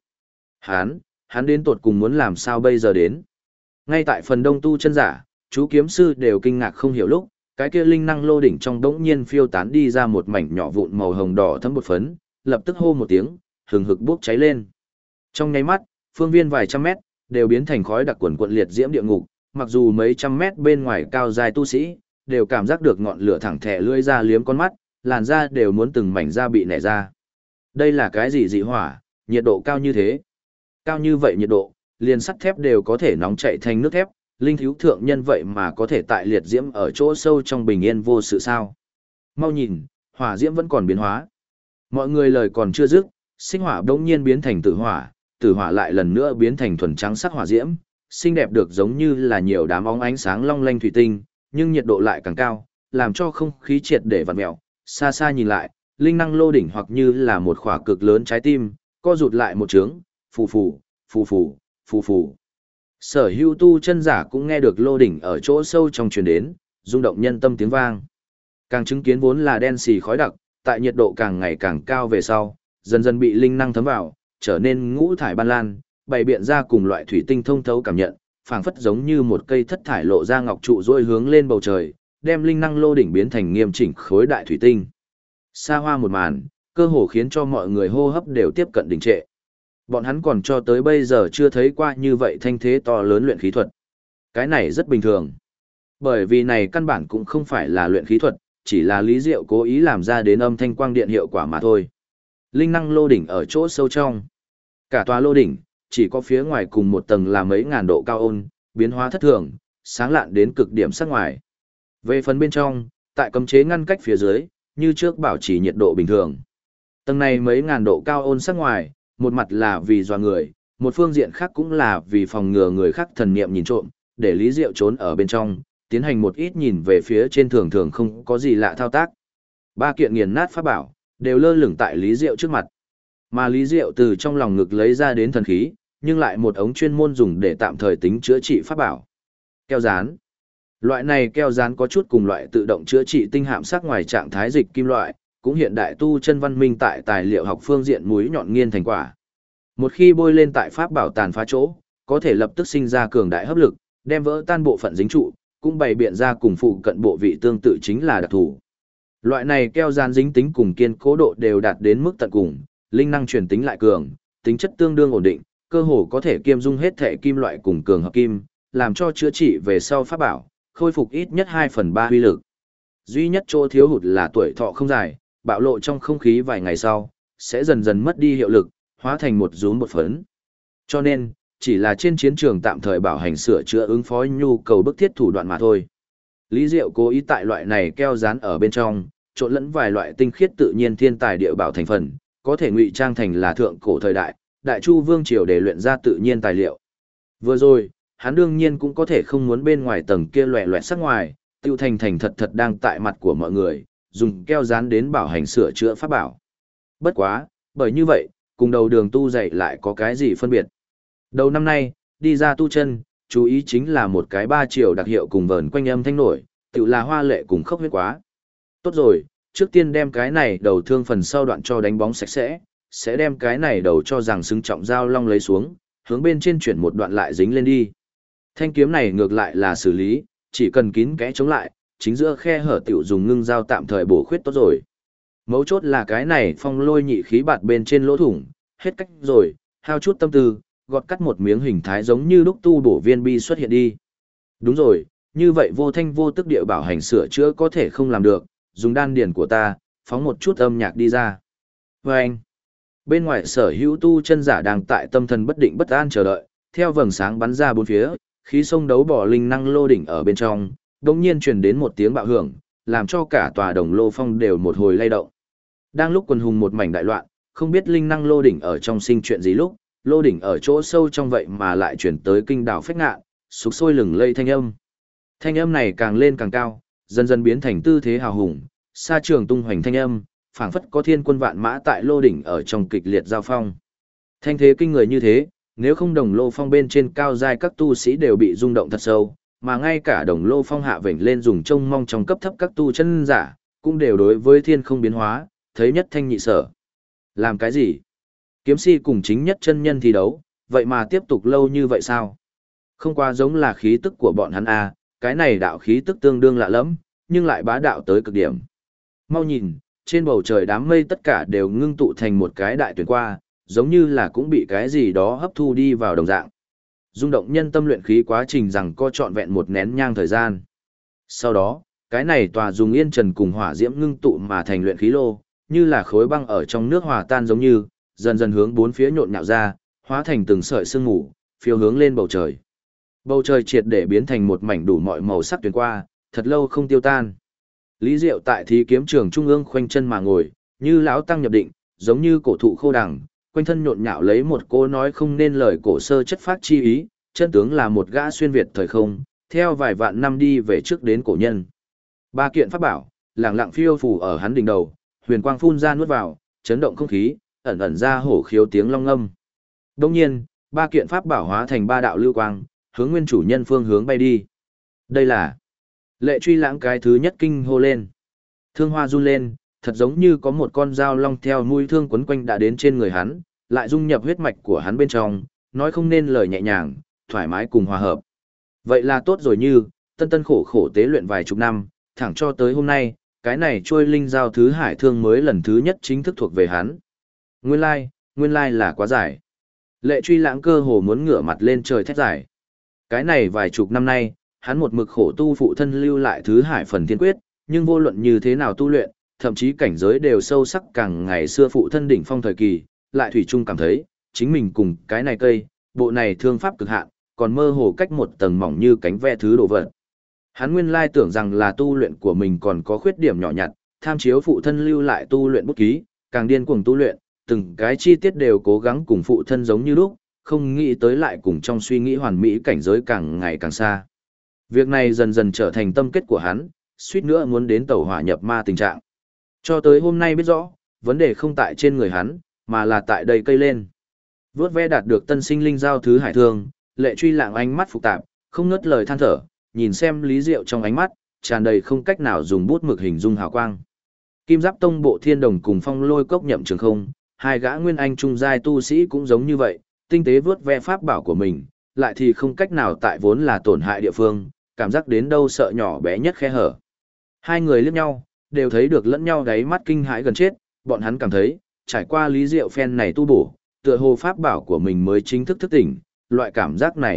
Hắn đến tột cùng muốn làm sao bây giờ đến. Ngay tại phần đông tu chân giả, chú kiếm sư đều kinh ngạc không hiểu lúc, cái kia linh năng lô đỉnh trong đống nhiên phiêu tán đi ra một mảnh nhỏ vụn màu hồng đỏ thấm bột phấn, lập tức hô một tiếng, hừng hực bốc cháy lên. Trong nháy mắt, phương viên vài trăm mét, đều biến thành khói đặc quần quận liệt diễm địa ngục, mặc dù mấy trăm mét bên ngoài cao dài tu sĩ, đều cảm giác được ngọn lửa thẳng thẻ lưỡi ra liếm con mắt, làn da đều muốn từng mảnh da bị nẻ ra. Đây là cái gì dị hỏa, nhiệt độ cao như thế? Cao như vậy nhiệt độ, liền sắt thép đều có thể nóng chảy thành nước thép, linh thiếu thượng nhân vậy mà có thể tại liệt diễm ở chỗ sâu trong bình yên vô sự sao. Mau nhìn, hỏa diễm vẫn còn biến hóa. Mọi người lời còn chưa dứt, sinh hỏa đống nhiên biến thành tử hỏa lại lần nữa biến thành thuần trắng sắc hỏa diễm, xinh đẹp được giống như là nhiều đám óng ánh sáng long lanh thủy tinh, nhưng nhiệt độ lại càng cao, làm cho không khí triệt để vặn mèo. Xa xa nhìn lại, linh năng lô đỉnh hoặc như là một khỏa cực lớn trái tim, co rụt lại một trướng, phù phù, phù phù, phù phù. Sở hữu tu chân giả cũng nghe được lô đỉnh ở chỗ sâu trong truyền đến, rung động nhân tâm tiếng vang. Càng chứng kiến vốn là đen xì khói đặc, tại nhiệt độ càng ngày càng cao về sau, dần dần bị linh năng thấm vào, trở nên ngũ thải ban lan, bày biện ra cùng loại thủy tinh thông thấu cảm nhận, phảng phất giống như một cây thất thải lộ ra ngọc trụ rôi hướng lên bầu trời, đem linh năng lô đỉnh biến thành nghiêm chỉnh khối đại thủy tinh. Xa hoa một màn, cơ hồ khiến cho mọi người hô hấp đều tiếp cận đình trệ. Bọn hắn còn cho tới bây giờ chưa thấy qua như vậy thanh thế to lớn luyện khí thuật. Cái này rất bình thường. Bởi vì này căn bản cũng không phải là luyện khí thuật, chỉ là Lý Diệu cố ý làm ra đến âm thanh quang điện hiệu quả mà thôi. Linh năng lô đỉnh ở chỗ sâu trong. Cả tòa lô đỉnh, chỉ có phía ngoài cùng một tầng là mấy ngàn độ cao ôn, biến hóa thất thường, sáng lạn đến cực điểm sắc ngoài. Về phần bên trong, tại cấm chế ngăn cách phía dưới, như trước bảo trì nhiệt độ bình thường. Tầng này mấy ngàn độ cao ôn sắc ngoài, một mặt là vì dọa người, một phương diện khác cũng là vì phòng ngừa người khác thần niệm nhìn trộm, để Lý Diệu trốn ở bên trong, tiến hành một ít nhìn về phía trên thường thường không có gì lạ thao tác. Ba kiện nghiền nát pháp bảo, đều lơ lửng tại Lý Diệu trước mặt. Mà Lý Diệu từ trong lòng ngực lấy ra đến thần khí, nhưng lại một ống chuyên môn dùng để tạm thời tính chữa trị pháp bảo. Keo dán. Loại này keo dán có chút cùng loại tự động chữa trị tinh hạm sắc ngoài trạng thái dịch kim loại, cũng hiện đại tu chân văn minh tại tài liệu học phương diện mũi nhọn nghiên thành quả. Một khi bôi lên tại pháp bảo tàn phá chỗ, có thể lập tức sinh ra cường đại hấp lực, đem vỡ tan bộ phận dính trụ, cũng bày biện ra cùng phụ cận bộ vị tương tự chính là đặc thù. Loại này keo dán dính tính cùng kiên cố độ đều đạt đến mức tận cùng, linh năng truyền tính lại cường, tính chất tương đương ổn định, cơ hồ có thể kiêm dung hết thể kim loại cùng cường hợp kim, làm cho chữa trị về sau pháp bảo, khôi phục ít nhất 2/3 uy lực. Duy nhất chỗ thiếu hụt là tuổi thọ không dài, bạo lộ trong không khí vài ngày sau, sẽ dần dần mất đi hiệu lực, hóa thành một rúm bột phấn. Cho nên, chỉ là trên chiến trường tạm thời bảo hành sửa chữa ứng phó nhu cầu bức thiết thủ đoạn mà thôi. Lý Diệu cố ý tại loại này keo dán ở bên trong, trộn lẫn vài loại tinh khiết tự nhiên thiên tài địa bảo thành phần, có thể ngụy trang thành là thượng cổ thời đại, Đại Chu vương triều để luyện ra tự nhiên tài liệu. Vừa rồi, hắn đương nhiên cũng có thể không muốn bên ngoài tầng kia loẻ loẹt sắc ngoài, tiêu thành thành thật thật đang tại mặt của mọi người, dùng keo dán đến bảo hành sửa chữa pháp bảo. Bất quá, bởi như vậy, cùng đầu đường tu dạy lại có cái gì phân biệt. Đầu năm nay, đi ra tu chân, chú ý chính là một cái 3 triệu đặc hiệu cùng vờn quanh âm thanh nổi, tự là hoa lệ cùng khốc huyết quá. Tốt rồi, trước tiên đem cái này đầu thương phần sau đoạn cho đánh bóng sạch sẽ đem cái này đầu cho rằng xứng trọng dao long lấy xuống, hướng bên trên chuyển một đoạn lại dính lên đi. Thanh kiếm này ngược lại là xử lý, chỉ cần kín kẽ chống lại, chính giữa khe hở tiểu dùng ngưng dao tạm thời bổ khuyết tốt rồi. Mấu chốt là cái này phong lôi nhị khí bạt bên trên lỗ thủng, hết cách rồi, hao chút tâm tư, gọt cắt một miếng hình thái giống như lúc tu bổ viên bi xuất hiện đi. Đúng rồi, như vậy vô thanh vô tức địa bảo hành sửa chữa có thể không làm được, dùng đan điển của ta, phóng một chút âm nhạc đi ra. Và anh, bên ngoài sở hữu tu chân giả đang tại tâm thần bất định bất an chờ đợi, theo vầng sáng bắn ra bốn phía, khí sông đấu bỏ linh năng lô đỉnh ở bên trong, đột nhiên truyền đến một tiếng bạo hưởng, làm cho cả tòa đồng lô phong đều một hồi lay động. Đang lúc quần hùng một mảnh đại loạn, không biết linh năng lô đỉnh ở trong sinh chuyện gì lúc, lô đỉnh ở chỗ sâu trong vậy mà lại chuyển tới kinh đảo phách ngạn, sục sôi lừng lây thanh âm. Thanh âm này càng lên càng cao, dần dần biến thành tư thế hào hùng, xa trường tung hoành thanh âm, phảng phất có thiên quân vạn mã tại lô đỉnh ở trong kịch liệt giao phong. Thanh thế kinh người như thế, nếu không đồng lô phong bên trên cao giai các tu sĩ đều bị rung động thật sâu, mà ngay cả đồng lô phong hạ vểnh lên dùng trông mong trong cấp thấp các tu chân giả, cũng đều đối với thiên không biến hóa, thấy nhất thanh nhị sở. Làm cái gì? Kiếm si cùng chính nhất chân nhân thi đấu, vậy mà tiếp tục lâu như vậy sao? Không quá giống là khí tức của bọn hắn à, cái này đạo khí tức tương đương lạ lẫm, nhưng lại bá đạo tới cực điểm. Mau nhìn, trên bầu trời đám mây tất cả đều ngưng tụ thành một cái đại tuyển qua, giống như là cũng bị cái gì đó hấp thu đi vào đồng dạng. Rung động nhân tâm luyện khí quá trình rằng co trọn vẹn một nén nhang thời gian. Sau đó, cái này tòa dùng yên trần cùng hỏa diễm ngưng tụ mà thành luyện khí lô, như là khối băng ở trong nước hòa tan giống như, dần dần hướng bốn phía nhộn nhạo ra, hóa thành từng sợi sương mù, phiêu hướng lên bầu trời. Bầu trời triệt để biến thành một mảnh đủ mọi màu sắc tuyển qua, thật lâu không tiêu tan. Lý Diệu tại thí kiếm trường trung ương khoanh chân mà ngồi, như lão tăng nhập định, giống như cổ thụ khô đằng, quanh thân nhộn nhạo lấy một cô nói không nên lời cổ sơ chất phát chi ý, chân tướng là một gã xuyên việt thời không, theo vài vạn năm đi về trước đến cổ nhân. Ba kiện pháp bảo, lẳng lặng phiêu phù ở hắn đỉnh đầu, huyền quang phun ra nuốt vào, chấn động không khí, ẩn ẩn ra hổ khiếu tiếng long ngâm. Đồng nhiên, ba kiện pháp bảo hóa thành ba đạo lưu quang, hướng nguyên chủ nhân phương hướng bay đi. Đây là Lệ Truy Lãng cái thứ nhất kinh hô lên. Thương hoa run lên, thật giống như có một con dao long theo mũi thương quấn quanh đã đến trên người hắn, lại dung nhập huyết mạch của hắn bên trong, nói không nên lời nhẹ nhàng, thoải mái cùng hòa hợp. Vậy là tốt rồi, như tân tân khổ khổ tế luyện vài chục năm, thẳng cho tới hôm nay, cái này trôi linh dao thứ hải thương mới lần thứ nhất chính thức thuộc về hắn. Nguyên lai là quá dài. Lệ Truy Lãng cơ hồ muốn ngửa mặt lên trời thét giải. Cái này vài chục năm nay, hắn một mực khổ tu phụ thân lưu lại thứ hải phần thiên quyết, nhưng vô luận như thế nào tu luyện, thậm chí cảnh giới đều sâu sắc càng ngày xưa phụ thân đỉnh phong thời kỳ, lại thủy chung cảm thấy, chính mình cùng cái này cây, bộ này thương pháp cực hạn, còn mơ hồ cách một tầng mỏng như cánh ve thứ đồ vật. Hắn nguyên lai tưởng rằng là tu luyện của mình còn có khuyết điểm nhỏ nhặt, tham chiếu phụ thân lưu lại tu luyện bút ký, càng điên cuồng tu luyện, từng cái chi tiết đều cố gắng cùng phụ thân giống như lúc, không nghĩ tới lại cùng trong suy nghĩ hoàn mỹ cảnh giới càng ngày càng xa. Việc này dần dần trở thành tâm kết của hắn, suýt nữa muốn đến tẩu hỏa nhập ma tình trạng. Cho tới hôm nay biết rõ, vấn đề không tại trên người hắn, mà là tại đây cây lên. Vốt ve đạt được tân sinh linh giao thứ hải thương, Lệ Truy Lạng ánh mắt phức tạp, không ngớt lời than thở, nhìn xem Lý Diệu trong ánh mắt, tràn đầy không cách nào dùng bút mực hình dung hào quang. Kim Giáp Tông Bộ Thiên Đồng cùng Phong Lôi Cốc Nhậm Trường Không, hai gã nguyên anh trung giai tu sĩ cũng giống như vậy, tinh tế vớt ve pháp bảo của mình, lại thì không cách nào tại vốn là tổn hại địa phương, cảm giác đến đâu sợ nhỏ bé nhất khe hở. Hai người liếc nhau, đều thấy được lẫn nhau đáy mắt kinh hãi gần chết, bọn hắn cảm thấy, trải qua Lý Diệu phen này tu bổ, tựa hồ pháp bảo của mình mới chính thức thức tỉnh, loại cảm giác này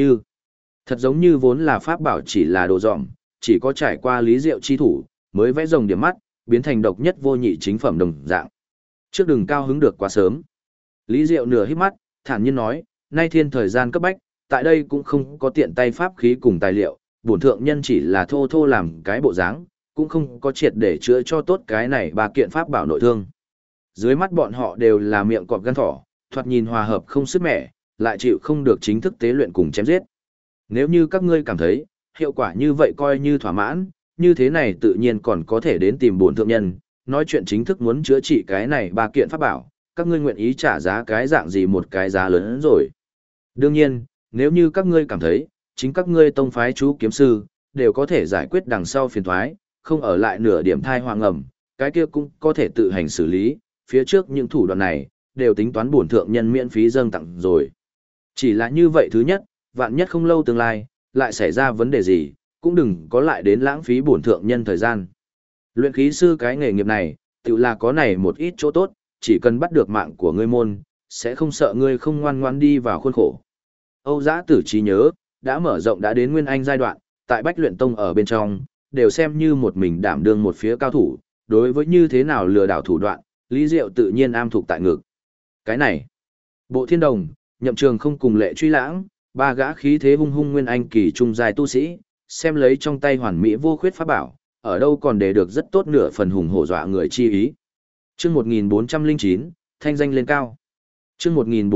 thật giống như vốn là pháp bảo chỉ là đồ dỏng, chỉ có trải qua Lý Diệu chi thủ, mới vẽ rồng điểm mắt, biến thành độc nhất vô nhị chính phẩm đồng dạng. Trước đừng cao hứng được quá sớm. Lý Diệu nửa hít mắt, thản nhiên nói, nay thiên thời gian cấp bách, tại đây cũng không có tiện tay pháp khí cùng tài liệu, bổn thượng nhân chỉ là thô thô làm cái bộ dáng, cũng không có triệt để chữa cho tốt cái này ba kiện pháp bảo nội thương. Dưới mắt bọn họ đều là miệng cọp gan thỏ, thoạt nhìn hòa hợp không sức mẻ, lại chịu không được chính thức tế luyện cùng chém giết. Nếu như các ngươi cảm thấy, hiệu quả như vậy coi như thỏa mãn, như thế này tự nhiên còn có thể đến tìm bổn thượng nhân, nói chuyện chính thức muốn chữa trị cái này ba kiện pháp bảo, các ngươi nguyện ý trả giá cái dạng gì một cái giá lớn hơn rồi. Đương nhiên, nếu như các ngươi cảm thấy, chính các ngươi tông phái chú kiếm sư, đều có thể giải quyết đằng sau phiền thoái, không ở lại nửa điểm thai hoàng ẩm, cái kia cũng có thể tự hành xử lý, phía trước những thủ đoạn này, đều tính toán bổn thượng nhân miễn phí dâng tặng rồi. Chỉ là như vậy thứ nhất, vạn nhất không lâu tương lai, lại xảy ra vấn đề gì, cũng đừng có lại đến lãng phí bổn thượng nhân thời gian. Luyện khí sư cái nghề nghiệp này, tự là có này một ít chỗ tốt, chỉ cần bắt được mạng của ngươi môn, sẽ không sợ ngươi không ngoan ngoan đi vào khuôn khổ. Âu Giã Tử trí nhớ, đã mở rộng đã đến nguyên anh giai đoạn, tại Bách Luyện Tông ở bên trong, đều xem như một mình đảm đương một phía cao thủ, đối với như thế nào lừa đảo thủ đoạn, Lý Diệu tự nhiên am thuộc tại ngực. Cái này, Bộ Thiên Đồng, Nhậm Trường Không cùng Lệ Truy Lãng, ba gã khí thế hung hung nguyên anh kỳ trung giai tu sĩ, xem lấy trong tay hoàn mỹ vô khuyết pháp bảo, ở đâu còn để được rất tốt nửa phần hùng hổ dọa người chi ý. Chương 1409, thanh danh lên cao. Chương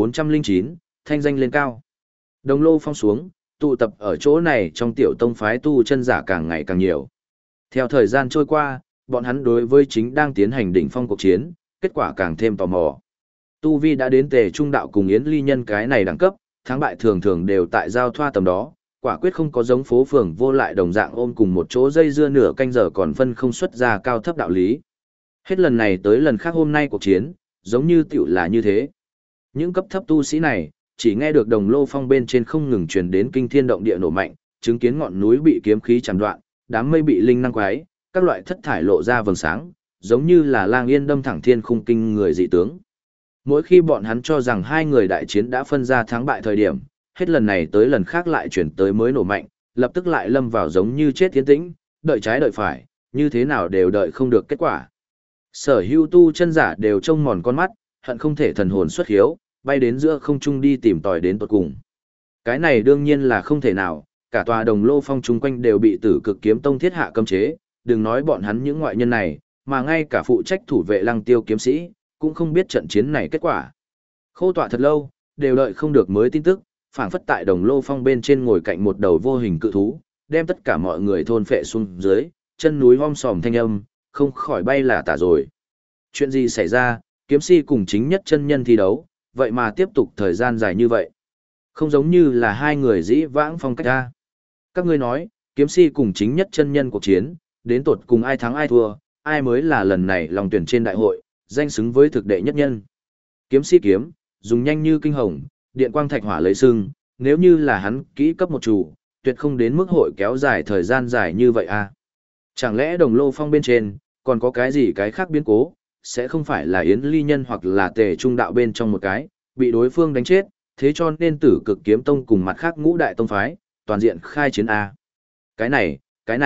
1409, thanh danh lên cao. Đồng lô phong xuống, tụ tập ở chỗ này trong tiểu tông phái tu chân giả càng ngày càng nhiều. Theo thời gian trôi qua, bọn hắn đối với chính đang tiến hành đỉnh phong cuộc chiến, kết quả càng thêm tò mò. Tu Vi đã đến Tề Trung Đạo cùng Yến Ly Nhân cái này đẳng cấp, thắng bại thường thường đều tại giao thoa tầm đó, quả quyết không có giống phố phường vô lại đồng dạng ôm cùng một chỗ dây dưa nửa canh giờ còn phân không xuất ra cao thấp đạo lý. Hết lần này tới lần khác hôm nay cuộc chiến, giống như tiểu là như thế. Những cấp thấp tu sĩ này, chỉ nghe được đồng lô phong bên trên không ngừng truyền đến kinh thiên động địa nổ mạnh, chứng kiến ngọn núi bị kiếm khí chằm đoạn, đám mây bị linh năng quái, các loại thất thải lộ ra vầng sáng, giống như là lang yên đâm thẳng thiên khung kinh người dị tướng. Mỗi khi bọn hắn cho rằng hai người đại chiến đã phân ra thắng bại thời điểm, hết lần này tới lần khác lại chuyển tới mới nổ mạnh, lập tức lại lâm vào giống như chết tiến tĩnh, đợi trái đợi phải, như thế nào đều đợi không được kết quả. Sở hữu tu chân giả đều trông mòn con mắt, hận không thể thần hồn xuất hiếu, bay đến giữa không trung đi tìm tòi đến tận cùng. Cái này đương nhiên là không thể nào, cả tòa đồng lô phong chung quanh đều bị Tử Cực Kiếm Tông thiết hạ cấm chế, đừng nói bọn hắn những ngoại nhân này, mà ngay cả phụ trách thủ vệ Lăng Tiêu kiếm sĩ, cũng không biết trận chiến này kết quả. Khô tọa thật lâu, đều đợi không được mới tin tức, phảng phất tại đồng lô phong bên trên ngồi cạnh một đầu vô hình cự thú, đem tất cả mọi người thôn phệ xuống dưới, chân núi om sòm thanh âm, không khỏi bay là tả rồi. Chuyện gì xảy ra, kiếm si cùng chính nhất chân nhân thi đấu, vậy mà tiếp tục thời gian dài như vậy. Không giống như là hai người dĩ vãng phong cách ra. Các ngươi nói, kiếm si cùng chính nhất chân nhân cuộc chiến, đến tột cùng ai thắng ai thua, ai mới là lần này lòng tuyển trên đại hội, danh xứng với thực đệ nhất nhân. Kiếm si kiếm, dùng nhanh như kinh hồng, điện quang thạch hỏa lấy sưng, nếu như là hắn kỹ cấp một chủ, tuyệt không đến mức hội kéo dài thời gian dài như vậy à. Chẳng lẽ đồng lô phong bên trên, còn có cái gì cái khác biến cố, sẽ không phải là Yến Ly Nhân hoặc là Tề Trung Đạo bên trong một cái, bị đối phương đánh chết, thế cho nên Tử Cực Kiếm Tông cùng mặt khác ngũ đại tông phái, toàn diện khai chiến A. Cái này,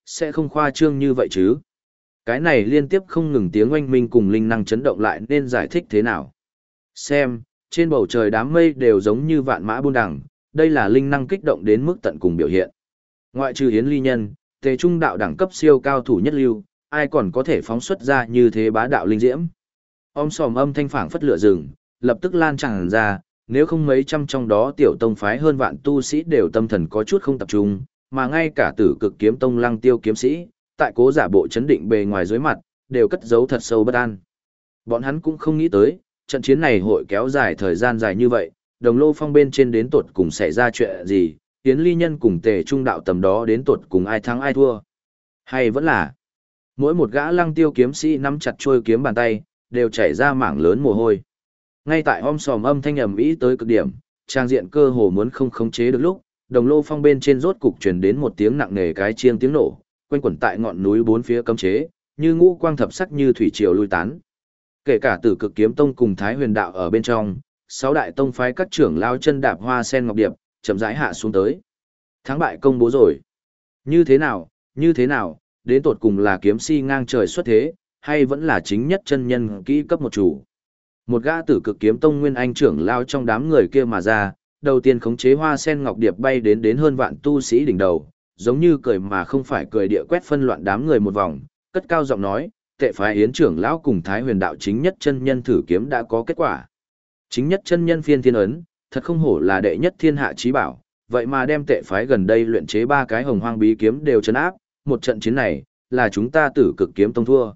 sẽ không khoa trương như vậy chứ. Cái này liên tiếp không ngừng tiếng oanh minh cùng linh năng chấn động lại nên giải thích thế nào. Xem, trên bầu trời đám mây đều giống như vạn mã buôn đằng, đây là linh năng kích động đến mức tận cùng biểu hiện. Ngoại trừ Yến Ly Nhân, Tề Trung đạo đẳng cấp siêu cao thủ nhất lưu, ai còn có thể phóng xuất ra như thế bá đạo linh diễm. Om sòm âm thanh phảng phất lửa rừng, lập tức lan tràn ra, nếu không mấy trăm trong đó tiểu tông phái hơn vạn tu sĩ đều tâm thần có chút không tập trung, mà ngay cả Tử Cực Kiếm Tông Lăng Tiêu kiếm sĩ, tại cố giả bộ chấn định bề ngoài dưới mặt, đều cất giấu thật sâu bất an. Bọn hắn cũng không nghĩ tới, trận chiến này hội kéo dài thời gian dài như vậy, Đồng Lô Phong bên trên đến tột cùng xảy ra chuyện gì, Yến Ly Nhân cùng Tề Trung đạo tầm đó đến tột cùng ai thắng ai thua. Hay vẫn là, mỗi một gã Lăng Tiêu kiếm sĩ nắm chặt chuôi kiếm bàn tay, đều chảy ra mảng lớn mồ hôi. Ngay tại om sòm âm thanh ầm ĩ tới cực điểm, trang diện cơ hồ muốn không khống chế được lúc, Đồng Lô Phong bên trên rốt cục truyền đến một tiếng nặng nề cái chiêng tiếng nổ, quanh quẩn tại ngọn núi bốn phía cấm chế, như ngũ quang thập sắc như thủy triều lui tán. Kể cả Tử Cực Kiếm Tông cùng Thái Huyền Đạo ở bên trong, sáu đại tông phái các trưởng lao chân đạp hoa sen ngọc điệp, chậm rãi hạ xuống tới. Thắng bại công bố rồi. Như thế nào, đến tột cùng là kiếm si ngang trời xuất thế, hay vẫn là chính nhất chân nhân kỹ cấp một chủ. Một gã Tử Cực Kiếm Tông nguyên anh trưởng lao trong đám người kia mà ra, đầu tiên khống chế hoa sen ngọc điệp bay đến hơn vạn tu sĩ đỉnh đầu, giống như cười mà không phải cười địa quét phân loạn đám người một vòng, cất cao giọng nói, Tệ phái Yến trưởng lão cùng Thái Huyền đạo chính nhất chân nhân thử kiếm đã có kết quả. Chính nhất chân nhân phiên thiên ấn, thật không hổ là đệ nhất thiên hạ chí bảo, vậy mà đem Tệ phái gần đây luyện chế ba cái hồng hoang bí kiếm đều trấn áp, một trận chiến này, là chúng ta Tử Cực Kiếm Tông thua.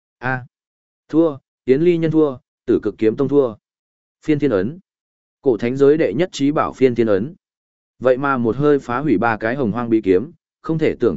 Thua, Yến Ly Nhân thua, Tử Cực Kiếm Tông thua. Phiên thiên ấn. Cổ thánh giới đệ nhất chí bảo phiên thiên ấn. Vậy mà một hơi phá hủy ba cái hồng hoang bí kiếm, không thể tưởng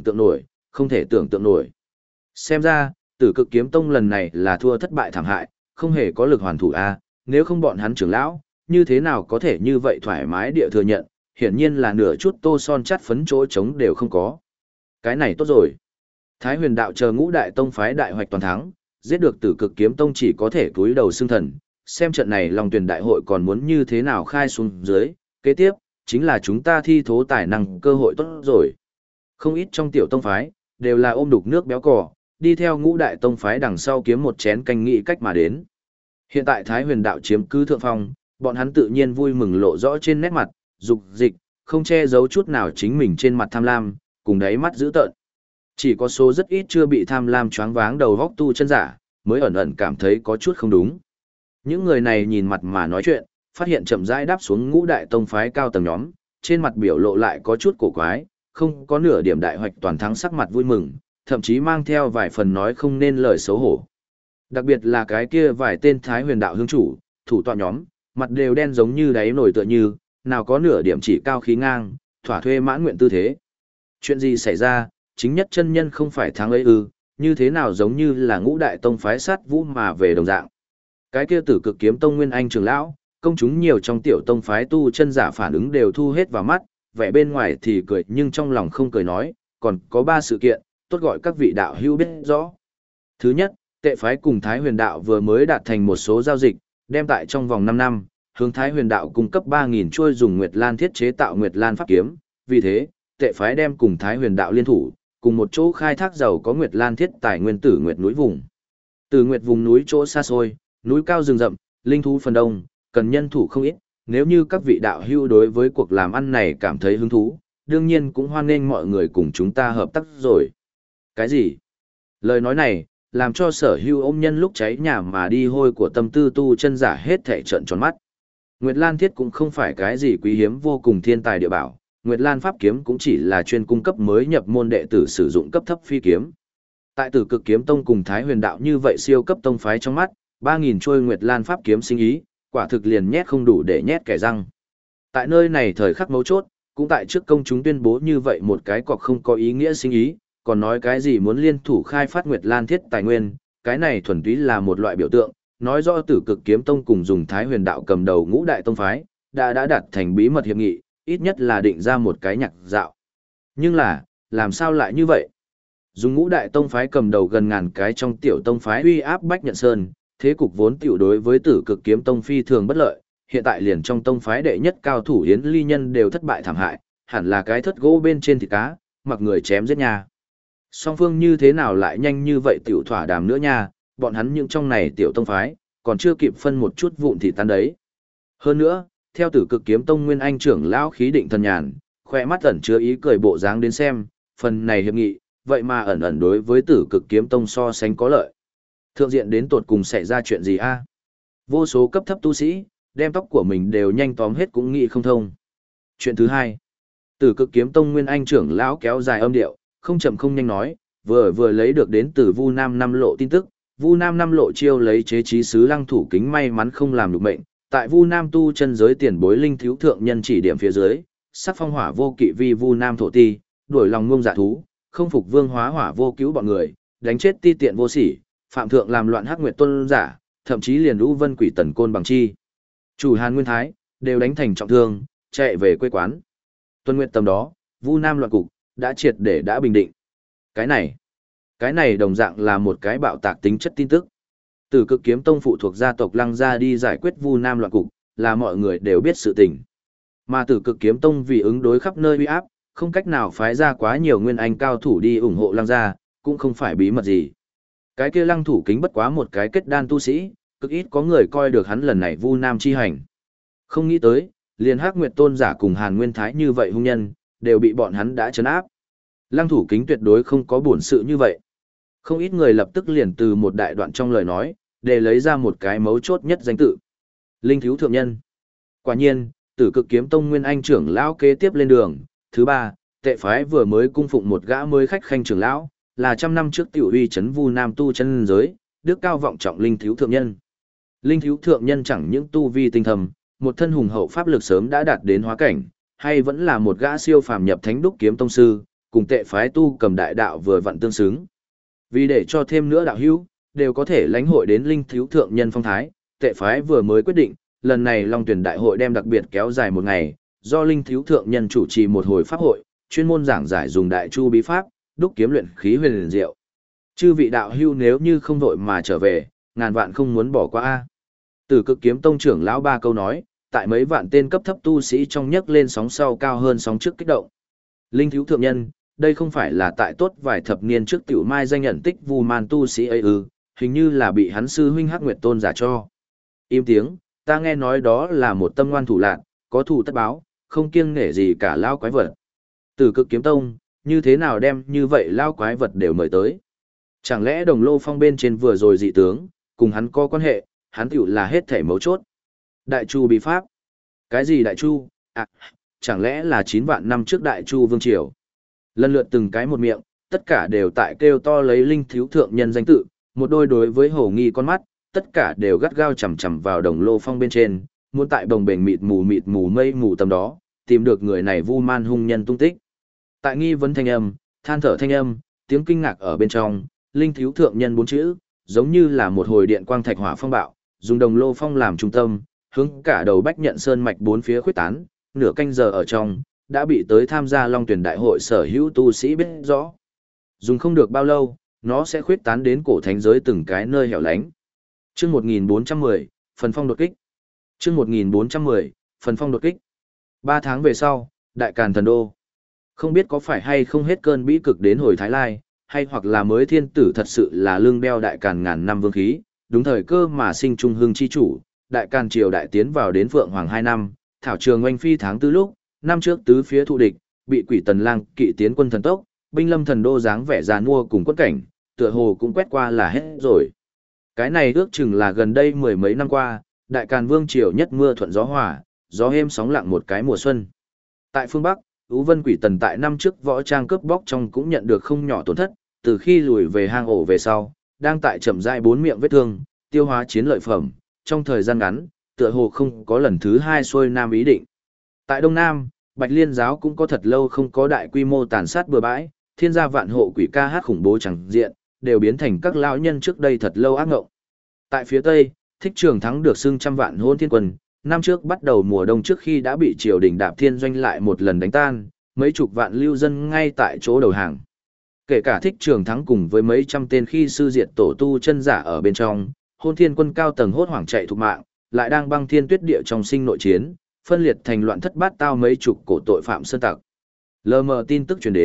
tượng nổi. Xem ra, Tử Cực Kiếm Tông lần này là thua thất bại thảm hại, không hề có lực hoàn thủ nếu không bọn hắn trưởng lão, như thế nào có thể như vậy thoải mái địa thừa nhận, hiển nhiên là nửa chút tô son chắt phấn chỗ trống đều không có. Cái này tốt rồi. Thái Huyền đạo chờ ngũ đại tông phái đại hoạch toàn thắng, giết được Tử Cực Kiếm Tông chỉ có thể cúi đầu xưng thần, xem trận này Long Tuyển đại hội còn muốn như thế nào khai xuống dưới, kế tiếp chính là chúng ta thi thố tài năng cơ hội tốt rồi. Không ít trong tiểu tông phái đều là ôm đục nước béo cò, đi theo ngũ đại tông phái đằng sau kiếm một chén canh nghị cách mà đến. Hiện tại Thái Huyền đạo chiếm cứ thượng phong, bọn hắn tự nhiên vui mừng lộ rõ trên nét mặt, dục dịch, không che giấu chút nào chính mình trên mặt tham lam, cùng đáy mắt dữ tợn. Chỉ có số rất ít chưa bị tham lam choáng váng đầu góc tu chân giả, mới ẩn ẩn cảm thấy có chút không đúng. Những người này nhìn mặt mà nói chuyện, phát hiện chậm rãi đáp xuống ngũ đại tông phái cao tầng nhóm, trên mặt biểu lộ lại có chút cổ quái, không có nửa điểm đại hoạch toàn thắng sắc mặt vui mừng, thậm chí mang theo vài phần nói không nên lời xấu hổ. Đặc biệt là cái kia vài tên Thái Huyền đạo hương chủ, thủ tọa nhóm, mặt đều đen giống như đáy nổi tựa như, nào có nửa điểm chỉ cao khí ngang, thỏa thuê mãn nguyện tư thế. Chuyện gì xảy ra, chính nhất chân nhân không phải thắng ấy như thế nào giống như là ngũ đại tông phái sát vũ mà về đồng dạng. Cái kia Tử Cực Kiếm Tông nguyên anh trưởng lão, công chúng nhiều trong tiểu tông phái tu chân giả phản ứng đều thu hết vào mắt, vẻ bên ngoài thì cười nhưng trong lòng không cười nói, còn có 3 sự kiện, tốt gọi các vị đạo hữu biết rõ. Thứ nhất, Tệ phái cùng Thái Huyền đạo vừa mới đạt thành một số giao dịch, đem tại trong vòng 5 năm, hướng Thái Huyền đạo cung cấp 3.000 chuôi dùng Nguyệt Lan thiết chế tạo Nguyệt Lan pháp kiếm, vì thế, Tệ phái đem cùng Thái Huyền đạo liên thủ, cùng một chỗ khai thác giàu có Nguyệt Lan thiết tài nguyên tử Nguyệt núi vùng. Từ Nguyệt vùng núi chỗ xa xôi, núi cao rừng rậm, linh thú phần đông, cần nhân thủ không ít, nếu như các vị đạo hữu đối với cuộc làm ăn này cảm thấy hứng thú, đương nhiên cũng hoan nghênh mọi người cùng chúng ta hợp tác rồi. Cái gì? Lời nói này, làm cho Sở Hưu ôm nhân lúc cháy nhà mà đi hôi của tâm tư tu chân giả hết thảy trợn tròn mắt. Nguyệt Lan thiết cũng không phải cái gì quý hiếm vô cùng thiên tài địa bảo, Nguyệt Lan pháp kiếm cũng chỉ là chuyên cung cấp mới nhập môn đệ tử sử dụng cấp thấp phi kiếm. Tại Tử Cực Kiếm Tông cùng Thái Huyền đạo như vậy siêu cấp tông phái trong mắt, 3.000 chuôi Nguyệt Lan pháp kiếm sinh ý, quả thực liền nhét không đủ để nhét kẻ răng. Tại nơi này thời khắc mấu chốt, cũng tại trước công chúng tuyên bố như vậy một cái cọc không có ý nghĩa sinh ý, còn nói cái gì muốn liên thủ khai phát Nguyệt Lan thiết tài nguyên, cái này thuần túy là một loại biểu tượng, nói rõ Tử Cực Kiếm Tông cùng dùng Thái Huyền đạo cầm đầu ngũ đại tông phái, đã đạt thành bí mật hiệp nghị, ít nhất là định ra một cái nhạc dạo. Nhưng là, làm sao lại như vậy? Dùng ngũ đại tông phái cầm đầu gần ngàn cái trong tiểu tông phái uy áp Bách Nhận Sơn, thế cục vốn tiểu đối với Tử Cực Kiếm Tông phi thường bất lợi, hiện tại liền trong tông phái đệ nhất cao thủ Yến Ly Nhân đều thất bại thảm hại, hẳn là cái thất gỗ bên trên thịt cá, mặc người chém giết nhà. Song phương như thế nào lại nhanh như vậy tiểu thỏa đàm nữa nha, bọn hắn những trong này tiểu tông phái, còn chưa kịp phân một chút vụn thì tan đấy. Hơn nữa, theo Tử Cực Kiếm Tông Nguyên Anh trưởng lão khí định thần nhàn, khoe mắt ẩn chứa ý cười bộ dáng đến xem, phần này hiệp nghị, vậy mà ẩn ẩn đối với Tử Cực Kiếm Tông so sánh có lợi. Thượng diện đến tột cùng xảy ra chuyện gì a? Vô số cấp thấp tu sĩ, đem tóc của mình đều nhanh tóm hết cũng nghĩ không thông. Chuyện thứ hai, Tử Cực Kiếm Tông Nguyên Anh trưởng lão kéo dài âm điệu, không chậm không nhanh nói, vừa lấy được đến từ Vu Nam Năm Lộ tin tức, Vu Nam Năm Lộ chiêu lấy chế trí sứ Lăng Thủ Kính may mắn không làm được mệnh, tại Vu Nam tu chân giới tiền bối linh thiếu thượng nhân chỉ điểm phía dưới, sắc phong hỏa vô kỵ vi Vu Nam thổ ti, đuổi lòng ngông dạ thú, không phục vương hóa hỏa vô cứu bọn người, đánh chết ti tiện vô sỉ, phạm thượng làm loạn hắc nguyệt tôn giả, thậm chí liền lũ vân quỷ tần côn bằng chi. Chủ Hàn Nguyên Thái, đều đánh thành trọng thương, chạy về quê quán. Tuân nguyện tầm đó, Vu Nam loạn cục, đã triệt để đã bình định. Cái này đồng dạng là một cái bạo tạc tính chất tin tức. Tử Cực Kiếm Tông phụ thuộc gia tộc Lăng gia đi giải quyết Vu Nam loạn cục, là mọi người đều biết sự tình. Mà Tử Cực Kiếm Tông vì ứng đối khắp nơi uy áp, không cách nào phái ra quá nhiều nguyên anh cao thủ đi ủng hộ Lăng gia, cũng không phải bí mật gì. Cái kia Lăng Thủ Kính bất quá một cái kết đan tu sĩ, cực ít có người coi được hắn lần này Vu Nam chi hành. Không nghĩ tới, liền Hắc Nguyệt Tôn giả cùng Hàn Nguyên Thái như vậy hung nhân, đều bị bọn hắn đã trấn áp. Lăng Thủ Kính tuyệt đối không có buồn sự như vậy. Không ít người lập tức liền từ một đại đoạn trong lời nói, để lấy ra một cái mấu chốt nhất danh tự. Linh thiếu thượng nhân. Quả nhiên, Tử Cực Kiếm Tông Nguyên Anh trưởng lão kế tiếp lên đường. Thứ ba, tệ phái vừa mới cung phụng một gã mới khách khanh trưởng lão, là trăm năm trước tiểu uy chấn Vu Nam tu chân giới, đức cao vọng trọng linh thiếu thượng nhân. Linh thiếu thượng nhân chẳng những tu vi tinh thầm, một thân hùng hậu pháp lực sớm đã đạt đến hóa cảnh, hay vẫn là một gã siêu phàm nhập thánh đúc kiếm tông sư, cùng tệ phái tu cầm đại đạo vừa vặn tương xứng. Vì để cho thêm nữa đạo hữu, đều có thể lãnh hội đến linh thiếu thượng nhân phong thái, tệ phái vừa mới quyết định, lần này Long Tuyển đại hội đem đặc biệt kéo dài một ngày, do linh thiếu thượng nhân chủ trì một hồi pháp hội, chuyên môn giảng giải dùng đại chu bí pháp, đúc kiếm luyện khí huyền liền diệu. Chư vị đạo hữu nếu như không vội mà trở về, ngàn vạn không muốn bỏ qua a. Tử Cực Kiếm Tông trưởng lão ba câu nói, tại mấy vạn tên cấp thấp tu sĩ trong nhấc lên sóng sau cao hơn sóng trước kích động. Linh thiếu thượng nhân, đây không phải là tại tốt vài thập niên trước tiểu mai danh nhận tích Vu Man tu sĩ ấy ư, hình như là bị hắn sư huynh Hắc Nguyệt Tôn giả cho. Im tiếng, ta nghe nói đó là một tâm ngoan thủ lạn, có thù tất báo, không kiêng nể gì cả lao quái vật. Tử Cực Kiếm Tông, như thế nào đem như vậy lao quái vật đều mời tới? Chẳng lẽ Đồng Lô Phong bên trên vừa rồi dị tướng, cùng hắn có quan hệ, hắn tiểu là hết thể mấu chốt. Đại Chu bí pháp. Cái gì Đại Chu? À, chẳng lẽ là 9 vạn năm trước Đại Chu Vương Triều? Lần lượt từng cái một miệng, tất cả đều tại kêu to lấy linh thiếu thượng nhân danh tự, một đôi đối với hổ nghi con mắt, tất cả đều gắt gao chằm chằm vào Đồng Lô Phong bên trên, muốn tại bồng bềnh mịt mù mây mù tầm đó, tìm được người này Vu Man hung nhân tung tích. Tại nghi vấn thanh âm, than thở thanh âm, tiếng kinh ngạc ở bên trong, linh thiếu thượng nhân 4 chữ, giống như là một hồi điện quang thạch hỏa phong bạo, dùng Đồng Lô Phong làm trung tâm, hướng cả đầu Bách Nhận Sơn mạch bốn phía khuếch tán, nửa canh giờ ở trong, đã bị tới tham gia Long Tuyển đại hội sở hữu tu sĩ biết rõ. Dùng không được bao lâu, nó sẽ khuếch tán đến cổ thánh giới từng cái nơi hẻo lánh. Chương 1410, phần phong đột kích. Chương 1410, phần phong đột kích. 3 tháng về sau, Đại Càn Thần Đô. Không biết có phải hay không hết cơn bĩ cực đến hồi Thái Lai, hay hoặc là mới thiên tử thật sự là lương đeo Đại Càn ngàn năm vương khí, đúng thời cơ mà sinh trung hưng chi chủ, Đại Càn triều đại tiến vào đến Phượng Hoàng 2 năm, thảo trường oanh phi tháng tư lúc, năm trước tứ phía thụ địch, bị Quỷ Tần Lang kỵ tiến quân thần tốc, binh lâm thần đô dáng vẻ giàn mua cùng quân cảnh, tựa hồ cũng quét qua là hết rồi. Cái này ước chừng là gần đây mười mấy năm qua, Đại Càn Vương triều nhất mưa thuận gió hòa, gió êm sóng lặng một cái mùa xuân. Tại phương Bắc, Ú Vân Quỷ Tần tại năm trước võ trang cướp bóc trong cũng nhận được không nhỏ tổn thất, từ khi lùi về hang ổ về sau, đang tại chậm rãi bốn miệng vết thương, tiêu hóa chiến lợi phẩm, trong thời gian ngắn, tựa hồ không có lần thứ hai xuôi nam ý định. Tại Đông Nam, Bạch Liên giáo cũng có thật lâu không có đại quy mô tàn sát bừa bãi, thiên gia vạn hộ quỷ ca hát khủng bố chẳng diện, đều biến thành các lão nhân trước đây thật lâu ác ngộng. Tại phía Tây, Thích Trường Thắng được xưng trăm vạn hôn thiên quân, năm trước bắt đầu mùa đông trước khi đã bị triều đình Đạp Thiên doanh lại một lần đánh tan, mấy chục vạn lưu dân ngay tại chỗ đầu hàng. Kể cả Thích Trường Thắng cùng với mấy trăm tên khi sư diệt tổ tu chân giả ở bên trong, hôn thiên quân cao tầng hốt hoảng chạy thục mạng, lại đang băng thiên tuyết địa trong sinh nội chiến, phân liệt thành loạn thất bát tao mấy chục cổ tội phạm sơn tặc. Lờ mờ tin tức truyền đến,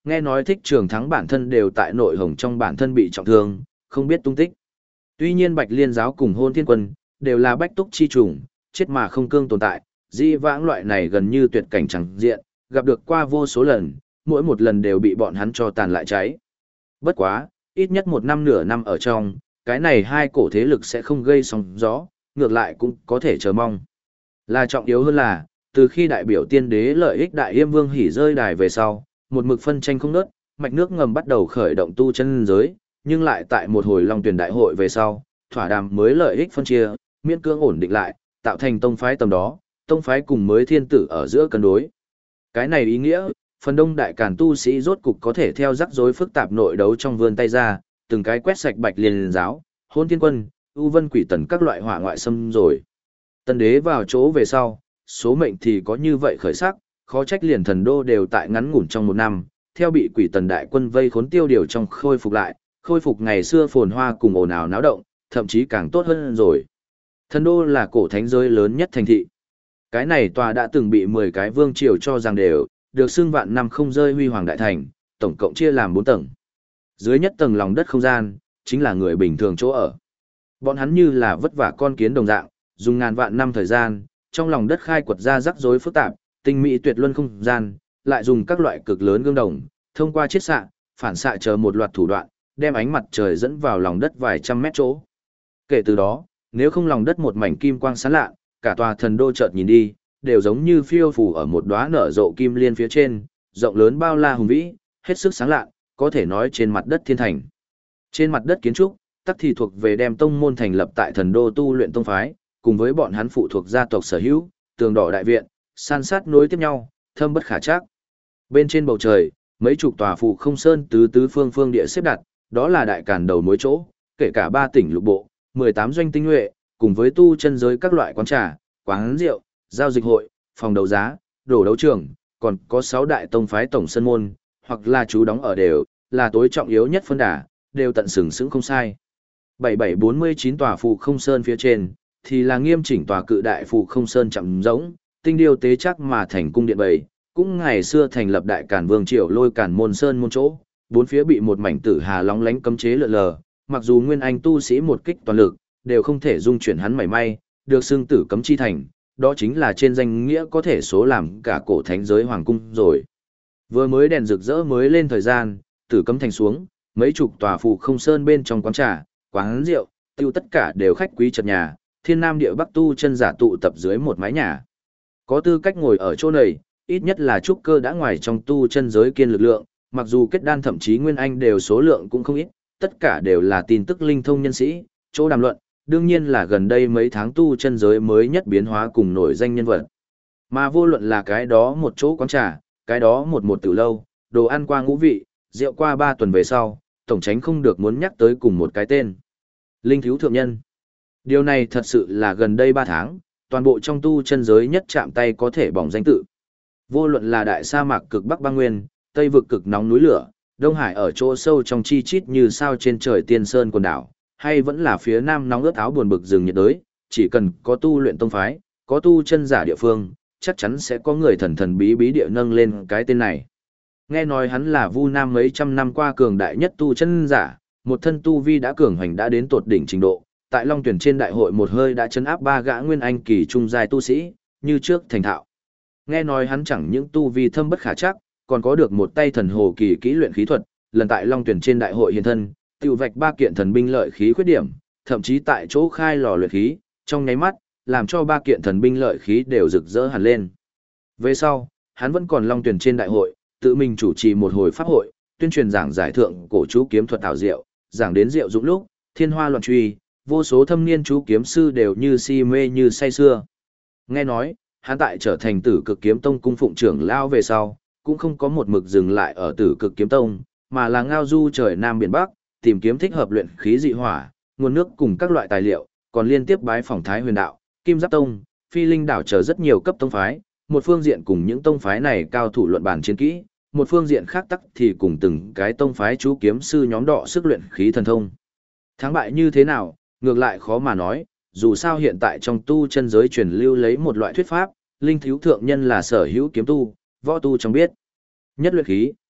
Nghe nói Thích Trường Thắng bản thân đều tại nội hồng trong bản thân bị trọng thương, không biết tung tích. Tuy nhiên Bạch Liên giáo cùng Hôn Thiên Quân đều là bách túc chi trùng, chết mà không cương tồn tại, di vãng loại này gần như tuyệt cảnh chẳng diện, gặp được qua vô số lần, mỗi một lần đều bị bọn hắn cho tàn lại cháy. Bất quá, ít nhất một năm nửa năm ở trong, cái này hai cổ thế lực sẽ không gây sóng gió, ngược lại cũng có thể chờ mong. Là trọng yếu hơn là, từ khi đại biểu tiên đế lợi ích đại yêm vương hỉ rơi đài về sau, một mực phân tranh không nớt, mạch nước ngầm bắt đầu khởi động tu chân giới, nhưng lại tại một hồi long tuyển đại hội về sau, thỏa đàm mới lợi ích phân chia, miễn cưỡng ổn định lại, tạo thành tông phái tầm đó, tông phái cùng mới thiên tử ở giữa cân đối. Cái này ý nghĩa, phần đông đại càn tu sĩ rốt cục có thể theo rắc rối phức tạp nội đấu trong vươn tay ra, từng cái quét sạch Bạch Liên giáo, Hôn Thiên Quân, U Vân Quỷ Tần các loại hỏa ngoại xâm rồi. Tân đế vào chỗ về sau, số mệnh thì có như vậy khởi sắc, khó trách liền thần đô đều tại ngắn ngủn trong một năm, theo bị Quỷ Tần đại quân vây khốn tiêu điều trong khôi phục lại, khôi phục ngày xưa phồn hoa cùng ồn ào náo động, thậm chí càng tốt hơn rồi. Thần đô là cổ thánh giới lớn nhất thành thị. Cái này tòa đã từng bị 10 cái vương triều cho rằng đều, được xưng vạn năm không rơi huy hoàng đại thành, tổng cộng chia làm 4 tầng. Dưới nhất tầng lòng đất không gian, chính là người bình thường chỗ ở. Bọn hắn như là vất vả con kiến đồng dạng, dùng ngàn vạn năm thời gian, trong lòng đất khai quật ra rắc rối phức tạp, tinh mỹ tuyệt luân không gian, lại dùng các loại cực lớn gương đồng, thông qua chiết xạ, phản xạ chờ một loạt thủ đoạn, đem ánh mặt trời dẫn vào lòng đất vài trăm mét chỗ. Kể từ đó, nếu không lòng đất một mảnh kim quang sáng lạ, cả tòa thần đô chợt nhìn đi, đều giống như phiêu phù ở một đóa nở rộ kim liên phía trên, rộng lớn bao la hùng vĩ, hết sức sáng lạ, có thể nói trên mặt đất thiên thành. Trên mặt đất kiến trúc, tắc thì thuộc về đem tông môn thành lập tại thần đô tu luyện tông phái, cùng với bọn hắn phụ thuộc gia tộc sở hữu, tường đỏ đại viện, san sát nối tiếp nhau, thâm bất khả trắc. Bên trên bầu trời, mấy chục tòa phụ không sơn tứ tứ phương phương địa xếp đặt, đó là đại càn đầu mối chỗ, kể cả 3 tỉnh lục bộ, 18 doanh tinh nhuệ, cùng với tu chân giới các loại quán trà, quán rượu, giao dịch hội, phòng đấu giá, đổ đấu trường, còn có 6 đại tông phái tổng sân môn, hoặc là chú đóng ở đều, là tối trọng yếu nhất phân đà, đều tận sừng sững không sai. 7749 tòa phụ không sơn phía trên, thì là nghiêm chỉnh tòa cự đại phụ không sơn chậm rỗng, tinh điều tế chắc mà thành cung điện bầy, cũng ngày xưa thành lập đại càn vương triều lôi càn môn sơn môn chỗ, bốn phía bị một mảnh tử hà lóng lánh cấm chế lượn lờ, mặc dù nguyên anh tu sĩ một kích toàn lực, đều không thể dung chuyển hắn mảy may, được xưng tử cấm chi thành, đó chính là trên danh nghĩa có thể số làm cả cổ thánh giới hoàng cung rồi. Vừa mới đèn rực rỡ mới lên thời gian, tử cấm thành xuống, mấy chục tòa phụ không sơn bên trong quán trà, quán rượu, tiêu tất cả đều khách quý chật nhà, thiên nam địa bắc tu chân giả tụ tập dưới một mái nhà. Có tư cách ngồi ở chỗ này, ít nhất là trúc cơ đã ngoài trong tu chân giới kiên lực lượng, mặc dù kết đan thậm chí nguyên anh đều số lượng cũng không ít, tất cả đều là tin tức linh thông nhân sĩ, chỗ đàm luận, đương nhiên là gần đây mấy tháng tu chân giới mới nhất biến hóa cùng nổi danh nhân vật. Mà vô luận là cái đó một chỗ quán trà, cái đó một tiểu lâu, đồ ăn qua ngũ vị, rượu qua 3 tuần về sau, tổng tránh không được muốn nhắc tới cùng một cái tên. Linh thiếu thượng nhân. Điều này thật sự là gần đây 3 tháng, toàn bộ trong tu chân giới nhất chạm tay có thể bỏng danh tự. Vô luận là đại sa mạc cực Bắc băng nguyên, Tây vực cực nóng núi lửa, Đông Hải ở chỗ sâu trong chi chít như sao trên trời tiên sơn quần đảo, hay vẫn là phía nam nóng ướt áo buồn bực rừng nhiệt đới, chỉ cần có tu luyện tông phái, có tu chân giả địa phương, chắc chắn sẽ có người thần thần bí bí địa nâng lên cái tên này. Nghe nói hắn là Vu Nam mấy trăm năm qua cường đại nhất tu chân giả, một thân tu vi đã cường hành đã đến tột đỉnh trình độ, tại Long Tuyển trên đại hội một hơi đã chấn áp 3 gã nguyên anh kỳ trung giai tu sĩ, như trước thành thạo. Nghe nói hắn chẳng những tu vi thâm bất khả chắc, còn có được một tay thần hồ kỳ kỹ luyện khí thuật, lần tại Long Tuyển trên đại hội hiện thân, tiêu vạch 3 kiện thần binh lợi khí khuyết điểm, thậm chí tại chỗ khai lò luyện khí, trong nháy mắt, làm cho 3 kiện thần binh lợi khí đều rực rỡ hẳn lên. Về sau, hắn vẫn còn Long Tuyển trên đại hội, tự mình chủ trì một hồi pháp hội, tuyên truyền giảng giải thượng cổ chú kiếm thuật ảo diệu, giảng đến diệu dụng lúc, thiên hoa loạn truy, vô số thâm niên chú kiếm sư đều như si mê như say sưa. Nghe nói, hắn tại trở thành Tử Cực Kiếm Tông cung phụng trưởng lao về sau, cũng không có một mực dừng lại ở Tử Cực Kiếm Tông, mà là ngao du trời Nam biển Bắc, tìm kiếm thích hợp luyện khí dị hỏa, nguồn nước cùng các loại tài liệu, còn liên tiếp bái phỏng Thái Huyền Đạo, Kim Giáp Tông, Phi Linh Đảo chờ rất nhiều cấp tông phái, một phương diện cùng những tông phái này cao thủ luận bàn chiến kỹ, một phương diện khác tắc thì cùng từng cái tông phái chú kiếm sư nhóm đọ sức luyện khí thần thông. Thắng bại như thế nào, ngược lại khó mà nói, dù sao hiện tại trong tu chân giới truyền lưu lấy một loại thuyết pháp, linh thiếu thượng nhân là sở hữu kiếm tu, võ tu trong biết. Nhất luyện khí,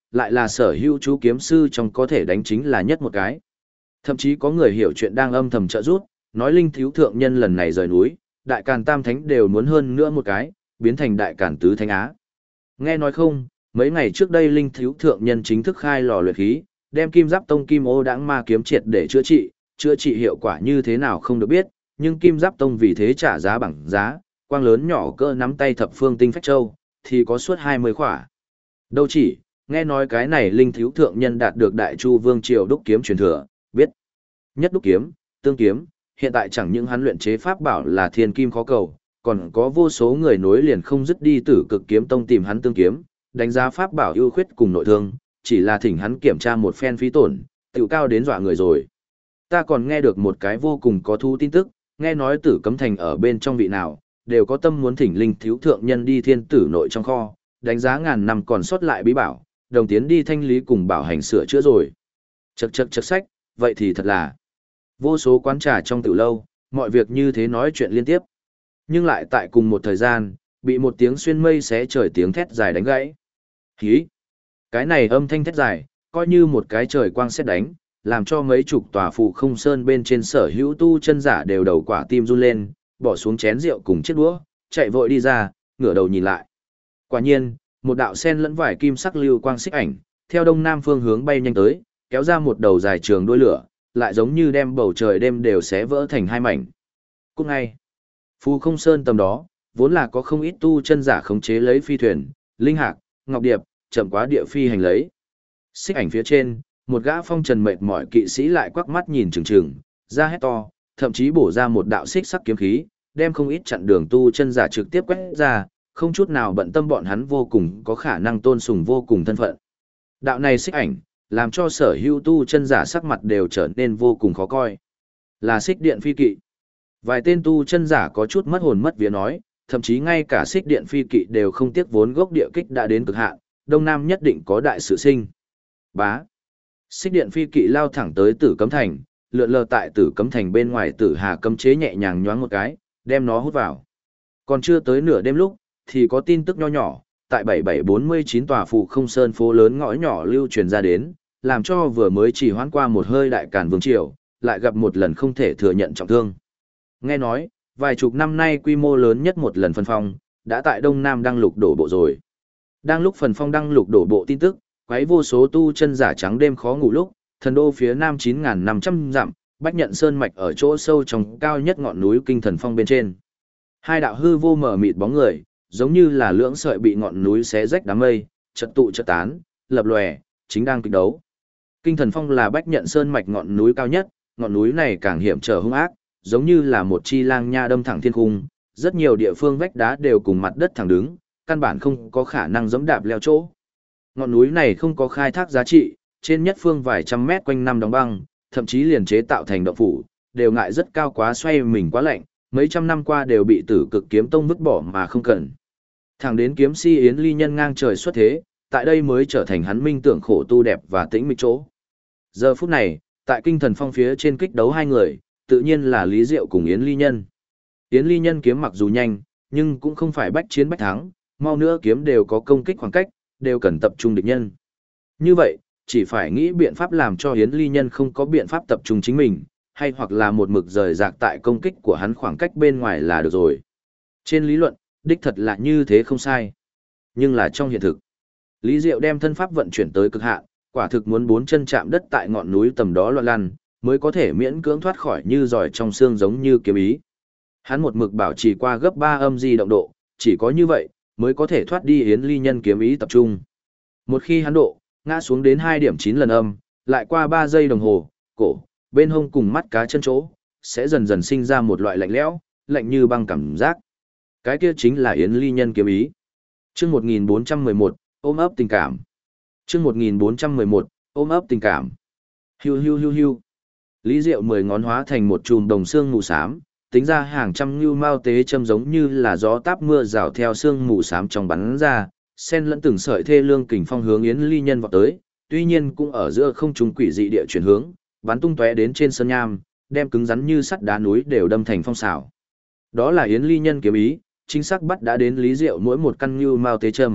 lại là sở hữu chú kiếm sư trong có thể đánh chính là nhất một cái. Thậm chí có người hiểu chuyện đang âm thầm trợ giúp, nói linh thiếu thượng nhân lần này rời núi, đại càn tam thánh đều muốn hơn nữa một cái, biến thành đại càn tứ thánh á. Nghe nói không, mấy ngày trước đây linh thiếu thượng nhân chính thức khai lò luyện khí, đem Kim Giáp Tông Kim Ô Đãng Ma kiếm triệt để chữa trị hiệu quả như thế nào không được biết, nhưng Kim Giáp Tông vì thế trả giá bằng giá, quang lớn nhỏ cỡ nắm tay thập phương tinh phách châu, thì có suốt 20 khỏa. Đâu chỉ, nghe nói cái này linh thiếu thượng nhân đạt được Đại Chu Vương triều đúc kiếm truyền thừa, biết. Nhất đúc kiếm, tương kiếm, hiện tại chẳng những hắn luyện chế pháp bảo là thiên kim khó cầu, còn có vô số người nối liền không dứt đi Tử Cực Kiếm Tông tìm hắn tương kiếm, đánh giá pháp bảo ưu khuyết cùng nội thương, chỉ là thỉnh hắn kiểm tra một phen phí tổn, tiểu cao đến dọa người rồi. Ta còn nghe được một cái vô cùng có thú tin tức, nghe nói Tử Cấm Thành ở bên trong vị nào, đều có tâm muốn thỉnh linh thiếu thượng nhân đi thiên tử nội trong kho, đánh giá ngàn năm còn sót lại bí bảo, đồng tiến đi thanh lý cùng bảo hành sửa chữa rồi. Chậc sách, vậy thì thật là vô số quán trà trong tiểu lâu, mọi việc như thế nói chuyện liên tiếp. Nhưng lại tại cùng một thời gian, bị một tiếng xuyên mây xé trời tiếng thét dài đánh gãy. Hí! Cái này âm thanh thét dài, coi như một cái trời quang sét đánh, làm cho mấy chục tòa phù không sơn bên trên sở hữu tu chân giả đều đầu quả tim run lên, bỏ xuống chén rượu cùng chiếc đũa, chạy vội đi ra, ngửa đầu nhìn lại. Quả nhiên, một đạo sen lẫn vải kim sắc lưu quang xích ảnh, theo đông nam phương hướng bay nhanh tới, kéo ra một đầu dài trường đuôi lửa, lại giống như đem bầu trời đêm đều xé vỡ thành hai mảnh. Cũng ngay, phù không sơn tầm đó, vốn là có không ít tu chân giả khống chế lấy phi thuyền, linh hạc, ngọc điệp, chậm quá địa phi hành lấy. Xích ảnh phía trên, một gã phong trần mệt mỏi kỵ sĩ lại quắc mắt nhìn chừng chừng, ra hét to, thậm chí bổ ra một đạo xích sắc kiếm khí, đem không ít chặn đường tu chân giả trực tiếp quét ra, không chút nào bận tâm bọn hắn vô cùng có khả năng tôn sùng vô cùng thân phận. Đạo này xích ảnh, làm cho sở hữu tu chân giả sắc mặt đều trở nên vô cùng khó coi. Là xích điện phi kỵ. Vài tên tu chân giả có chút mất hồn mất vía nói, thậm chí ngay cả xích điện phi kỵ đều không tiếc vốn gốc địa kích đã đến cực hạn, Đông Nam nhất định có đại sự sinh. Bá. Xích điện phi kỵ lao thẳng tới Tử Cấm Thành, lượn lờ tại Tử Cấm Thành bên ngoài Tử Hà cấm chế nhẹ nhàng nhoáng một cái, đem nó hút vào. Còn chưa tới nửa đêm lúc, thì có tin tức nho nhỏ, tại 7749 tòa phù không sơn phố lớn ngõ nhỏ lưu truyền ra đến, làm cho vừa mới chỉ hoãn qua một hơi đại càn vương triều, lại gặp một lần không thể thừa nhận trọng thương. Nghe nói, vài chục năm nay quy mô lớn nhất một lần phân phong, đã tại Đông Nam đăng lục đổ bộ rồi. Đang lúc phần phong đăng lục đổ bộ tin tức, quấy vô số tu chân giả trắng đêm khó ngủ lúc, thần đô phía nam 9.500 dặm, Bách Nhận Sơn mạch ở chỗ sâu trong cao nhất ngọn núi Kinh Thần Phong bên trên. Hai đạo hư vô mờ mịt bóng người, giống như là lưỡng sợi bị ngọn núi xé rách đám mây, chợt tụ chợt tán, lập lòe, chính đang kịch đấu. Kinh Thần Phong là Bách Nhận Sơn mạch ngọn núi cao nhất, ngọn núi này càng hiểm trở hung ác, giống như là một chi lang nha đâm thẳng thiên cung, rất nhiều địa phương vách đá đều cùng mặt đất thẳng đứng, căn bản không có khả năng giẫm đạp leo chỗ. Ngọn núi này không có khai thác giá trị, trên nhất phương vài trăm mét quanh năm đóng băng, thậm chí liền chế tạo thành động phủ, đều ngại rất cao quá xoay mình quá lạnh, mấy trăm năm qua đều bị Tử Cực Kiếm Tông vứt bỏ mà không cần. Thẳng đến kiếm si Yến Ly Nhân ngang trời xuất thế, tại đây mới trở thành hắn minh tưởng khổ tu đẹp và tĩnh mịch chỗ. Giờ phút này, tại Kinh Thần Phong phía trên kích đấu hai người, tự nhiên là Lý Diệu cùng Yến Ly Nhân. Yến Ly Nhân kiếm mặc dù nhanh, nhưng cũng không phải bách chiến bách thắng, mau nữa kiếm đều có công kích khoảng cách, đều cần tập trung địch nhân. Như vậy, chỉ phải nghĩ biện pháp làm cho Yến Ly Nhân không có biện pháp tập trung chính mình, hay hoặc là một mực rời rạc tại công kích của hắn khoảng cách bên ngoài là được rồi. Trên lý luận, đích thật là như thế không sai. Nhưng là trong hiện thực, Lý Diệu đem thân pháp vận chuyển tới cực hạn, quả thực muốn bốn chân chạm đất tại ngọn núi tầm đó loạn lăn, mới có thể miễn cưỡng thoát khỏi như giỏi trong xương giống như kiếm ý. Hắn một mực bảo trì qua gấp 3 âm di động độ, chỉ có như vậy mới có thể thoát đi Yến Ly Nhân kiếm ý tập trung. Một khi hắn độ ngã xuống đến 2 điểm 9 lần âm, lại qua 3 giây đồng hồ, cổ, bên hông cùng mắt cá chân chỗ, sẽ dần dần sinh ra một loại lạnh lẽo, lạnh như băng cảm giác. Cái kia chính là Yến Ly Nhân kiếm ý. Chương 1411, ôm ấp tình cảm. Chương 1411, ôm ấp tình cảm. Hiu hiu hiu hiu. Lý Diệu 10 ngón hóa thành một chùm đồng xương mù xám, tính ra hàng trăm như mao tế châm giống như là gió táp mưa rào theo xương mù xám trong bắn ra, xen lẫn từng sợi thê lương kình phong hướng Yến Ly Nhân vọt tới, tuy nhiên cũng ở giữa không trung quỷ dị địa chuyển hướng, bắn tung tóe đến trên sơn nham, đem cứng rắn như sắt đá núi đều đâm thành phong xảo. Đó là Yến Ly Nhân kiếm ý, chính xác bắt đã đến Lý Diệu mỗi một căn như mao tế châm,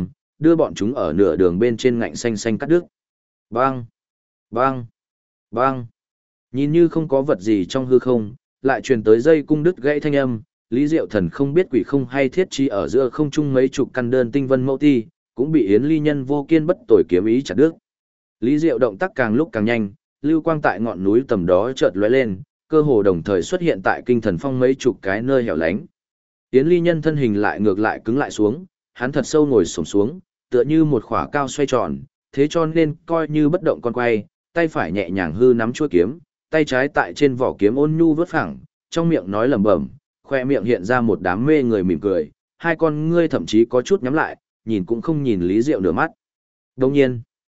đưa bọn chúng ở nửa đường bên trên ngạnh xanh xanh cắt đứt. Bang! Bang! Bang! Nhìn như không có vật gì trong hư không, lại truyền tới dây cung đứt gãy thanh âm, Lý Diệu Thần không biết quỷ không hay thiết chi ở giữa không trung mấy chục căn đơn tinh vân mẫu ti, cũng bị Yến Ly Nhân vô kiên bất tồi kiếm ý chặt đứt. Lý Diệu động tác càng lúc càng nhanh, lưu quang tại ngọn núi tầm đó chợt lóe lên, cơ hồ đồng thời xuất hiện tại Kinh Thần Phong mấy chục cái nơi hẻo lánh. Yến Ly Nhân thân hình lại ngược lại cứng lại xuống, hắn thật sâu ngồi xổm xuống, tựa như một khỏa cao xoay tròn, thế cho nên coi như bất động con quay, tay phải nhẹ nhàng hư nắm chuôi kiếm, tay trái tại trên vỏ kiếm ôn nhu vớt phẳng, trong miệng nói lẩm bẩm, khoe miệng hiện ra một đám mê người mỉm cười, hai con ngươi thậm chí có chút nhắm lại, nhìn cũng không nhìn Lý Diệu nửa mắt. Đồng nhiên,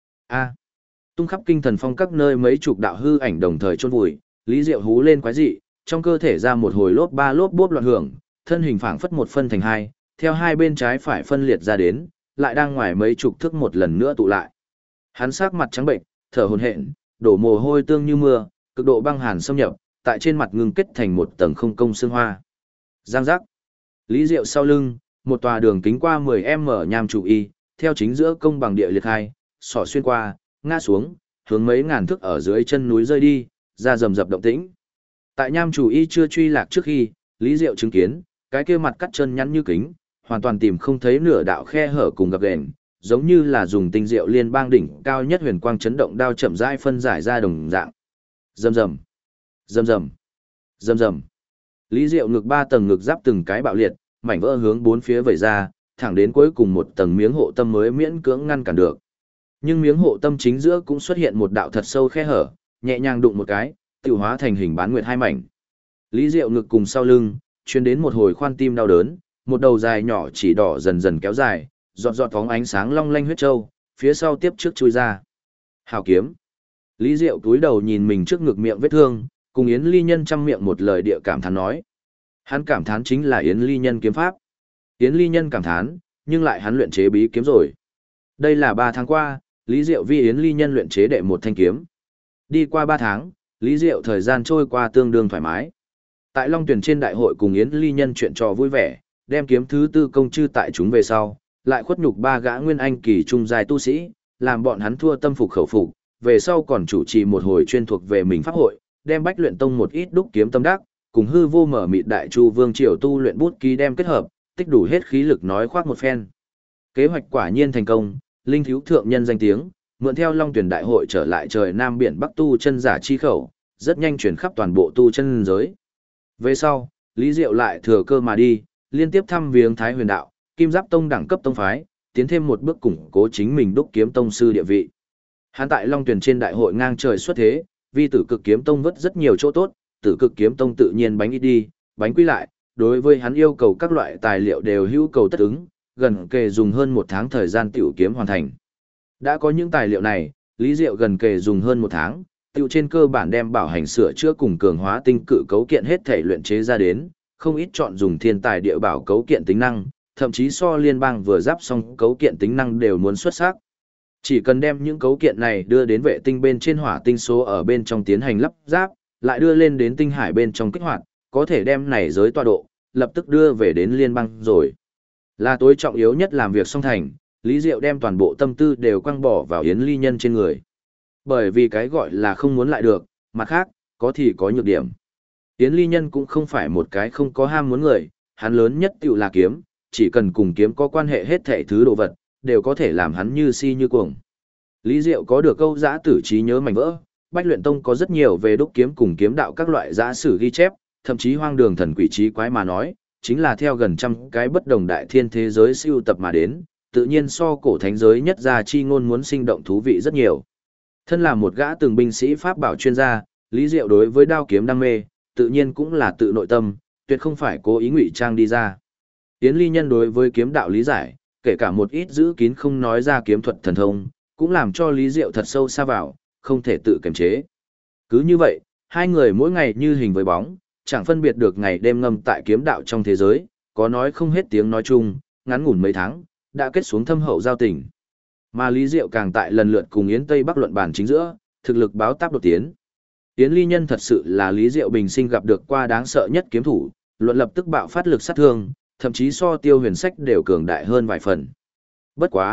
tung khắp Kinh Thần Phong các nơi mấy chục đạo hư ảnh đồng thời chôn vùi, Lý Diệu hú lên quái dị, trong cơ thể ra một hồi lốp ba lốp bốp loạn hưởng, thân hình phảng phất một phân thành hai, theo hai bên trái phải phân liệt ra đến, lại đang ngoài mấy chục thước một lần nữa tụ lại. Hắn sắc mặt trắng bệnh, thở hổn hển, đổ mồ hôi tương như mưa, cực độ băng hàn xâm nhập, tại trên mặt ngưng kết thành một tầng không công xương hoa. Giang giác. Lý Diệu sau lưng, một tòa đường kính qua 10m nham trụ y, theo chính giữa công bằng địa liệt hai, sỏ xuyên qua, ngã xuống, hướng mấy ngàn thước ở dưới chân núi rơi đi, ra rầm rập động tĩnh. Tại nham trụ y chưa truy lạc trước khi, Lý Diệu chứng kiến, cái kia mặt cắt chân nhắn như kính, hoàn toàn tìm không thấy nửa đạo khe hở cùng gập ghềnh, giống như là dùng tinh diệu liên bang đỉnh cao nhất huyền quang chấn động đao chậm rãi phân giải ra đồng dạng. Rầm rầm, rầm rầm, rầm rầm. Lý Diệu ngực 3 tầng ngực giáp từng cái bạo liệt, mảnh vỡ hướng bốn phía vẩy ra, thẳng đến cuối cùng một tầng miếng hộ tâm mới miễn cưỡng ngăn cản được. Nhưng miếng hộ tâm chính giữa cũng xuất hiện một đạo thật sâu khe hở, nhẹ nhàng đụng một cái, tiểu hóa thành hình bán nguyệt hai mảnh. Lý Diệu ngực cùng sau lưng, truyền đến một hồi khoan tim đau đớn, một đầu dài nhỏ chỉ đỏ dần dần kéo dài, giọt giọt phóng ánh sáng long lanh huyết châu, phía sau tiếp trước chui ra. Hào kiếm. Lý Diệu túi đầu nhìn mình trước ngực miệng vết thương, cùng Yến Ly Nhân trăm miệng một lời địa cảm thán nói. Hắn cảm thán chính là Yến Ly Nhân kiếm pháp. Yến Ly Nhân cảm thán, nhưng lại hắn luyện chế bí kiếm rồi. Đây là 3 tháng qua, Lý Diệu vi Yến Ly Nhân luyện chế đệ một thanh kiếm. Đi qua 3 tháng, Lý Diệu thời gian trôi qua tương đương thoải mái. Tại Long Tuyển trên đại hội cùng Yến Ly Nhân chuyện trò vui vẻ, đem kiếm thứ tư công chư tại chúng về sau, lại khuất nhục 3 gã nguyên anh kỳ trung giai tu sĩ, làm bọn hắn thua tâm phục khẩu phục, về sau còn chủ trì một hồi chuyên thuộc về mình pháp hội, đem Bách Luyện Tông một ít đúc kiếm tâm đắc, cùng hư vô mở mịt đại chu vương triều tu luyện bút ký đem kết hợp, tích đủ hết khí lực nói khoác một phen. Kế hoạch quả nhiên thành công, linh thiếu thượng nhân danh tiếng, mượn theo Long Tuyển đại hội trở lại trời Nam biển Bắc tu chân giả chi khẩu, rất nhanh chuyển khắp toàn bộ tu chân giới. Về sau, Lý Diệu lại thừa cơ mà đi, liên tiếp thăm viếng Thái Huyền đạo, Kim Giáp Tông đẳng cấp tông phái, tiến thêm một bước củng cố chính mình đúc kiếm tông sư địa vị. Hắn tại Long Tuyển trên đại hội ngang trời xuất thế, vì Tử Cực Kiếm Tông vất rất nhiều chỗ tốt, Tử Cực Kiếm Tông tự nhiên bánh ít đi, bánh quy lại, đối với hắn yêu cầu các loại tài liệu đều hữu cầu tất ứng, gần kề dùng hơn 1 tháng thời gian tiểu kiếm hoàn thành. Đã có những tài liệu này, Lý Diệu gần kề dùng hơn 1 tháng, tiểu trên cơ bản đem bảo hành sửa chữa cùng cường hóa tinh cự cấu kiện hết thể luyện chế ra đến, không ít chọn dùng thiên tài địa bảo cấu kiện tính năng, thậm chí so liên bang vừa giáp xong cấu kiện tính năng đều muốn xuất sắc. Chỉ cần đem những cấu kiện này đưa đến vệ tinh bên trên hỏa tinh số ở bên trong tiến hành lắp ráp, lại đưa lên đến tinh hải bên trong kích hoạt, có thể đem này giới tọa độ, lập tức đưa về đến liên bang rồi. Là tối trọng yếu nhất làm việc xong thành, Lý Diệu đem toàn bộ tâm tư đều quăng bỏ vào Yến Ly Nhân trên người. Bởi vì cái gọi là không muốn lại được, mặt khác, có thì có nhược điểm. Yến Ly Nhân cũng không phải một cái không có ham muốn người, hắn lớn nhất tiểu là kiếm, chỉ cần cùng kiếm có quan hệ hết thảy thứ đồ vật, đều có thể làm hắn như si như cuồng. Lý Diệu có được câu giã tử trí nhớ mảnh vỡ, Bách Luyện Tông có rất nhiều về đúc kiếm cùng kiếm đạo các loại giã sử ghi chép, thậm chí hoang đường thần quỷ trí quái mà nói, chính là theo gần trăm cái bất đồng đại thiên thế giới siêu tập mà đến, tự nhiên so cổ thánh giới nhất gia chi ngôn muốn sinh động thú vị rất nhiều. Thân là một gã từng binh sĩ pháp bảo chuyên gia, Lý Diệu đối với đao kiếm đam mê, tự nhiên cũng là tự nội tâm, tuyệt không phải cố ý ngụy trang đi ra. Yến Ly Nhân đối với kiếm đạo lý giải, kể cả một ít giữ kín không nói ra kiếm thuật thần thông, cũng làm cho Lý Diệu thật sâu xa vào, không thể tự kiềm chế. Cứ như vậy, hai người mỗi ngày như hình với bóng, chẳng phân biệt được ngày đêm ngâm tại kiếm đạo trong thế giới, có nói không hết tiếng nói chung, ngắn ngủn mấy tháng, đã kết xuống thâm hậu giao tình. Mà Lý Diệu càng tại lần lượt cùng Yến Tây Bắc luận bàn chính giữa, thực lực báo táp đột tiến. Yến Ly Nhân thật sự là Lý Diệu bình sinh gặp được qua đáng sợ nhất kiếm thủ, luận lập tức bạo phát lực sát thương, thậm chí so Tiêu Huyền Sách đều cường đại hơn vài phần. Bất quá,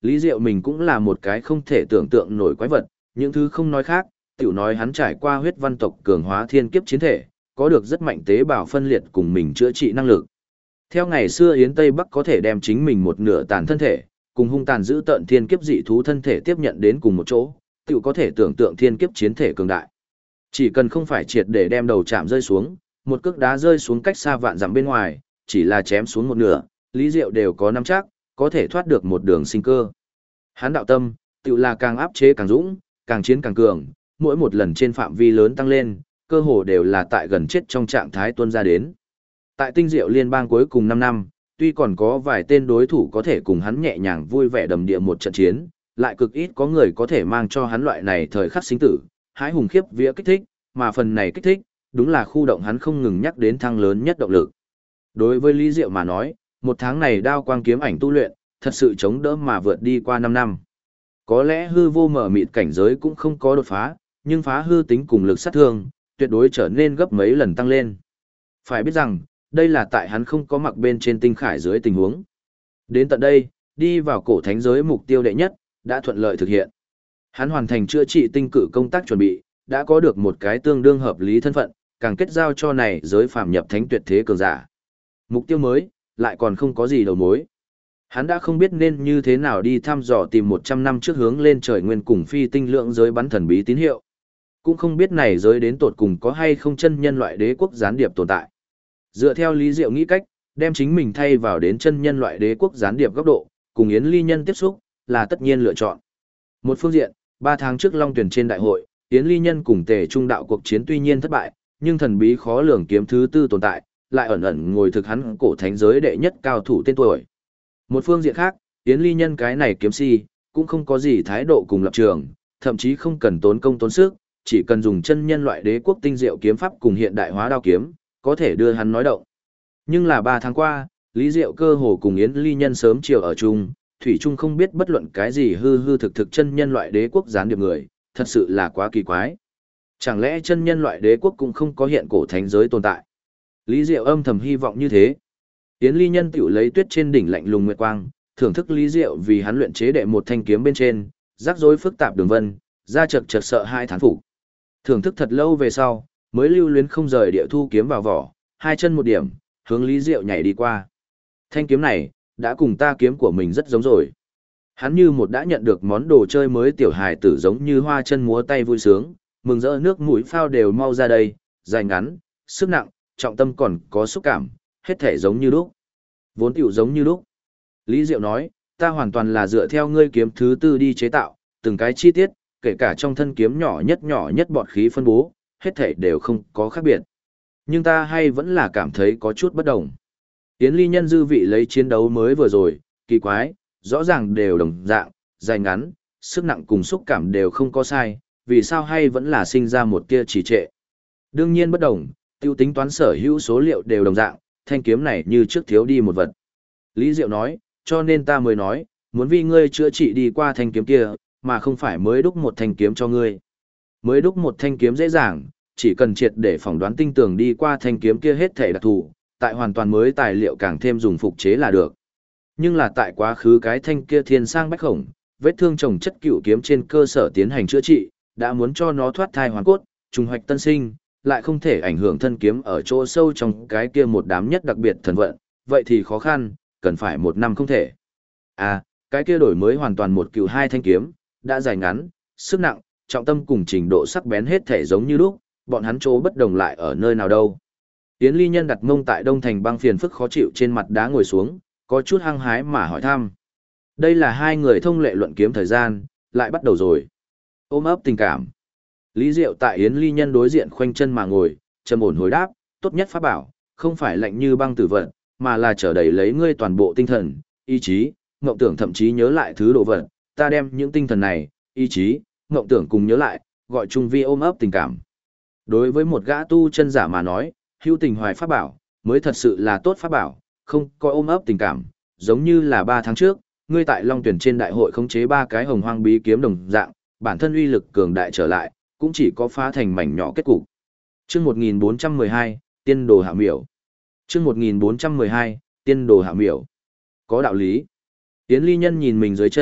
Lý Diệu mình cũng là một cái không thể tưởng tượng nổi quái vật, những thứ không nói khác, tiểu nói hắn trải qua huyết văn tộc cường hóa thiên kiếp chiến thể, có được rất mạnh tế bào phân liệt cùng mình chữa trị năng lực. Theo ngày xưa Yến Tây Bắc có thể đem chính mình một nửa tàn thân thể, cùng hung tàn giữ tận thiên kiếp dị thú thân thể tiếp nhận đến cùng một chỗ, tiểu có thể tưởng tượng thiên kiếp chiến thể cường đại. Chỉ cần không phải triệt để đem đầu chạm rơi xuống, một cước đá rơi xuống cách xa vạn dặm bên ngoài, chỉ là chém xuống một nửa, Lý Diệu đều có nắm chắc, có thể thoát được một đường sinh cơ. Hắn đạo tâm, tiểu là càng áp chế càng dũng, càng chiến càng cường, mỗi một lần trên phạm vi lớn tăng lên, cơ hồ đều là tại gần chết trong trạng thái tuôn ra đến. Tại Tinh Diệu Liên bang cuối cùng 5 năm, tuy còn có vài tên đối thủ có thể cùng hắn nhẹ nhàng vui vẻ đầm địa một trận chiến, lại cực ít có người có thể mang cho hắn loại này thời khắc sinh tử, hãi hùng khiếp vía kích thích, mà phần này kích thích, đúng là khu động hắn không ngừng nhắc đến thăng lớn nhất động lực. Đối với Lý Diệu mà nói, một tháng này đao quang kiếm ảnh tu luyện, thật sự chống đỡ mà vượt đi qua 5 năm. Có lẽ hư vô mở mịt cảnh giới cũng không có đột phá, nhưng phá hư tính cùng lực sát thương, tuyệt đối trở nên gấp mấy lần tăng lên. Phải biết rằng, đây là tại hắn không có mặc bên trên tinh khải dưới tình huống. Đến tận đây, đi vào cổ thánh giới mục tiêu đệ nhất, đã thuận lợi thực hiện. Hắn hoàn thành chữa trị tinh cử công tác chuẩn bị, đã có được một cái tương đương hợp lý thân phận, càng kết giao cho này giới phàm nhập thánh tuyệt thế cường giả. Mục tiêu mới, lại còn không có gì đầu mối. Hắn đã không biết nên như thế nào đi thăm dò tìm 100 năm trước hướng lên trời nguyên cùng phi tinh lượng giới bắn thần bí tín hiệu. Cũng không biết này giới đến tột cùng có hay không chân nhân loại đế quốc gián điệp tồn tại. Dựa theo Lý Diệu nghĩ cách, đem chính mình thay vào đến chân nhân loại đế quốc gián điệp góc độ, cùng Yến Ly Nhân tiếp xúc, là tất nhiên lựa chọn. Một phương diện, 3 tháng trước Long Tuyển trên đại hội, Yến Ly Nhân cùng Tề Trung đạo cuộc chiến tuy nhiên thất bại, nhưng thần bí khó lường kiếm thứ tư tồn tại, lại ẩn ẩn ngồi thực hắn cổ thánh giới đệ nhất cao thủ tên tuổi. Một phương diện khác, Yến Ly Nhân cái này kiếm si, cũng không có gì thái độ cùng lập trường, thậm chí không cần tốn công tốn sức, chỉ cần dùng chân nhân loại đế quốc tinh diệu kiếm pháp cùng hiện đại hóa đao kiếm, có thể đưa hắn nói động. Nhưng là 3 tháng qua, Lý Diệu cơ hồ cùng Yến Ly Nhân sớm chiều ở chung, thủy chung không biết bất luận cái gì hư hư thực thực chân nhân loại đế quốc gián điệp người, thật sự là quá kỳ quái. Chẳng lẽ chân nhân loại đế quốc cũng không có hiện cổ thánh giới tồn tại? Lý Diệu âm thầm hy vọng như thế. Yến Ly Nhân tiểu lấy tuyết trên đỉnh lạnh lùng nguyệt quang, thưởng thức Lý Diệu vì hắn luyện chế đệ một thanh kiếm bên trên, rắc rối phức tạp đường vân, ra chật chật sợ hai thán phục. Thưởng thức thật lâu về sau, mới lưu luyến không rời địa thu kiếm vào vỏ, hai chân một điểm, hướng Lý Diệu nhảy đi qua. Thanh kiếm này, đã cùng ta kiếm của mình rất giống rồi. Hắn như một đã nhận được món đồ chơi mới tiểu hài tử giống như hoa chân múa tay vui sướng, mừng rỡ nước mũi phao đều mau ra đây, dài ngắn, sức nặng, trọng tâm còn có xúc cảm, hết thể giống như lúc. Vốn tiểu giống như lúc. Lý Diệu nói, ta hoàn toàn là dựa theo ngươi kiếm thứ tư đi chế tạo, từng cái chi tiết, kể cả trong thân kiếm nhỏ nhất bọt khí phân bố, hết thể đều không có khác biệt. Nhưng ta hay vẫn là cảm thấy có chút bất đồng. Yến Ly Nhân dư vị lấy chiến đấu mới vừa rồi, kỳ quái, rõ ràng đều đồng dạng, dài ngắn, sức nặng cùng xúc cảm đều không có sai, vì sao hay vẫn là sinh ra một tia trì trệ. Đương nhiên bất đồng, tiêu tính toán sở hữu số liệu đều đồng dạng, thanh kiếm này như trước thiếu đi một vật. Lý Diệu nói, cho nên ta mới nói, muốn vì ngươi chữa trị đi qua thanh kiếm kia, mà không phải mới đúc một thanh kiếm cho ngươi. Mới đúc một thanh kiếm dễ dàng, chỉ cần triệt để phỏng đoán tinh tường đi qua thanh kiếm kia hết thể đặc thù, tại hoàn toàn mới tài liệu càng thêm dùng phục chế là được. Nhưng là tại quá khứ cái thanh kia thiên sang bách khổng, vết thương trồng chất cựu kiếm trên cơ sở tiến hành chữa trị, đã muốn cho nó thoát thai hoàn cốt, trùng hoạch tân sinh, lại không thể ảnh hưởng thân kiếm ở chỗ sâu trong cái kia một đám nhất đặc biệt thần vận, vậy thì khó khăn, cần phải 1 năm không thể. À, cái kia đổi mới hoàn toàn một cựu hai thanh kiếm, đã dài ngắn, sức nặng, trọng tâm cùng trình độ sắc bén hết thể giống như lúc, bọn hắn chỗ bất đồng lại ở nơi nào đâu. Yến Ly Nhân đặt mông tại Đông Thành băng phiền phức khó chịu trên mặt đá ngồi xuống, có chút hăng hái mà hỏi thăm. Đây là hai người thông lệ luận kiếm thời gian, lại bắt đầu rồi. Ôm ấp tình cảm. Lý Diệu tại Yến Ly Nhân đối diện khoanh chân mà ngồi, trầm ổn hồi đáp, tốt nhất pháp bảo, không phải lạnh như băng tử vận, mà là trở đầy lấy ngươi toàn bộ tinh thần, ý chí, ngộng tưởng thậm chí nhớ lại thứ đồ vật, ta đem những tinh thần này, ý chí, ngộng tưởng cùng nhớ lại, gọi chung vi ôm ấp tình cảm. Đối với một gã tu chân giả mà nói, hữu tình hoài pháp bảo, mới thật sự là tốt pháp bảo, không có ôm ấp tình cảm, giống như là 3 tháng trước, ngươi tại Long Tuyển trên đại hội khống chế 3 cái hồng hoang bí kiếm đồng dạng, bản thân uy lực cường đại trở lại, cũng chỉ có phá thành mảnh nhỏ kết cục. Chương 1412, Tiên đồ hạ miểu. Chương 1412, Tiên đồ hạ miểu. Có đạo lý. Yến Ly Nhân nhìn mình dưới chân,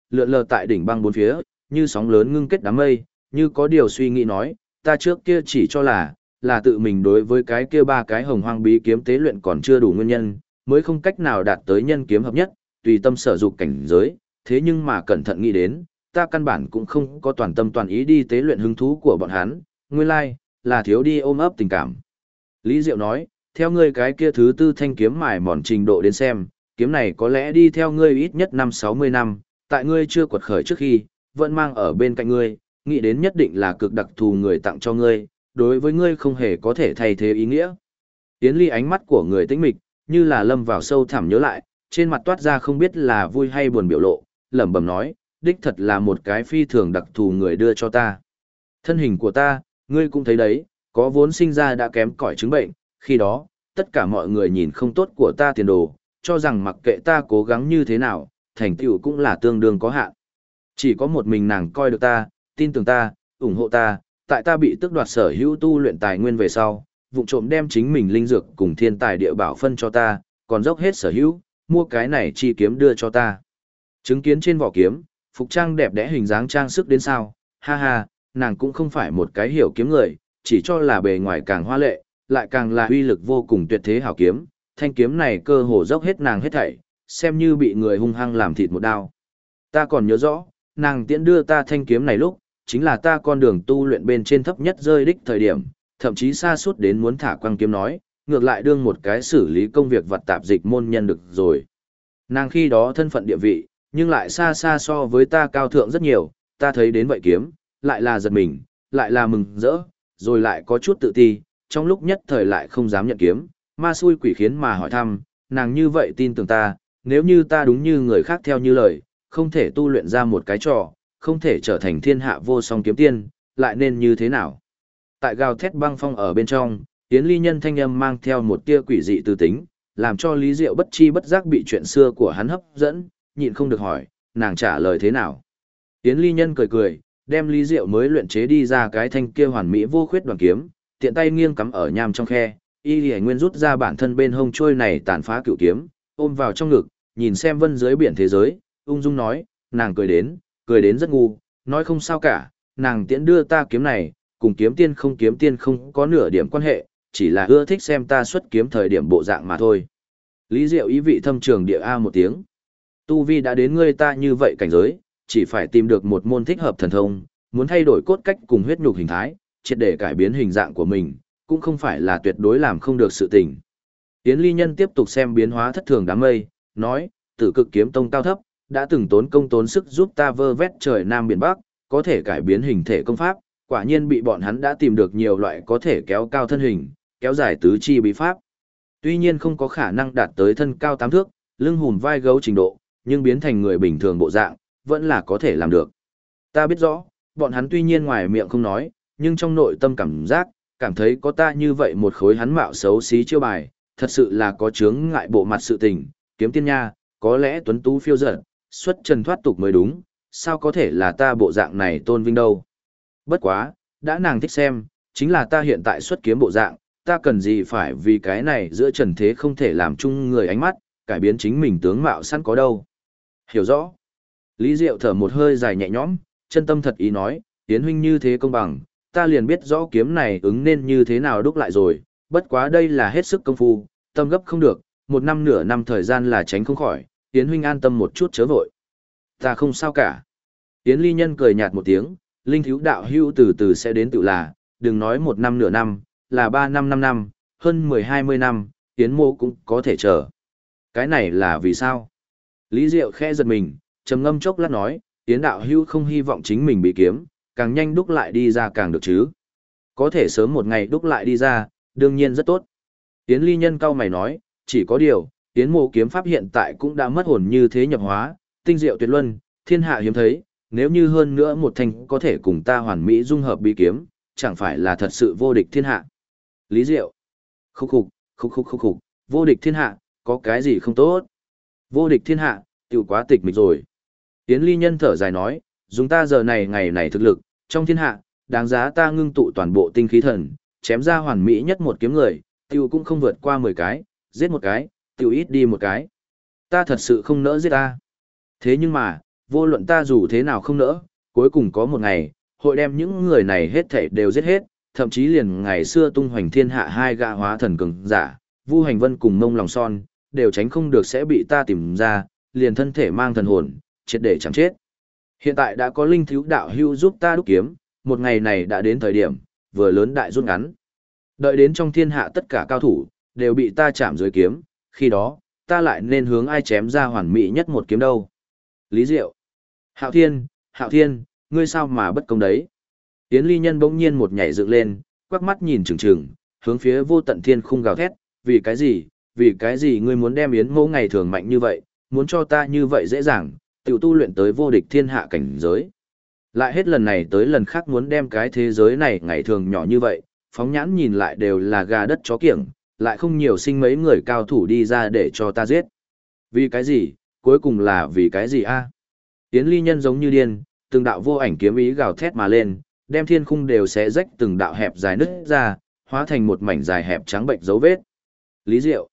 lượn lờ tại đỉnh băng bốn phía, như sóng lớn ngưng kết đám mây, như có điều suy nghĩ nói, ta trước kia chỉ cho là tự mình đối với cái kia ba cái hồng hoang bí kiếm tế luyện còn chưa đủ nguyên nhân, mới không cách nào đạt tới nhân kiếm hợp nhất, tùy tâm sở dục cảnh giới, thế nhưng mà cẩn thận nghĩ đến, ta căn bản cũng không có toàn tâm toàn ý đi tế luyện hứng thú của bọn hắn, nguyên lai, là thiếu đi ôm ấp tình cảm. Lý Diệu nói, theo ngươi cái kia thứ tư thanh kiếm mài mòn trình độ đến xem, kiếm này có lẽ đi theo ngươi ít nhất 50-60 năm, tại ngươi chưa quật khởi trước khi, vẫn mang ở bên cạnh ngươi, nghĩ đến nhất định là cực đặc thù người tặng cho ngươi, đối với ngươi không hề có thể thay thế ý nghĩa. Yến Ly ánh mắt của người tĩnh mịch, như là lâm vào sâu thẳm nhớ lại, trên mặt toát ra không biết là vui hay buồn biểu lộ, lẩm bẩm nói, đích thật là một cái phi thường đặc thù người đưa cho ta. Thân hình của ta, ngươi cũng thấy đấy, có vốn sinh ra đã kém cỏi chứng bệnh, khi đó, tất cả mọi người nhìn không tốt của ta tiền đồ, cho rằng mặc kệ ta cố gắng như thế nào, thành tựu cũng là tương đương có hạn. Chỉ có một mình nàng coi được ta, tin tưởng ta, ủng hộ ta, tại ta bị tước đoạt sở hữu tu luyện tài nguyên về sau, vụng trộm đem chính mình linh dược cùng thiên tài địa bảo phân cho ta, còn dốc hết sở hữu, mua cái này chi kiếm đưa cho ta. Chứng kiến trên vỏ kiếm, phục trang đẹp đẽ hình dáng trang sức đến sao, ha ha, nàng cũng không phải một cái hiểu kiếm người, chỉ cho là bề ngoài càng hoa lệ, lại càng là uy lực vô cùng tuyệt thế hảo kiếm, thanh kiếm này cơ hồ dốc hết nàng hết thảy, xem như bị người hung hăng làm thịt một đao. Ta còn nhớ rõ, nàng tiễn đưa ta thanh kiếm này lúc, chính là ta con đường tu luyện bên trên thấp nhất rơi đích thời điểm, thậm chí xa suốt đến muốn thả quăng kiếm nói, ngược lại đương một cái xử lý công việc vật tạp dịch môn nhân được rồi. Nàng khi đó thân phận địa vị, nhưng lại xa xa so với ta cao thượng rất nhiều, ta thấy đến vậy kiếm, lại là giật mình, lại là mừng rỡ, rồi lại có chút tự ti, trong lúc nhất thời lại không dám nhận kiếm, ma xui quỷ khiến mà hỏi thăm, nàng như vậy tin tưởng ta, nếu như ta đúng như người khác theo như lời, không thể tu luyện ra một cái trò, không thể trở thành thiên hạ vô song kiếm tiên, lại nên như thế nào? Tại gào thét băng phong ở bên trong, Yến Ly Nhân thanh âm mang theo một tia quỷ dị tư tính, làm cho Lý Diệu bất chi bất giác bị chuyện xưa của hắn hấp dẫn, nhịn không được hỏi, nàng trả lời thế nào? Yến Ly Nhân cười cười, đem Lý Diệu mới luyện chế đi ra cái thanh kia hoàn mỹ vô khuyết đoàn kiếm, tiện tay nghiêng cắm ở nham trong khe, Y Lì Nguyên rút ra bản thân bên hông trôi này tàn phá cựu kiếm, ôm vào trong ngực, nhìn xem vân dưới biển thế giới, ung dung nói, nàng cười đến rất ngu, nói không sao cả, nàng tiễn đưa ta kiếm này, cùng kiếm tiên không có nửa điểm quan hệ, chỉ là ưa thích xem ta xuất kiếm thời điểm bộ dạng mà thôi. Lý Diệu ý vị thâm trường địa A một tiếng. Tu vi đã đến ngươi ta như vậy cảnh giới, chỉ phải tìm được một môn thích hợp thần thông, muốn thay đổi cốt cách cùng huyết nhục hình thái, triệt để cải biến hình dạng của mình, cũng không phải là tuyệt đối làm không được sự tình. Yến Ly Nhân tiếp tục xem biến hóa thất thường đám mây, nói, Tử Cực Kiếm Tông cao thấp, đã từng tốn công tốn sức giúp ta vơ vét trời Nam Biển Bắc, có thể cải biến hình thể công pháp, quả nhiên bị bọn hắn đã tìm được nhiều loại có thể kéo cao thân hình, kéo dài tứ chi bí pháp. Tuy nhiên không có khả năng đạt tới thân cao 8 thước, lưng hùm vai gấu trình độ, nhưng biến thành người bình thường bộ dạng, vẫn là có thể làm được. Ta biết rõ, bọn hắn tuy nhiên ngoài miệng không nói, nhưng trong nội tâm cảm thấy có ta như vậy một khối hắn mạo xấu xí chiêu bài, thật sự là có chướng ngại bộ mặt sự tình, kiếm tiên nha, có lẽ tuấn tú phiêu dật, xuất trần thoát tục mới đúng, sao có thể là ta bộ dạng này tôn vinh đâu. Bất quá, đã nàng thích xem, chính là ta hiện tại xuất kiếm bộ dạng, ta cần gì phải vì cái này giữa trần thế không thể làm chung người ánh mắt, cải biến chính mình tướng mạo sẵn có đâu. Hiểu rõ. Lý Diệu thở một hơi dài nhẹ nhõm, chân tâm thật ý nói, Tiến huynh như thế công bằng, ta liền biết rõ kiếm này ứng nên như thế nào đúc lại rồi, bất quá đây là hết sức công phu, tâm gấp không được, 1 năm nửa năm thời gian là tránh không khỏi, Tiến huynh an tâm một chút chớ vội. Ta không sao cả. Tiến Ly Nhân cười nhạt một tiếng, linh thiếu đạo hữu từ từ sẽ đến tự là, đừng nói 1 năm nửa năm, là 3 năm 5 năm, hơn 10-20 năm, Tiến mô cũng có thể chờ. Cái này là vì sao? Lý Diệu khẽ giật mình, trầm ngâm chốc lát nói, Tiến đạo hữu không hy vọng chính mình bị kiếm, càng nhanh đúc lại đi ra càng được chứ. Có thể sớm một ngày đúc lại đi ra, đương nhiên rất tốt. Tiến Ly Nhân cau mày nói, chỉ có điều, Tiến mộ kiếm pháp hiện tại cũng đã mất hồn như thế nhập hóa, tinh diệu tuyệt luân, thiên hạ hiếm thấy, nếu như hơn nữa một thanh có thể cùng ta hoàn mỹ dung hợp bí kiếm, chẳng phải là thật sự vô địch thiên hạ. Lý Diệu, khúc, vô địch thiên hạ, có cái gì không tốt? Vô địch thiên hạ, tiểu quá tịch mịch rồi. Tiến Ly Nhân thở dài nói, dùng ta giờ này ngày này thực lực, trong thiên hạ, đáng giá ta ngưng tụ toàn bộ tinh khí thần, chém ra hoàn mỹ nhất một kiếm người, tiểu cũng không vượt qua 10 cái, giết một cái, tiểu ít đi một cái. Ta thật sự không nỡ giết ta. Thế nhưng mà, vô luận ta dù thế nào không nỡ, cuối cùng có một ngày, hội đem những người này hết thảy đều giết hết, thậm chí liền ngày xưa tung hoành thiên hạ hai gã hóa thần cường giả, Vu Hành Vân cùng Mông Lòng Son, đều tránh không được sẽ bị ta tìm ra, liền thân thể mang thần hồn, triệt để chẳng chết. Hiện tại đã có linh thiếu đạo hưu giúp ta đúc kiếm, một ngày này đã đến thời điểm, vừa lớn đại rút ngắn. Đợi đến trong thiên hạ tất cả cao thủ, đều bị ta chạm dưới kiếm, khi đó, ta lại nên hướng ai chém ra hoàn mỹ nhất một kiếm đâu. Lý Diệu. Hạo Thiên, ngươi sao mà bất công đấy? Yến Ly Nhân bỗng nhiên một nhảy dựng lên, quắc mắt nhìn chừng chừng, hướng phía vô tận thiên khung gào thét, vì cái gì ngươi muốn đem Yến Mẫu ngày thường mạnh như vậy, muốn cho ta như vậy dễ dàng, tiểu tu luyện tới vô địch thiên hạ cảnh giới. Lại hết lần này tới lần khác muốn đem cái thế giới này ngày thường nhỏ như vậy, phóng nhãn nhìn lại đều là gà đất chó kiểng, lại không nhiều sinh mấy người cao thủ đi ra để cho ta giết. Vì cái gì, cuối cùng là vì cái gì a? Yến Ly Nhân giống như điên, từng đạo vô ảnh kiếm ý gào thét mà lên, đem thiên khung đều xé rách từng đạo hẹp dài nứt ra, hóa thành một mảnh dài hẹp trắng bệnh dấu vết. Lý Diệu.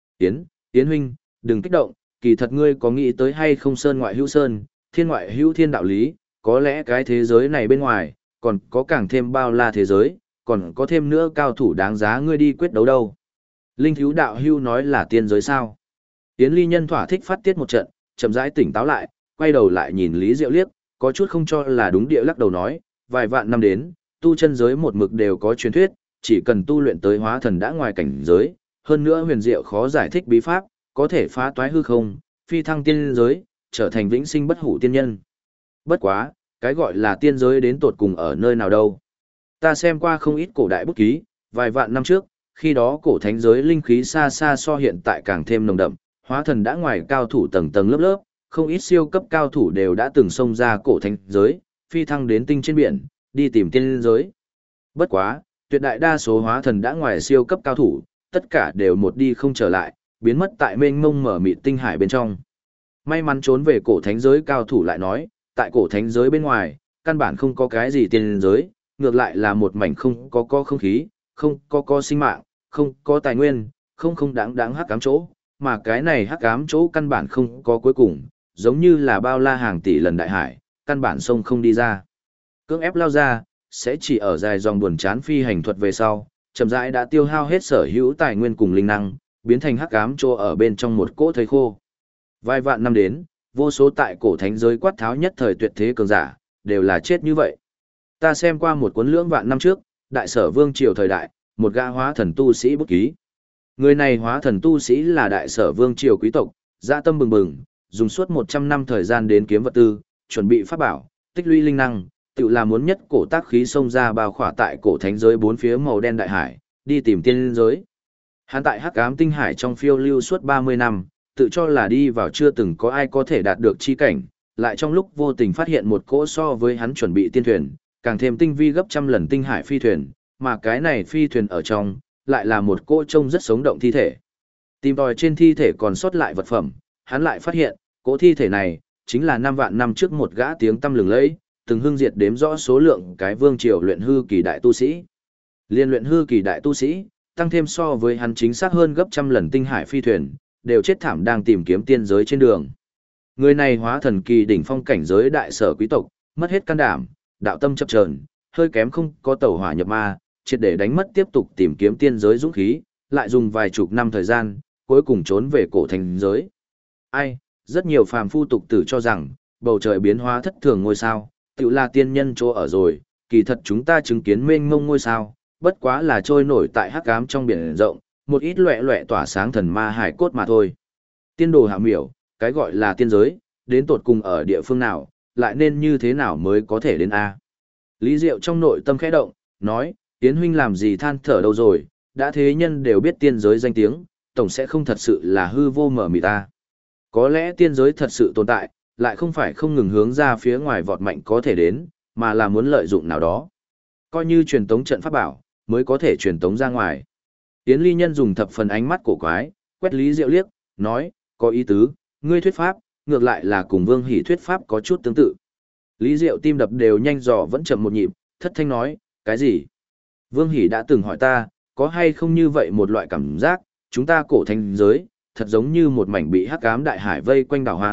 Yến huynh, đừng kích động, kỳ thật ngươi có nghĩ tới hay không sơn ngoại hữu sơn, thiên ngoại hữu thiên đạo lý, có lẽ cái thế giới này bên ngoài, còn có càng thêm bao la thế giới, còn có thêm nữa cao thủ đáng giá ngươi đi quyết đấu đâu. Linh thiếu đạo hưu nói là tiên giới sao? Yến Ly Nhân thỏa thích phát tiết một trận, chậm rãi tỉnh táo lại, quay đầu lại nhìn Lý Diệu liếc, có chút không cho là đúng địa lắc đầu nói, vài vạn năm đến, tu chân giới một mực đều có truyền thuyết, chỉ cần tu luyện tới hóa thần đã ngoài cảnh giới, hơn nữa huyền diệu khó giải thích bí pháp, có thể phá toái hư không, phi thăng tiên giới, trở thành vĩnh sinh bất hủ tiên nhân. Bất quá, cái gọi là tiên giới đến tột cùng ở nơi nào đâu? Ta xem qua không ít cổ đại bút ký, vài vạn năm trước, khi đó cổ thánh giới linh khí xa xa so hiện tại càng thêm nồng đậm, hóa thần đã ngoài cao thủ tầng tầng lớp lớp, không ít siêu cấp cao thủ đều đã từng xông ra cổ thánh giới, phi thăng đến tinh trên biển, đi tìm tiên giới. Bất quá, tuyệt đại đa số hóa thần đã ngoài siêu cấp cao thủ, tất cả đều một đi không trở lại, biến mất tại mênh mông mở mịt tinh hải bên trong. May mắn trốn về cổ thánh giới cao thủ lại nói, tại cổ thánh giới bên ngoài, căn bản không có cái gì tiên giới, ngược lại là một mảnh không có không khí, không có sinh mạng, không có tài nguyên, không đáng hắc ám chỗ, mà cái này hắc ám chỗ căn bản không có cuối cùng, giống như là bao la hàng tỷ lần đại hải, căn bản sông không đi ra. Cưỡng ép lao ra, sẽ chỉ ở dài dòng buồn chán phi hành thuật về sau, chậm rãi đã tiêu hao hết sở hữu tài nguyên cùng linh năng, biến thành hắc ám chỗ ở bên trong một cỗ thây khô. Vài vạn năm đến, vô số tại cổ thánh giới quát tháo nhất thời tuyệt thế cường giả, đều là chết như vậy. Ta xem qua một cuốn lưỡng vạn năm trước, đại sở vương triều thời đại, một gã hóa thần tu sĩ bút ký. Người này hóa thần tu sĩ là đại sở vương triều quý tộc, dạ tâm bừng bừng, dùng suốt 100 năm thời gian đến kiếm vật tư, chuẩn bị pháp bảo, tích lũy linh năng, tự là muốn nhất cổ tác khí xông ra bao khỏa tại cổ thánh giới bốn phía màu đen đại hải, đi tìm tiên giới. Hắn tại hắc ám tinh hải trong phiêu lưu suốt 30 năm, tự cho là đi vào chưa từng có ai có thể đạt được chi cảnh, lại trong lúc vô tình phát hiện một cỗ so với hắn chuẩn bị tiên thuyền, càng thêm tinh vi gấp trăm lần tinh hải phi thuyền, mà cái này phi thuyền ở trong, lại là một cỗ trông rất sống động thi thể. Tìm tòi trên thi thể còn sót lại vật phẩm, hắn lại phát hiện, cỗ thi thể này, chính là 5 vạn năm trước một gã tiếng tăm lừng lẫy, từng hưng diệt đếm rõ số lượng cái vương triều luyện hư kỳ đại tu sĩ. Liên luyện hư kỳ đại tu sĩ, tăng thêm so với hắn chính xác hơn gấp trăm lần tinh hải phi thuyền, đều chết thảm đang tìm kiếm tiên giới trên đường. Người này hóa thần kỳ đỉnh phong cảnh giới đại sở quý tộc, mất hết can đảm, đạo tâm chập chờn, hơi kém không có tẩu hỏa nhập ma, triệt để đánh mất tiếp tục tìm kiếm tiên giới dũng khí, lại dùng vài chục năm thời gian, cuối cùng trốn về cổ thành giới. Ai, rất nhiều phàm phu tục tử cho rằng, bầu trời biến hóa thất thường ngôi sao, tự là tiên nhân chỗ ở rồi, kỳ thật chúng ta chứng kiến mênh mông ngôi sao, bất quá là trôi nổi tại hắc ám trong biển rộng, một ít loẹ loẹ tỏa sáng thần ma hải cốt mà thôi. Tiên đồ hạ miểu, cái gọi là tiên giới, đến tột cùng ở địa phương nào, lại nên như thế nào mới có thể đến A. Lý Diệu trong nội tâm khẽ động, nói, Tiến huynh làm gì than thở đâu rồi, đã thế nhân đều biết tiên giới danh tiếng, tổng sẽ không thật sự là hư vô mở mịt ta. Có lẽ tiên giới thật sự tồn tại, lại không phải không ngừng hướng ra phía ngoài vọt mạnh có thể đến, mà là muốn lợi dụng nào đó. Coi như truyền tống trận pháp bảo, mới có thể truyền tống ra ngoài. Yến Ly Nhân dùng thập phần ánh mắt cổ quái, quét Lý Diệu liếc, nói, có ý tứ, ngươi thuyết pháp, ngược lại là cùng Vương Hỷ thuyết pháp có chút tương tự. Lý Diệu tim đập đều nhanh dò vẫn chậm một nhịp, thất thanh nói, cái gì? Vương Hỷ đã từng hỏi ta, có hay không như vậy một loại cảm giác, chúng ta cổ thành giới, thật giống như một mảnh bị hắc ám đại hải vây quanh đảo hoang,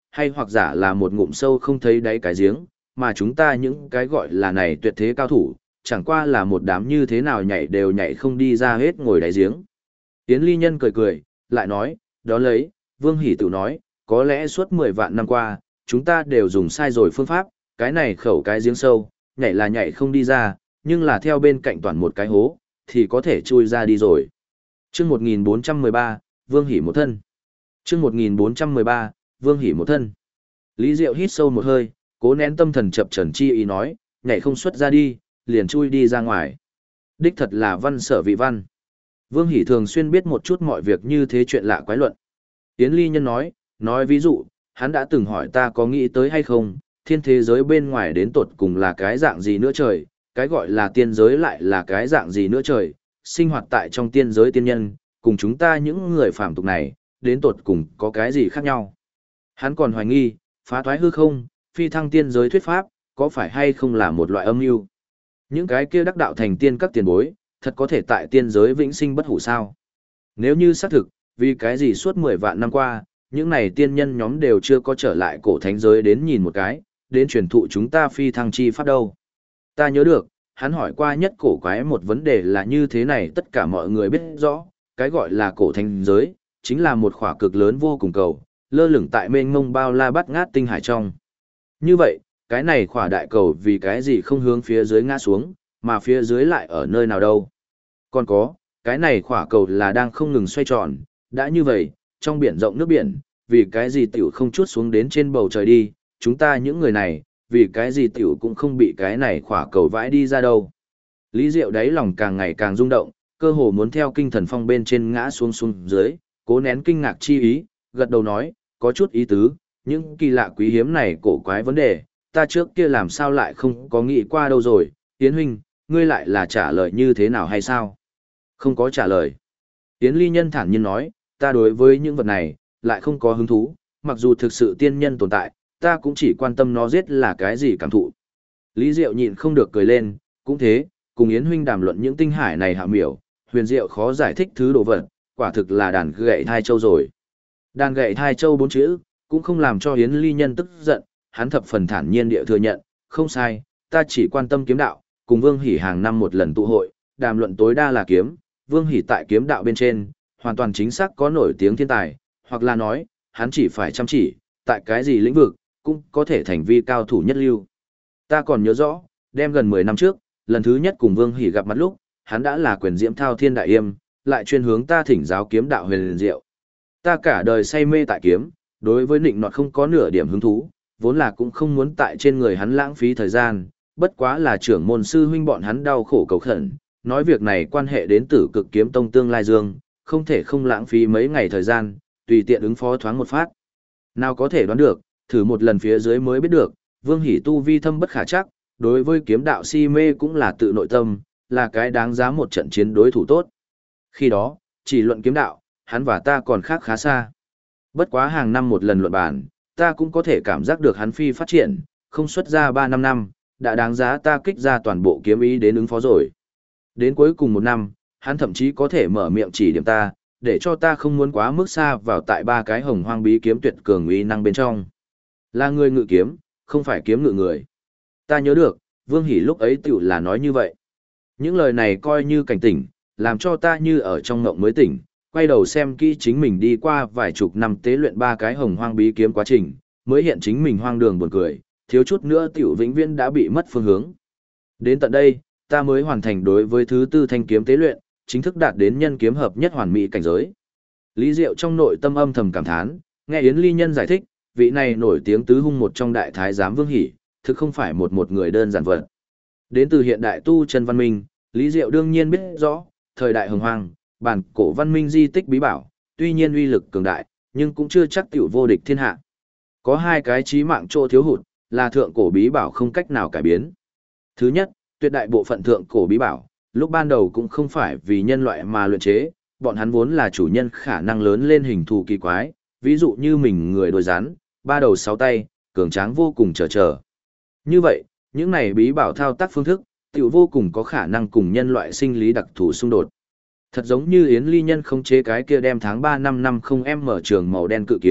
hay hoặc giả là một ngụm sâu không thấy đáy cái giếng, mà chúng ta những cái gọi là này tuyệt thế cao thủ, chẳng qua là một đám như thế nào nhảy đều nhảy không đi ra hết ngồi đáy giếng. Yến Ly Nhân cười cười, lại nói, đó lấy, Vương Hỷ tự nói, có lẽ suốt 10 vạn năm qua, chúng ta đều dùng sai rồi phương pháp, cái này khẩu cái giếng sâu, nhảy là nhảy không đi ra, nhưng là theo bên cạnh toàn một cái hố, thì có thể chui ra đi rồi. Chương 1413, Vương Hỷ một thân. Chương 1413, Vương Hỷ một thân. Lý Diệu hít sâu một hơi, cố nén tâm thần chập chờn chi ý nói, nhảy không xuất ra đi, liền chui đi ra ngoài. Đích thật là văn sở vị văn. Vương Hỷ thường xuyên biết một chút mọi việc như thế chuyện lạ quái luận. Yến Ly Nhân nói ví dụ, hắn đã từng hỏi ta có nghĩ tới hay không, thiên thế giới bên ngoài đến tột cùng là cái dạng gì nữa trời, cái gọi là tiên giới lại là cái dạng gì nữa trời, sinh hoạt tại trong tiên giới tiên nhân, cùng chúng ta những người phàm tục này, đến tột cùng có cái gì khác nhau. Hắn còn hoài nghi, phá thoái hư không, phi thăng tiên giới thuyết pháp, có phải hay không là một loại âm mưu. Những cái kia đắc đạo thành tiên các tiền bối, thật có thể tại tiên giới vĩnh sinh bất hủ sao? Nếu như xác thực, vì cái gì suốt 10 vạn năm qua, những này tiên nhân nhóm đều chưa có trở lại cổ thánh giới đến nhìn một cái, đến truyền thụ chúng ta phi thăng chi pháp đâu? Ta nhớ được, hắn hỏi qua nhất cổ quái một vấn đề là như thế này, tất cả mọi người biết rõ, cái gọi là cổ thánh giới, chính là một khỏa cực lớn vô cùng cầu, lơ lửng tại mênh mông bao la bát ngát tinh hải trong. Như vậy, cái này khỏa đại cầu vì cái gì không hướng phía dưới ngã xuống, mà phía dưới lại ở nơi nào đâu? Còn có, cái này khỏa cầu là đang không ngừng xoay tròn, đã như vậy, trong biển rộng nước biển, vì cái gì tiểu không chút xuống đến trên bầu trời đi, chúng ta những người này, vì cái gì tiểu cũng không bị cái này khỏa cầu vãi đi ra đâu. Lý Diệu đáy lòng càng ngày càng rung động, cơ hồ muốn theo kinh thần phong bên trên ngã xuống dưới, cố nén kinh ngạc chi ý, gật đầu nói, có chút ý tứ, những kỳ lạ quý hiếm này cổ quái vấn đề, ta trước kia làm sao lại không có nghĩ qua đâu rồi, Yến huynh, ngươi lại là trả lời như thế nào hay sao? Không có trả lời. Yến Ly Nhân thản nhiên nói, ta đối với những vật này, lại không có hứng thú, mặc dù thực sự tiên nhân tồn tại, ta cũng chỉ quan tâm nó giết là cái gì cảm thụ. Lý Diệu nhịn không được cười lên, cũng thế, cùng Yến huynh đàm luận những tinh hải này hạ miểu, huyền diệu khó giải thích thứ đồ vật, quả thực là đàn gậy thai châu rồi. Đàn gậy thai châu 4 chữ, cũng không làm cho Yến Ly Nhân tức giận, hắn thập phần thản nhiên địa thừa nhận, không sai, ta chỉ quan tâm kiếm đạo, cùng Vương Hỷ hàng năm một lần tụ hội, đàm luận tối đa là kiếm, Vương Hỷ tại kiếm đạo bên trên, hoàn toàn chính xác có nổi tiếng thiên tài, hoặc là nói, hắn chỉ phải chăm chỉ, tại cái gì lĩnh vực, cũng có thể thành vi cao thủ nhất lưu. Ta còn nhớ rõ, đem gần 10 năm trước, lần thứ nhất cùng Vương Hỷ gặp mặt lúc, hắn đã là quyền diễm thao thiên đại yêm, lại chuyên hướng ta thỉnh giáo kiếm đạo huyền diệu. Ta cả đời say mê tại kiếm, đối với nịnh nọt không có nửa điểm hứng thú, vốn là cũng không muốn tại trên người hắn lãng phí thời gian, bất quá là trưởng môn sư huynh bọn hắn đau khổ cầu khẩn, nói việc này quan hệ đến Tử Cực Kiếm Tông tương lai dương, không thể không lãng phí mấy ngày thời gian, tùy tiện ứng phó thoáng một phát. Nào có thể đoán được, thử một lần phía dưới mới biết được, Vương Hỷ tu vi thâm bất khả chắc, đối với kiếm đạo si mê cũng là tự nội tâm, là cái đáng giá một trận chiến đối thủ tốt. Khi đó, chỉ luận kiếm đạo, hắn và ta còn khác khá xa. Bất quá hàng năm một lần luận bản, ta cũng có thể cảm giác được hắn phi phát triển, không xuất ra 3-5 năm, đã đáng giá ta kích ra toàn bộ kiếm ý đến ứng phó rồi. Đến cuối cùng một năm, hắn thậm chí có thể mở miệng chỉ điểm ta, để cho ta không muốn quá mức xa vào tại 3 cái hồng hoang bí kiếm tuyệt cường uy năng bên trong. Là người ngự kiếm, không phải kiếm ngự người. Ta nhớ được, Vương Hỷ lúc ấy tiểu là nói như vậy. Những lời này coi như cảnh tỉnh, làm cho ta như ở trong ngộng mới tỉnh, quay đầu xem kỹ chính mình đi qua vài chục năm tế luyện 3 cái hồng hoang bí kiếm quá trình, mới hiện chính mình hoang đường buồn cười, thiếu chút nữa tiểu vĩnh viễn đã bị mất phương hướng. Đến tận đây, ta mới hoàn thành đối với thứ 4 thanh kiếm tế luyện, chính thức đạt đến nhân kiếm hợp nhất hoàn mỹ cảnh giới. Lý Diệu trong nội tâm âm thầm cảm thán, nghe Yến Ly Nhân giải thích, vị này nổi tiếng tứ hung một trong đại thái giám Vương Hỷ, thực không phải một người đơn giản vật. Đến từ hiện đại tu chân văn minh, Lý Diệu đương nhiên biết rõ, thời đại hồng hoang, bản cổ văn minh di tích bí bảo, tuy nhiên uy lực cường đại, nhưng cũng chưa chắc tiểu vô địch thiên hạ. Có 2 cái chí mạng chỗ thiếu hụt, là thượng cổ bí bảo không cách nào cải biến. Thứ nhất, tuyệt đại bộ phận thượng cổ bí bảo, lúc ban đầu cũng không phải vì nhân loại mà luyện chế, bọn hắn vốn là chủ nhân khả năng lớn lên hình thù kỳ quái, ví dụ như mình người đôi rắn, 3 đầu 6 tay, cường tráng vô cùng trở. Như vậy, những này bí bảo thao tác phương thức, tiểu vô cùng có khả năng cùng nhân loại sinh lý đặc thù xung đột. Thật giống như Yến Ly Nhân khống chế cái kia đem tháng 3 năm 50 mở trường màu đen cự kiếm,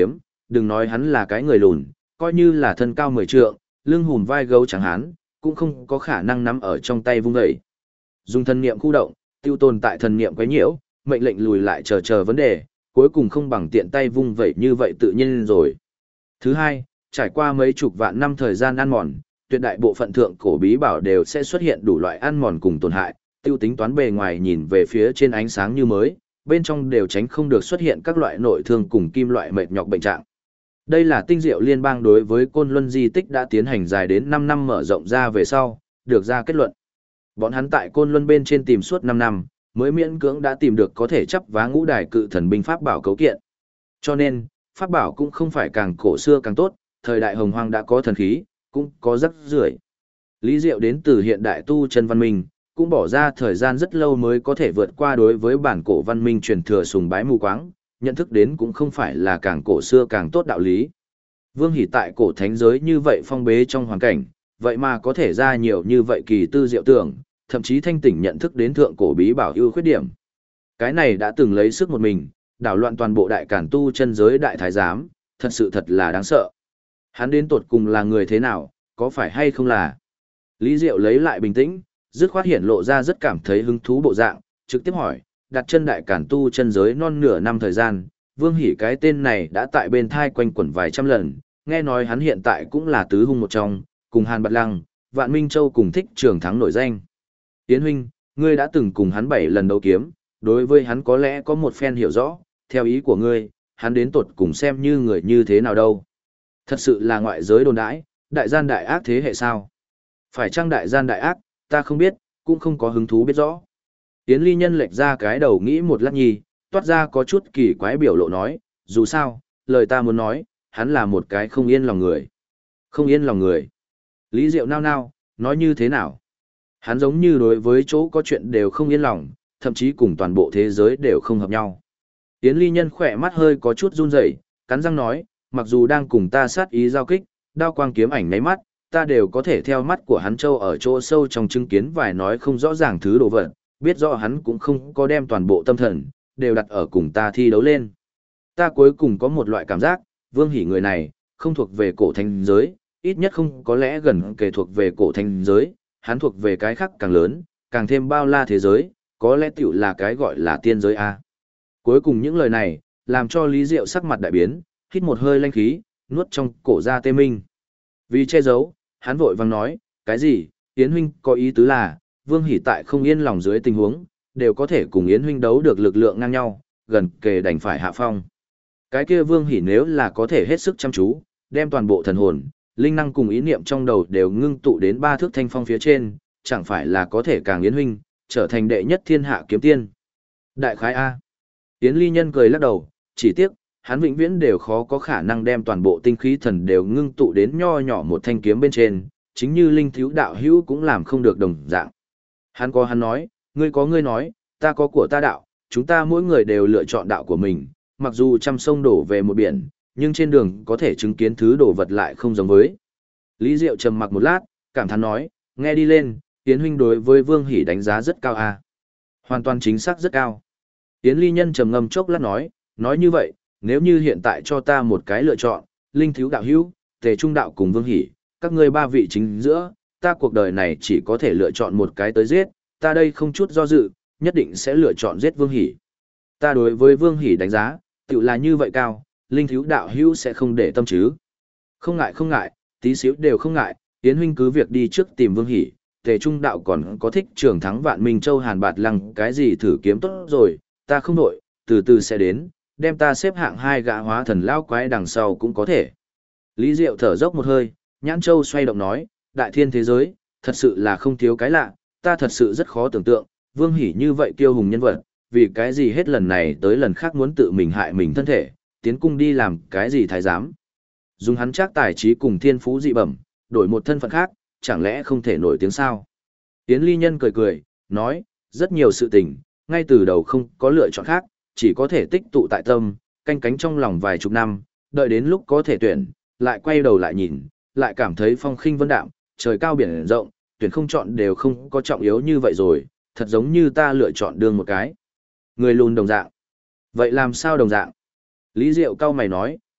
đừng nói hắn là cái người lùn, coi như là thân cao 10 trượng, lưng hùm vai gấu chẳng hắn, cũng không có khả năng nắm ở trong tay vung dậy. Dùng thần niệm khu động, tiêu tồn tại thần niệm quấy nhiễu, mệnh lệnh lùi lại chờ vấn đề, cuối cùng không bằng tiện tay vung vẩy như vậy tự nhiên rồi. Thứ hai, trải qua mấy chục vạn năm thời gian ăn mòn, tuyệt đại bộ phận thượng cổ bí bảo đều sẽ xuất hiện đủ loại ăn mòn cùng tổn hại, tiêu tính toán bề ngoài nhìn về phía trên ánh sáng như mới, bên trong đều tránh không được xuất hiện các loại nội thương cùng kim loại mệt nhọc bệnh trạng. Đây là tinh diệu liên bang đối với Côn Luân di tích đã tiến hành dài đến 5 năm mở rộng ra về sau, được ra kết luận. Bọn hắn tại Côn Luân bên trên tìm suốt 5 năm, mới miễn cưỡng đã tìm được có thể chấp vá ngũ đài cự thần binh pháp bảo cấu kiện. Cho nên, pháp bảo cũng không phải càng cổ xưa càng tốt, thời đại hồng hoang đã có thần khí, cũng có rắc rưởi. Lý Diệu đến từ hiện đại tu chân văn minh, cũng bỏ ra thời gian rất lâu mới có thể vượt qua đối với bản cổ văn minh truyền thừa sùng bái mù quáng, nhận thức đến cũng không phải là càng cổ xưa càng tốt đạo lý. Vương Hỷ tại cổ thánh giới như vậy phong bế trong hoàn cảnh, vậy mà có thể ra nhiều như vậy kỳ tư diệu tưởng, thậm chí thanh tỉnh nhận thức đến thượng cổ bí bảo ưu khuyết điểm. Cái này đã từng lấy sức một mình, đảo loạn toàn bộ đại cản tu chân giới đại thái giám, thật là đáng sợ. Hắn đến tột cùng là người thế nào, có phải hay không là? Lý Diệu lấy lại bình tĩnh, dứt khoát hiện lộ ra rất cảm thấy hứng thú bộ dạng, trực tiếp hỏi, đặt chân đại cản tu chân giới non nửa năm thời gian, Vương Hỷ cái tên này đã tại bên thai quanh quẩn vài trăm lần, nghe nói hắn hiện tại cũng là tứ hung một trong, cùng Hàn Bạt Lăng, Vạn Minh Châu cùng Thích Trường Thắng nổi danh. Yến huynh, ngươi đã từng cùng hắn 7 lần đấu kiếm, đối với hắn có lẽ có một phen hiểu rõ, theo ý của ngươi, hắn đến tột cùng xem như người như thế nào đâu. Thật sự là ngoại giới đồn đãi, đại gian đại ác thế hệ sao? Phải chăng đại gian đại ác, ta không biết, cũng không có hứng thú biết rõ. Yến Ly Nhân lệch ra cái đầu nghĩ một lát nhi, toát ra có chút kỳ quái biểu lộ nói, dù sao, lời ta muốn nói, hắn là một cái không yên lòng người. Không yên lòng người. Lý Diệu nao nao, nói như thế nào? Hắn giống như đối với chỗ có chuyện đều không yên lòng, thậm chí cùng toàn bộ thế giới đều không hợp nhau. Yến Ly Nhân khỏe mắt hơi có chút run rẩy, cắn răng nói, mặc dù đang cùng ta sát ý giao kích, đao quang kiếm ảnh nháy mắt, ta đều có thể theo mắt của hắn châu ở chỗ sâu trong chứng kiến vài nói không rõ ràng thứ đồ vật, biết rõ hắn cũng không có đem toàn bộ tâm thần, đều đặt ở cùng ta thi đấu lên. Ta cuối cùng có một loại cảm giác, Vương Hỷ người này, không thuộc về cổ thánh giới, ít nhất không có lẽ gần kề thuộc về cổ thánh giới, hắn thuộc về cái khác càng lớn, càng thêm bao la thế giới, có lẽ tiểu là cái gọi là tiên giới A. Cuối cùng những lời này, làm cho Lý Diệu sắc mặt đại biến, hít một hơi lanh khí, nuốt trong cổ ra tê minh. Vì che giấu, hắn vội vàng nói, cái gì, Yến huynh có ý tứ là, Vương Hỷ tại không yên lòng dưới tình huống, đều có thể cùng Yến huynh đấu được lực lượng ngang nhau, gần kề đành phải hạ phong. Cái kia Vương Hỷ nếu là có thể hết sức chăm chú, đem toàn bộ thần hồn, linh năng cùng ý niệm trong đầu đều ngưng tụ đến 3 thước thanh phong phía trên, chẳng phải là có thể càng Yến huynh, trở thành đệ nhất thiên hạ kiếm tiên. Đại khái A. Yến Ly Nhân cười lắc đầu, chỉ tiếc, hắn vĩnh viễn đều khó có khả năng đem toàn bộ tinh khí thần đều ngưng tụ đến nho nhỏ một thanh kiếm bên trên, chính như linh thiếu đạo hữu cũng làm không được đồng dạng. Hắn có hắn nói, ngươi có ngươi nói, ta có của ta đạo, chúng ta mỗi người đều lựa chọn đạo của mình, mặc dù trăm sông đổ về một biển, nhưng trên đường có thể chứng kiến thứ đồ vật lại không giống với. Lý Diệu trầm mặc một lát, cảm thán nói, nghe đi lên, Yến huynh đối với Vương Hỷ đánh giá rất cao a. Hoàn toàn chính xác rất cao. Yến Ly Nhân trầm ngâm chốc lát nói như vậy, nếu như hiện tại cho ta một cái lựa chọn, linh thiếu đạo hữu, Tề Trung đạo cùng Vương Hỷ, các ngươi 3 vị chính giữa, ta cuộc đời này chỉ có thể lựa chọn một cái tới giết, ta đây không chút do dự, nhất định sẽ lựa chọn giết Vương Hỷ. Ta đối với Vương Hỷ đánh giá, tự là như vậy cao, linh thiếu đạo hữu sẽ không để tâm chứ. Không ngại, tí xíu đều không ngại, Yến huynh cứ việc đi trước tìm Vương Hỷ, Tề Trung đạo còn có Thích Trường Thắng Vạn Minh Châu Hàn Bạt Lăng cái gì thử kiếm tốt rồi, ta không nổi, từ từ sẽ đến, đem ta xếp hạng 2 gã hóa thần lao quái đằng sau cũng có thể. Lý Diệu thở dốc một hơi, nhãn châu xoay động nói, đại thiên thế giới, thật sự là không thiếu cái lạ, ta thật sự rất khó tưởng tượng, Vương Hỷ như vậy kiêu hùng nhân vật, vì cái gì hết lần này tới lần khác muốn tự mình hại mình thân thể, tiến cung đi làm cái gì thái giám. Dùng hắn chắc tài trí cùng thiên phú dị bẩm, đổi một thân phận khác, chẳng lẽ không thể nổi tiếng sao? Yến Ly Nhân cười, nói, rất nhiều sự tình, ngay từ đầu không có lựa chọn khác, chỉ có thể tích tụ tại tâm, canh cánh trong lòng vài chục năm, đợi đến lúc có thể tuyển, lại quay đầu lại nhìn, lại cảm thấy phong khinh vân đạm, trời cao biển rộng, tuyển không chọn đều không có trọng yếu như vậy rồi, thật giống như ta lựa chọn đường một cái. Người lùn đồng dạng. Vậy làm sao đồng dạng? Lý Diệu cao mày nói,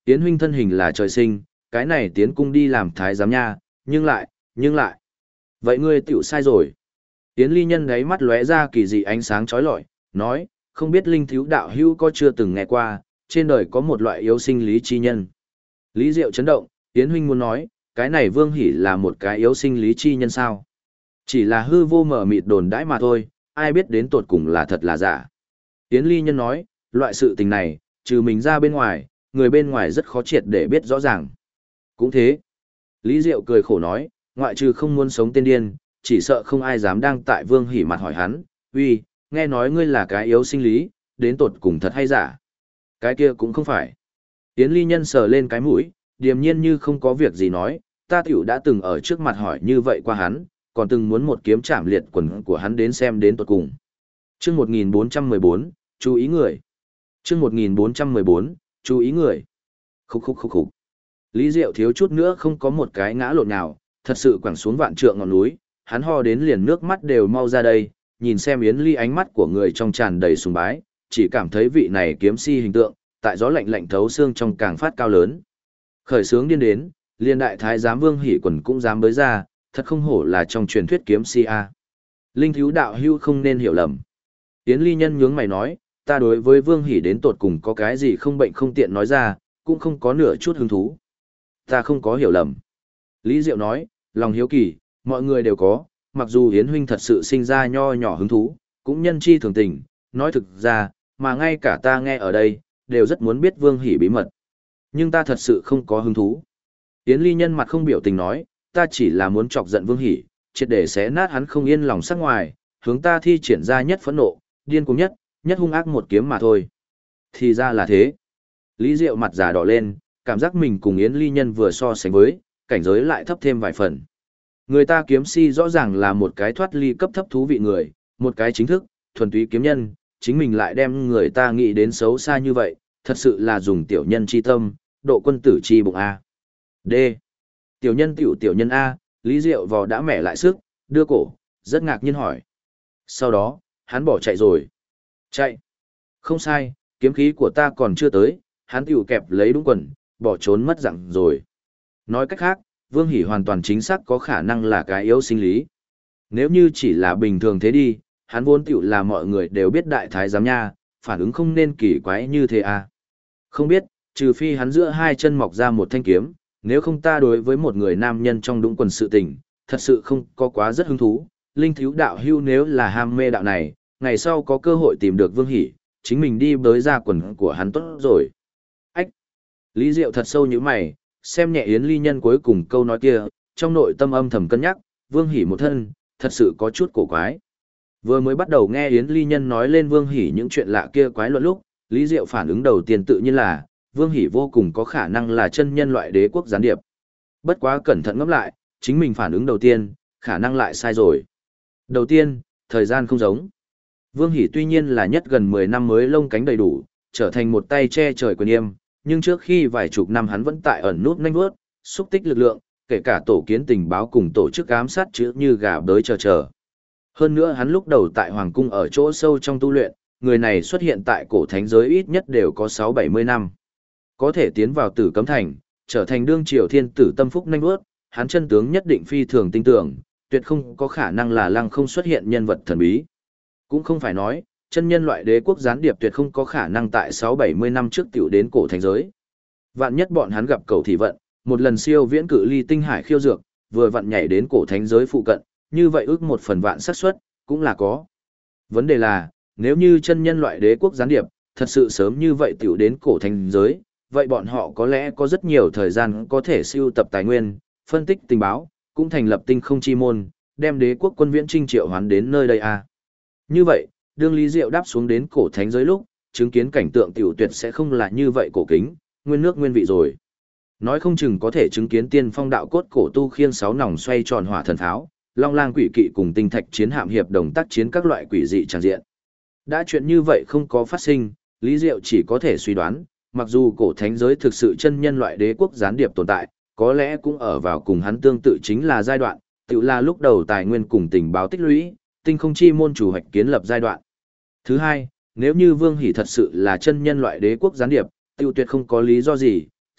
Yến huynh thân hình là trời sinh, cái này tiến cung đi làm thái giám nha, nhưng lại. Vậy ngươi tiểu sai rồi. Yến Ly Nhân đáy mắt lóe ra kỳ dị ánh sáng chói lọi, nói, không biết linh thiếu đạo hữu có chưa từng nghe qua, trên đời có một loại yếu sinh lý chi nhân. Lý Diệu chấn động, Yến huynh muốn nói, cái này Vương Hỷ là một cái yếu sinh lý chi nhân sao? Chỉ là hư vô mở mịt đồn đãi mà thôi, ai biết đến tột cùng là thật là giả. Yến Ly Nhân nói, loại sự tình này, trừ mình ra bên ngoài, người bên ngoài rất khó triệt để biết rõ ràng. Cũng thế. Lý Diệu cười khổ nói, ngoại trừ không muốn sống tên điên, chỉ sợ không ai dám đang tại Vương Hỷ mặt hỏi hắn, uy, nghe nói ngươi là cái yếu sinh lý, đến tột cùng thật hay giả. Cái kia cũng không phải. Yến Ly Nhân sờ lên cái mũi, điềm nhiên như không có việc gì nói, ta tiểu đã từng ở trước mặt hỏi như vậy qua hắn, còn từng muốn một kiếm chạm liệt quần của hắn đến xem đến tột cùng. Chương 1414, chú ý người. Chương 1414, chú ý người. Khúc. Lý Diệu thiếu chút nữa không có một cái ngã lộn nào, thật sự quẳng xuống vạn trượng ngọn núi, hắn ho đến liền nước mắt đều mau ra đây, nhìn xem Yến Ly ánh mắt của người trong tràn đầy sùng bái, chỉ cảm thấy vị này kiếm si hình tượng, tại gió lạnh lạnh thấu xương trong càng phát cao lớn. Khởi sướng điên đến, liên đại thái giám Vương Hỷ quần cũng dám bới ra, thật không hổ là trong truyền thuyết kiếm si a. Linh thiếu đạo hưu không nên hiểu lầm. Yến Ly Nhân nhướng mày nói, ta đối với Vương Hỷ đến tột cùng có cái gì không bệnh không tiện nói ra, cũng không có nửa chút hứng thú. Ta không có hiểu lầm. Lý Diệu nói, lòng hiếu kỳ, mọi người đều có, mặc dù Yến huynh thật sự sinh ra nho nhỏ hứng thú, cũng nhân chi thường tình, nói thực ra, mà ngay cả ta nghe ở đây, đều rất muốn biết Vương Hỷ bí mật. Nhưng ta thật sự không có hứng thú. Yến Ly Nhân mặt không biểu tình nói, ta chỉ là muốn chọc giận Vương Hỷ, triệt để xé nát hắn không yên lòng sắc ngoài, hướng ta thi triển ra nhất phẫn nộ, điên cuồng nhất hung ác một kiếm mà thôi. Thì ra là thế. Lý Diệu mặt già đỏ lên, cảm giác mình cùng Yến Ly Nhân vừa so sánh với, cảnh giới lại thấp thêm vài phần. Người ta kiếm si rõ ràng là một cái thoát ly cấp thấp thú vị người, một cái chính thức, thuần túy kiếm nhân, chính mình lại đem người ta nghĩ đến xấu xa như vậy, thật sự là dùng tiểu nhân chi tâm, độ quân tử chi bụng A. D. Tiểu nhân A, Lý Diệu vò đã mẻ lại sức, đưa cổ, rất ngạc nhiên hỏi. Sau đó, hắn bỏ chạy rồi. Chạy. Không sai, kiếm khí của ta còn chưa tới, hắn tiểu kẹp lấy đúng quần, bỏ trốn mất dặn rồi. Nói cách khác, Vương Hỷ hoàn toàn chính xác có khả năng là cái yếu sinh lý. Nếu như chỉ là bình thường thế đi, hắn vốn tiểu là mọi người đều biết đại thái giám nha, phản ứng không nên kỳ quái như thế à. Không biết, trừ phi hắn giữa hai chân mọc ra một thanh kiếm, nếu không ta đối với một người nam nhân trong đúng quần sự tình, thật sự không có quá rất hứng thú. Linh thiếu đạo hưu nếu là ham mê đạo này, ngày sau có cơ hội tìm được Vương Hỷ, chính mình đi bới ra quần của hắn tốt rồi. Ách! Lý Diệu thật sâu như mày, xem nhẹ Yến Ly Nhân cuối cùng câu nói kia, trong nội tâm âm thầm cân nhắc, Vương Hỷ một thân, thật sự có chút cổ quái. Vừa mới bắt đầu nghe Yến Ly Nhân nói lên Vương Hỷ những chuyện lạ kia quái luận lúc, Lý Diệu phản ứng đầu tiên tự nhiên là, Vương Hỷ vô cùng có khả năng là chân nhân loại đế quốc gián điệp. Bất quá cẩn thận ngẫm lại, chính mình phản ứng đầu tiên, khả năng lại sai rồi. Đầu tiên, thời gian không giống. Vương Hỷ tuy nhiên là nhất gần 10 năm mới lông cánh đầy đủ, trở thành một tay che trời quyền yêm, nhưng trước khi vài chục năm hắn vẫn tại ẩn nút nhanh vớt, xúc tích lực lượng, kể cả tổ kiến tình báo cùng tổ chức ám sát chữ như gà bới chờ. Hơn nữa hắn lúc đầu tại Hoàng Cung ở chỗ sâu trong tu luyện, người này xuất hiện tại cổ thánh giới ít nhất đều có 6-70 năm. Có thể tiến vào Tử Cấm Thành, trở thành đương triều thiên tử tâm phúc nhanh vớt, hắn chân tướng nhất định phi thường tinh tưởng, tuyệt không có khả năng là lăng không xuất hiện nhân vật thần bí. Cũng không phải nói, chân nhân loại đế quốc gián điệp tuyệt không có khả năng tại 6-70 năm trước tiểu đến cổ thánh giới. Vạn nhất bọn hắn gặp cầu thị vận, một lần siêu viễn cự ly tinh hải khiêu dược, vừa vặn nhảy đến cổ thánh giới phụ cận, như vậy ước 1/1000 xác suất cũng là có. Vấn đề là, nếu như chân nhân loại đế quốc gián điệp, thật sự sớm như vậy tiểu đến cổ thánh giới, vậy bọn họ có lẽ có rất nhiều thời gian có thể siêu tập tài nguyên, phân tích tình báo, cũng thành lập tinh không chi môn, đem đế quốc quân viễn trinh triệu hoán đến nơi đây à. Như vậy, đương Lý Diệu đáp xuống đến cổ thánh giới lúc, chứng kiến cảnh tượng tiểu tuyệt sẽ không là như vậy cổ kính, nguyên nước nguyên vị rồi. Nói không chừng có thể chứng kiến tiên phong đạo cốt cổ tu khiêng 6 nòng xoay tròn hỏa thần tháo, long lang quỷ kỵ cùng tinh thạch chiến hạm hiệp đồng tác chiến các loại quỷ dị tràn diện. Đã chuyện như vậy không có phát sinh, Lý Diệu chỉ có thể suy đoán, mặc dù cổ thánh giới thực sự chân nhân loại đế quốc gián điệp tồn tại, có lẽ cũng ở vào cùng hắn tương tự chính là giai đoạn, tự là lúc đầu tài nguyên cùng tình báo tích lũy, tinh không chi môn chủ hoạch kiến lập giai đoạn. Thứ hai, nếu như Vương Hỷ thật sự là chân nhân loại đế quốc gián điệp, tiêu tuyệt không có lý do gì,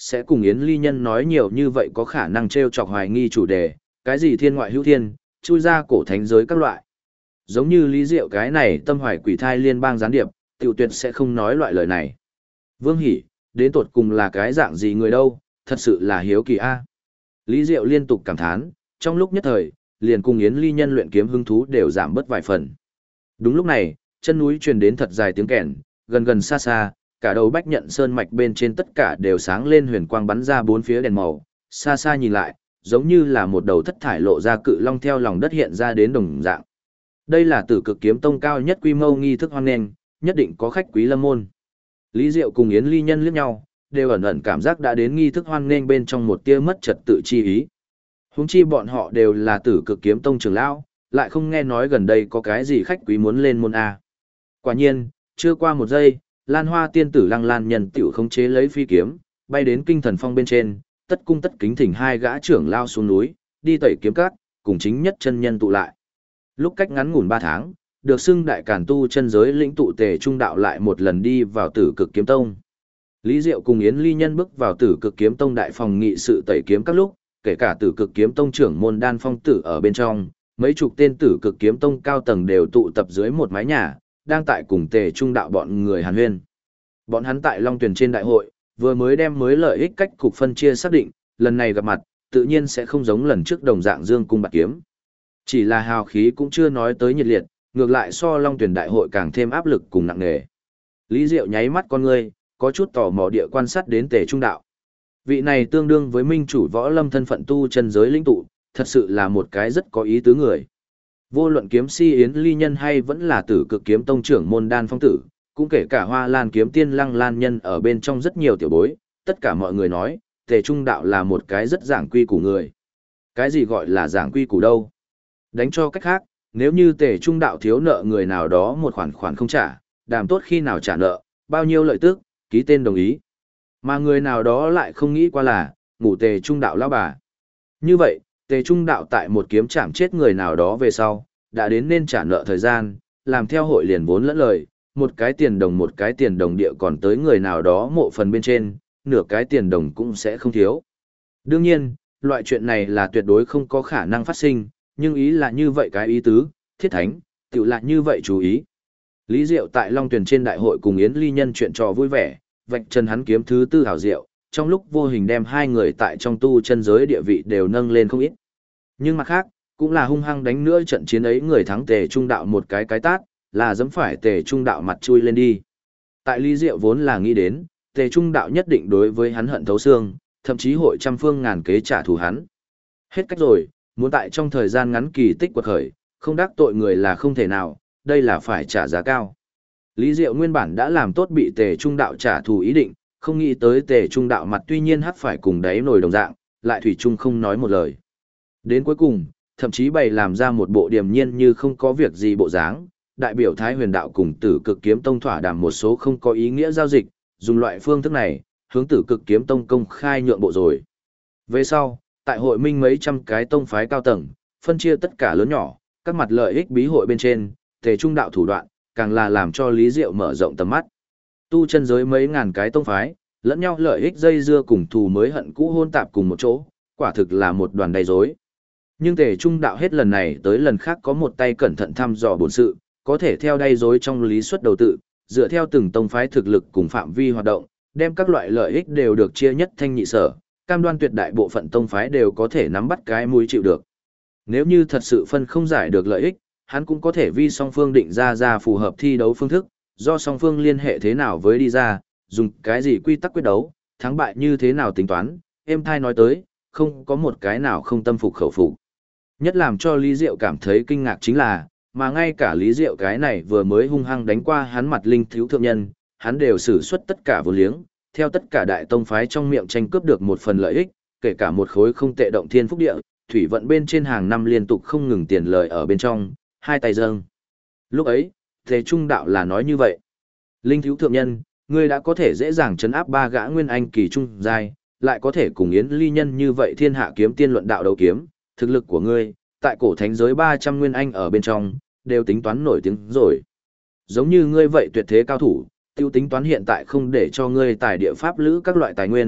sẽ cùng Yến Ly Nhân nói nhiều như vậy có khả năng trêu chọc hoài nghi chủ đề, cái gì thiên ngoại hữu thiên, chui ra cổ thánh giới các loại. Giống như Lý Diệu cái này tâm hoài quỷ thai liên bang gián điệp, tiểu tuyệt sẽ không nói loại lời này. Vương Hỷ, đến tột cùng là cái dạng gì người đâu, thật sự là hiếu kỳ a. Lý Diệu liên tục cảm thán, trong lúc nhất thời, liền cùng Yến Ly Nhân luyện kiếm hứng thú đều giảm bớt vài phần. Đúng lúc này, chân núi truyền đến thật dài tiếng kèn, gần gần xa xa, cả đầu Bách Nhận Sơn mạch bên trên tất cả đều sáng lên huyền quang bắn ra bốn phía đèn màu, xa xa nhìn lại, giống như là một đầu thất thải lộ ra cự long theo lòng đất hiện ra đến đồng dạng. Đây là Tử Cực Kiếm Tông cao nhất quy mô nghi thức hoan nghênh, nhất định có khách quý lâm môn. Lý Diệu cùng Yến Ly Nhân liếc nhau, đều ẩn ẩn cảm giác đã đến nghi thức hoan nghênh bên trong một tia mất trật tự chi ý. Huống chi bọn họ đều là Tử Cực Kiếm Tông trưởng lão, lại không nghe nói gần đây có cái gì khách quý muốn lên môn a. Quả nhiên, chưa qua một giây, Lan Hoa tiên tử Lăng Lan nhân tiểu khống chế lấy phi kiếm, bay đến Kinh Thần Phong bên trên, tất cung tất kính thỉnh hai gã trưởng lao xuống núi, đi tẩy kiếm cát, cùng chính nhất chân nhân tụ lại. Lúc cách ngắn ngủn 3 tháng, được xưng đại càn tu chân giới lĩnh tụ Tề Trung đạo lại một lần đi vào Tử Cực Kiếm Tông. Lý Diệu cùng Yến Ly Nhân bước vào Tử Cực Kiếm Tông đại phòng nghị sự tẩy kiếm các lúc, kể cả Tử Cực Kiếm Tông trưởng môn Đan Phong tử ở bên trong, mấy chục tên Tử Cực Kiếm Tông cao tầng đều tụ tập dưới một mái nhà, đang tại cùng Tề Trung đạo bọn người hàn huyên. Bọn hắn tại Long Tuyền trên đại hội, vừa mới đem mới lợi ích cách cục phân chia xác định, lần này gặp mặt, tự nhiên sẽ không giống lần trước đồng dạng dương cung bạc kiếm. Chỉ là hào khí cũng chưa nói tới nhiệt liệt, ngược lại so Long Tuyền đại hội càng thêm áp lực cùng nặng nề. Lý Diệu nháy mắt con ngươi, có chút tò mò địa quan sát đến Tề Trung đạo. Vị này tương đương với minh chủ võ lâm thân phận tu chân giới lĩnh tụ, thật sự là một cái rất có ý tứ người. Vô luận kiếm si Yến Ly Nhân hay vẫn là Tử Cực Kiếm Tông trưởng môn Đan Phong tử, cũng kể cả Hoa Lan kiếm tiên Lăng Lan nhân ở bên trong rất nhiều tiểu bối, tất cả mọi người nói, Tề Trung đạo là một cái rất giảng quy củ người. Cái gì gọi là giảng quy củ đâu? Đánh cho cách khác, nếu như Tề Trung đạo thiếu nợ người nào đó một khoản không trả, đàm tốt khi nào trả nợ, bao nhiêu lợi tức, ký tên đồng ý. Mà người nào đó lại không nghĩ qua là, ngủ Tề Trung đạo lão bà. Như vậy, Tề Trung đạo tại một kiếm chạm chết người nào đó về sau, đã đến nên trả nợ thời gian, làm theo hội liền vốn lẫn lời, một cái tiền đồng địa còn tới người nào đó mộ phần bên trên, nửa cái tiền đồng cũng sẽ không thiếu. Đương nhiên, loại chuyện này là tuyệt đối không có khả năng phát sinh, nhưng ý là như vậy cái ý tứ, thiết thánh, tự lại như vậy chú ý. Lý Diệu tại Long Tuyền trên đại hội cùng Yến Ly Nhân chuyện trò vui vẻ, vạch chân hắn kiếm thứ tư hảo diệu, trong lúc vô hình đem hai người tại trong tu chân giới địa vị đều nâng lên không ít. Nhưng mặt khác, cũng là hung hăng đánh nữa trận chiến ấy người thắng Tề Trung đạo một cái tát, là dẫm phải Tề Trung đạo mặt chui lên đi. Tại Lý Diệu vốn là nghĩ đến, Tề Trung đạo nhất định đối với hắn hận thấu xương, thậm chí hội trăm phương ngàn kế trả thù hắn. Hết cách rồi, muốn tại trong thời gian ngắn kỳ tích quật khởi, không đắc tội người là không thể nào, đây là phải trả giá cao. Lý Diệu nguyên bản đã làm tốt bị Tề Trung đạo trả thù ý định, không nghĩ tới Tề Trung đạo mặt tuy nhiên hắc phải cùng đáy nồi đồng dạng, lại thủy chung không nói một lời. Đến cuối cùng, thậm chí bày làm ra một bộ điềm nhiên như không có việc gì bộ dáng, đại biểu Thái Huyền đạo cùng Tử Cực Kiếm Tông thỏa đàm một số không có ý nghĩa giao dịch, dùng loại phương thức này, hướng Tử Cực Kiếm Tông công khai nhượng bộ rồi. Về sau, tại hội minh mấy trăm cái tông phái cao tầng, phân chia tất cả lớn nhỏ, các mặt lợi ích bí hội bên trên, Tề Trung đạo thủ đoạn, càng là làm cho Lý Diệu mở rộng tầm mắt. Tu chân giới mấy ngàn cái tông phái, lẫn nhau lợi ích dây dưa cùng thù mới hận cũ hôn tạp cùng một chỗ, quả thực là một đoàn đầy rối. Nhưng Tề Trung đạo hết lần này tới lần khác có một tay cẩn thận thăm dò bổn sự, có thể theo đầy rối trong lý suất đầu tự, dựa theo từng tông phái thực lực cùng phạm vi hoạt động, đem các loại lợi ích đều được chia nhất thanh nhị sở, cam đoan tuyệt đại bộ phận tông phái đều có thể nắm bắt cái mũi chịu được. Nếu như thật sự phân không giải được lợi ích, hắn cũng có thể vi song phương định ra phù hợp thi đấu phương thức, do song phương liên hệ thế nào với đi ra, dùng cái gì quy tắc quyết đấu, thắng bại như thế nào tính toán, êm thai nói tới, không có một cái nào không tâm phục khẩu phục. Nhất làm cho Lý Diệu cảm thấy kinh ngạc chính là, mà ngay cả Lý Diệu cái này vừa mới hung hăng đánh qua hắn mặt linh thiếu thượng nhân, hắn đều sử xuất tất cả vô liếng, theo tất cả đại tông phái trong miệng tranh cướp được một phần lợi ích, kể cả một khối không tệ động thiên phúc địa, thủy vận bên trên hàng năm liên tục không ngừng tiền lời ở bên trong, hai tay dâng. Lúc ấy, Tề Trung đạo là nói như vậy. Linh thiếu thượng nhân, ngươi đã có thể dễ dàng chấn áp 3 gã nguyên anh kỳ trung giai, lại có thể cùng Yến Ly Nhân như vậy thiên hạ kiếm tiên luận đạo đấu kiếm, thực lực của ngươi, tại cổ thánh giới 300 nguyên anh ở bên trong, đều tính toán nổi tiếng rồi. Giống như ngươi vậy tuyệt thế cao thủ, tiêu tính toán hiện tại không để cho ngươi tài địa pháp lữ các loại tài nguyên,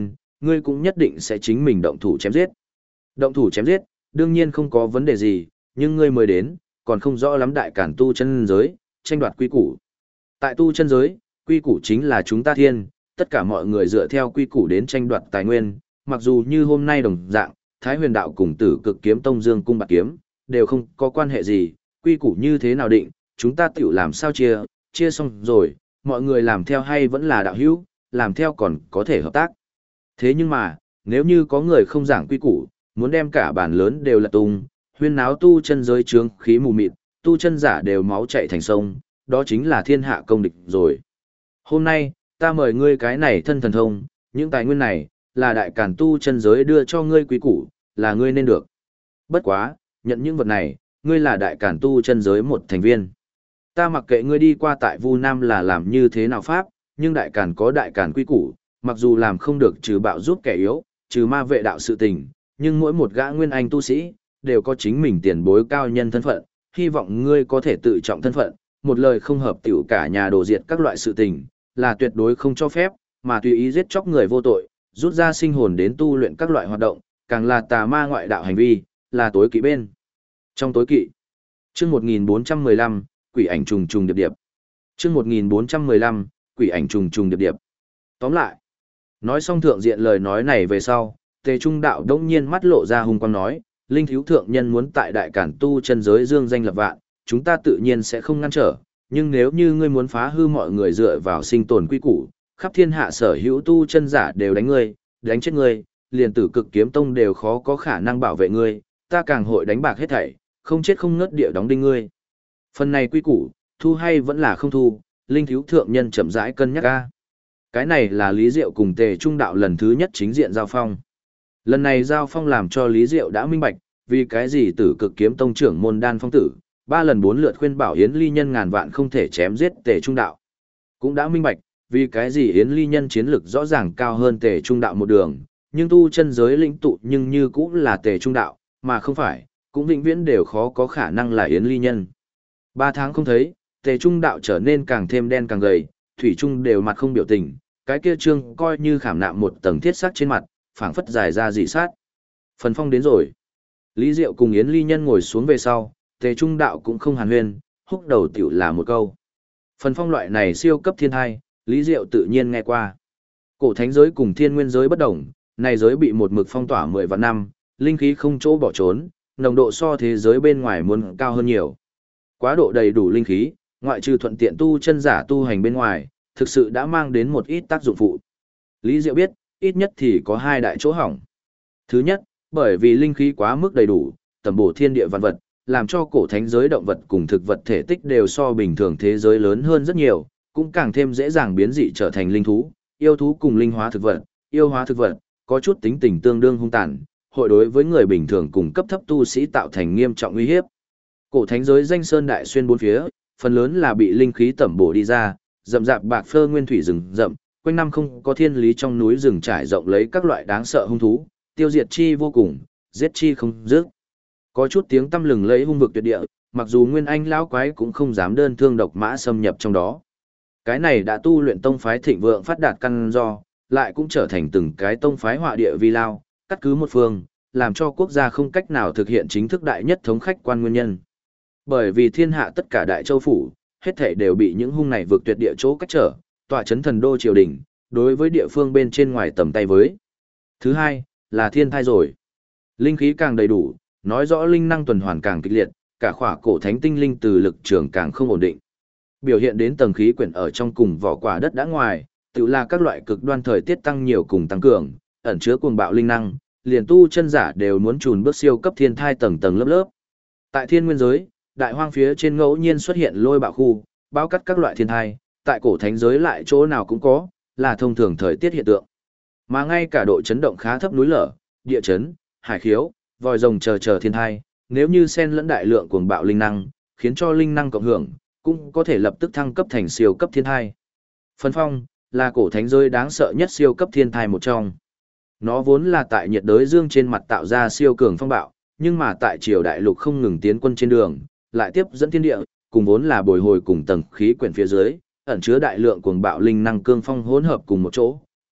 ngươi cũng nhất định sẽ chính mình động thủ chém giết. Động thủ chém giết, đương nhiên không có vấn đề gì, nhưng ngươi mới đến, còn không rõ lắm đại cản tu chân giới, tranh đoạt quy củ. Tại tu chân giới, quy củ chính là chúng ta thiên, tất cả mọi người dựa theo quy củ đến tranh đoạt tài nguyên, mặc dù như hôm nay đồng dạng, Thái Huyền đạo cùng Tử Cực kiếm tông Dương cung bạc kiếm, đều không có quan hệ gì, quy củ như thế nào định, chúng ta tự làm sao chia xong rồi, mọi người làm theo hay vẫn là đạo hữu, làm theo còn có thể hợp tác. Thế nhưng mà, nếu như có người không giảng quy củ, muốn đem cả bản lớn đều lật tung, huyên náo tu chân giới trướng khí mù mịt, tu chân giả đều máu chạy thành sông, đó chính là thiên hạ công địch rồi. Hôm nay, ta mời ngươi cái này thân thần thông, những tài nguyên này, là đại càn tu chân giới đưa cho ngươi quý củ, là ngươi nên được. Bất quá, nhận những vật này, ngươi là đại càn tu chân giới một thành viên. Ta mặc kệ ngươi đi qua tại Vu Nam là làm như thế nào pháp, nhưng đại càn có đại càn quý củ, mặc dù làm không được trừ bạo giúp kẻ yếu, trừ ma vệ đạo sự tình, nhưng mỗi một gã nguyên anh tu sĩ, đều có chính mình tiền bối cao nhân thân phận, hy vọng ngươi có thể tự trọng thân phận, một lời không hợp tiểu cả nhà đổ diệt các loại sự tình, là tuyệt đối không cho phép, mà tùy ý giết chóc người vô tội, rút ra sinh hồn đến tu luyện các loại hoạt động, càng là tà ma ngoại đạo hành vi, là tối kỵ bên. Trong tối kỵ, chương 1415, quỷ ảnh trùng trùng điệp điệp. Chương 1415, quỷ ảnh trùng trùng điệp điệp. Tóm lại, nói xong thượng diện lời nói này về sau, Tề Trung đạo đống nhiên mắt lộ ra hung quang nói, linh thiếu thượng nhân muốn tại đại cản tu chân giới dương danh lập vạn, chúng ta tự nhiên sẽ không ngăn trở, nhưng nếu như ngươi muốn phá hư mọi người dựa vào sinh tồn quy củ, khắp thiên hạ sở hữu tu chân giả đều đánh ngươi, đánh chết ngươi, liền Tử Cực kiếm tông đều khó có khả năng bảo vệ ngươi, ta càng hội đánh bạc hết thảy, không chết không ngất địa đóng đinh ngươi. Phần này quy củ, thu hay vẫn là không thu, linh thiếu thượng nhân chậm rãi cân nhắc a. Cái này là Lý Diệu cùng Tề Trung đạo lần thứ nhất chính diện giao phong. Lần này giao phong làm cho Lý Diệu đã minh bạch, vì cái gì Tử Cực kiếm tông trưởng môn Đan Phong tử, 3 lần 4 lượt khuyên bảo Yến Ly Nhân ngàn vạn không thể chém giết Tề Trung đạo. Cũng đã minh bạch, vì cái gì Yến Ly Nhân chiến lực rõ ràng cao hơn Tề Trung đạo một đường, nhưng tu chân giới lĩnh tụ nhưng như cũng là Tề Trung đạo, mà không phải, cũng vĩnh viễn đều khó có khả năng là Yến Ly Nhân. 3 tháng không thấy, Tề Trung đạo trở nên càng thêm đen càng gầy, thủy trung đều mặt không biểu tình, cái kia trương coi như khảm nạm một tầng thiết sắc trên mặt, phảng phất dài ra dị sát. Phần phong đến rồi. Lý Diệu cùng Yến Ly Nhân ngồi xuống về sau, Tề Trung đạo cũng không hàn huyên, húc đầu tiểu là một câu. Phần phong loại này siêu cấp thiên thai, Lý Diệu tự nhiên nghe qua. Cổ thánh giới cùng thiên nguyên giới bất đồng, này giới bị một mực phong tỏa 10 vạn năm, linh khí không chỗ bỏ trốn, nồng độ so thế giới bên ngoài muốn cao hơn nhiều. Quá độ đầy đủ linh khí, ngoại trừ thuận tiện tu chân giả tu hành bên ngoài, thực sự đã mang đến một ít tác dụng phụ. Lý Diệu biết, ít nhất thì có 2 đại chỗ hỏng. Thứ nhất, bởi vì linh khí quá mức đầy đủ, tầm bổ thiên địa vạn vật, làm cho cổ thánh giới động vật cùng thực vật thể tích đều so bình thường thế giới lớn hơn rất nhiều, cũng càng thêm dễ dàng biến dị trở thành linh thú, yêu thú cùng linh hóa thực vật, yêu hóa thực vật, có chút tính tình tương đương hung tàn, hội đối với người bình thường cùng cấp thấp tu sĩ tạo thành nghiêm trọng uy hiếp. Cổ thánh giới danh sơn đại xuyên bốn phía, phần lớn là bị linh khí tẩm bổ đi ra, rậm rạp bạc phơ nguyên thủy rừng rậm, quanh năm không có thiên lý trong núi rừng trải rộng lấy các loại đáng sợ hung thú, tiêu diệt chi vô cùng, giết chi không dứt. Có chút tiếng tăm lừng lẫy hung vực tuyệt địa, mặc dù nguyên anh lão quái cũng không dám đơn thương độc mã xâm nhập trong đó. Cái này đã tu luyện tông phái thịnh vượng phát đạt căn do, lại cũng trở thành từng cái tông phái họa địa vi lao, cắt cứ một phương, làm cho quốc gia không cách nào thực hiện chính thức đại nhất thống khách quan nguyên nhân. Bởi vì thiên hạ tất cả đại châu phủ, hết thảy đều bị những hung này vượt tuyệt địa chỗ cách trở, tọa chấn thần đô triều đình, đối với địa phương bên trên ngoài tầm tay với. Thứ hai, là thiên thai rồi. Linh khí càng đầy đủ, nói rõ linh năng tuần hoàn càng kịch liệt, cả khỏa cổ thánh tinh linh từ lực trường càng không ổn định. Biểu hiện đến tầng khí quyển ở trong cùng vỏ quả đất đã ngoài, tự là các loại cực đoan thời tiết tăng nhiều cùng tăng cường, ẩn chứa cuồng bạo linh năng, liền tu chân giả đều muốn trùn bước siêu cấp thiên thai tầng tầng lớp lớp. Tại thiên nguyên giới, đại hoang phía trên ngẫu nhiên xuất hiện lôi bạo khu, bao cắt các loại thiên thai, tại cổ thánh giới lại chỗ nào cũng có, là thông thường thời tiết hiện tượng. Mà ngay cả độ chấn động khá thấp núi lở, địa chấn, hải khiếu, vòi rồng chờ thiên thai, nếu như xen lẫn đại lượng cuồng bạo linh năng, khiến cho linh năng cộng hưởng, cũng có thể lập tức thăng cấp thành siêu cấp thiên thai. Phân phong, là cổ thánh giới đáng sợ nhất siêu cấp thiên thai một trong. Nó vốn là tại nhiệt đới dương trên mặt tạo ra siêu cường phong bạo, nhưng mà tại triều đại lục không ngừng tiến quân trên đường, lại tiếp dẫn thiên địa, cùng vốn là bồi hồi cùng tầng khí quyển phía dưới, ẩn chứa đại lượng cuồng bạo linh năng cương phong hỗn hợp cùng một chỗ,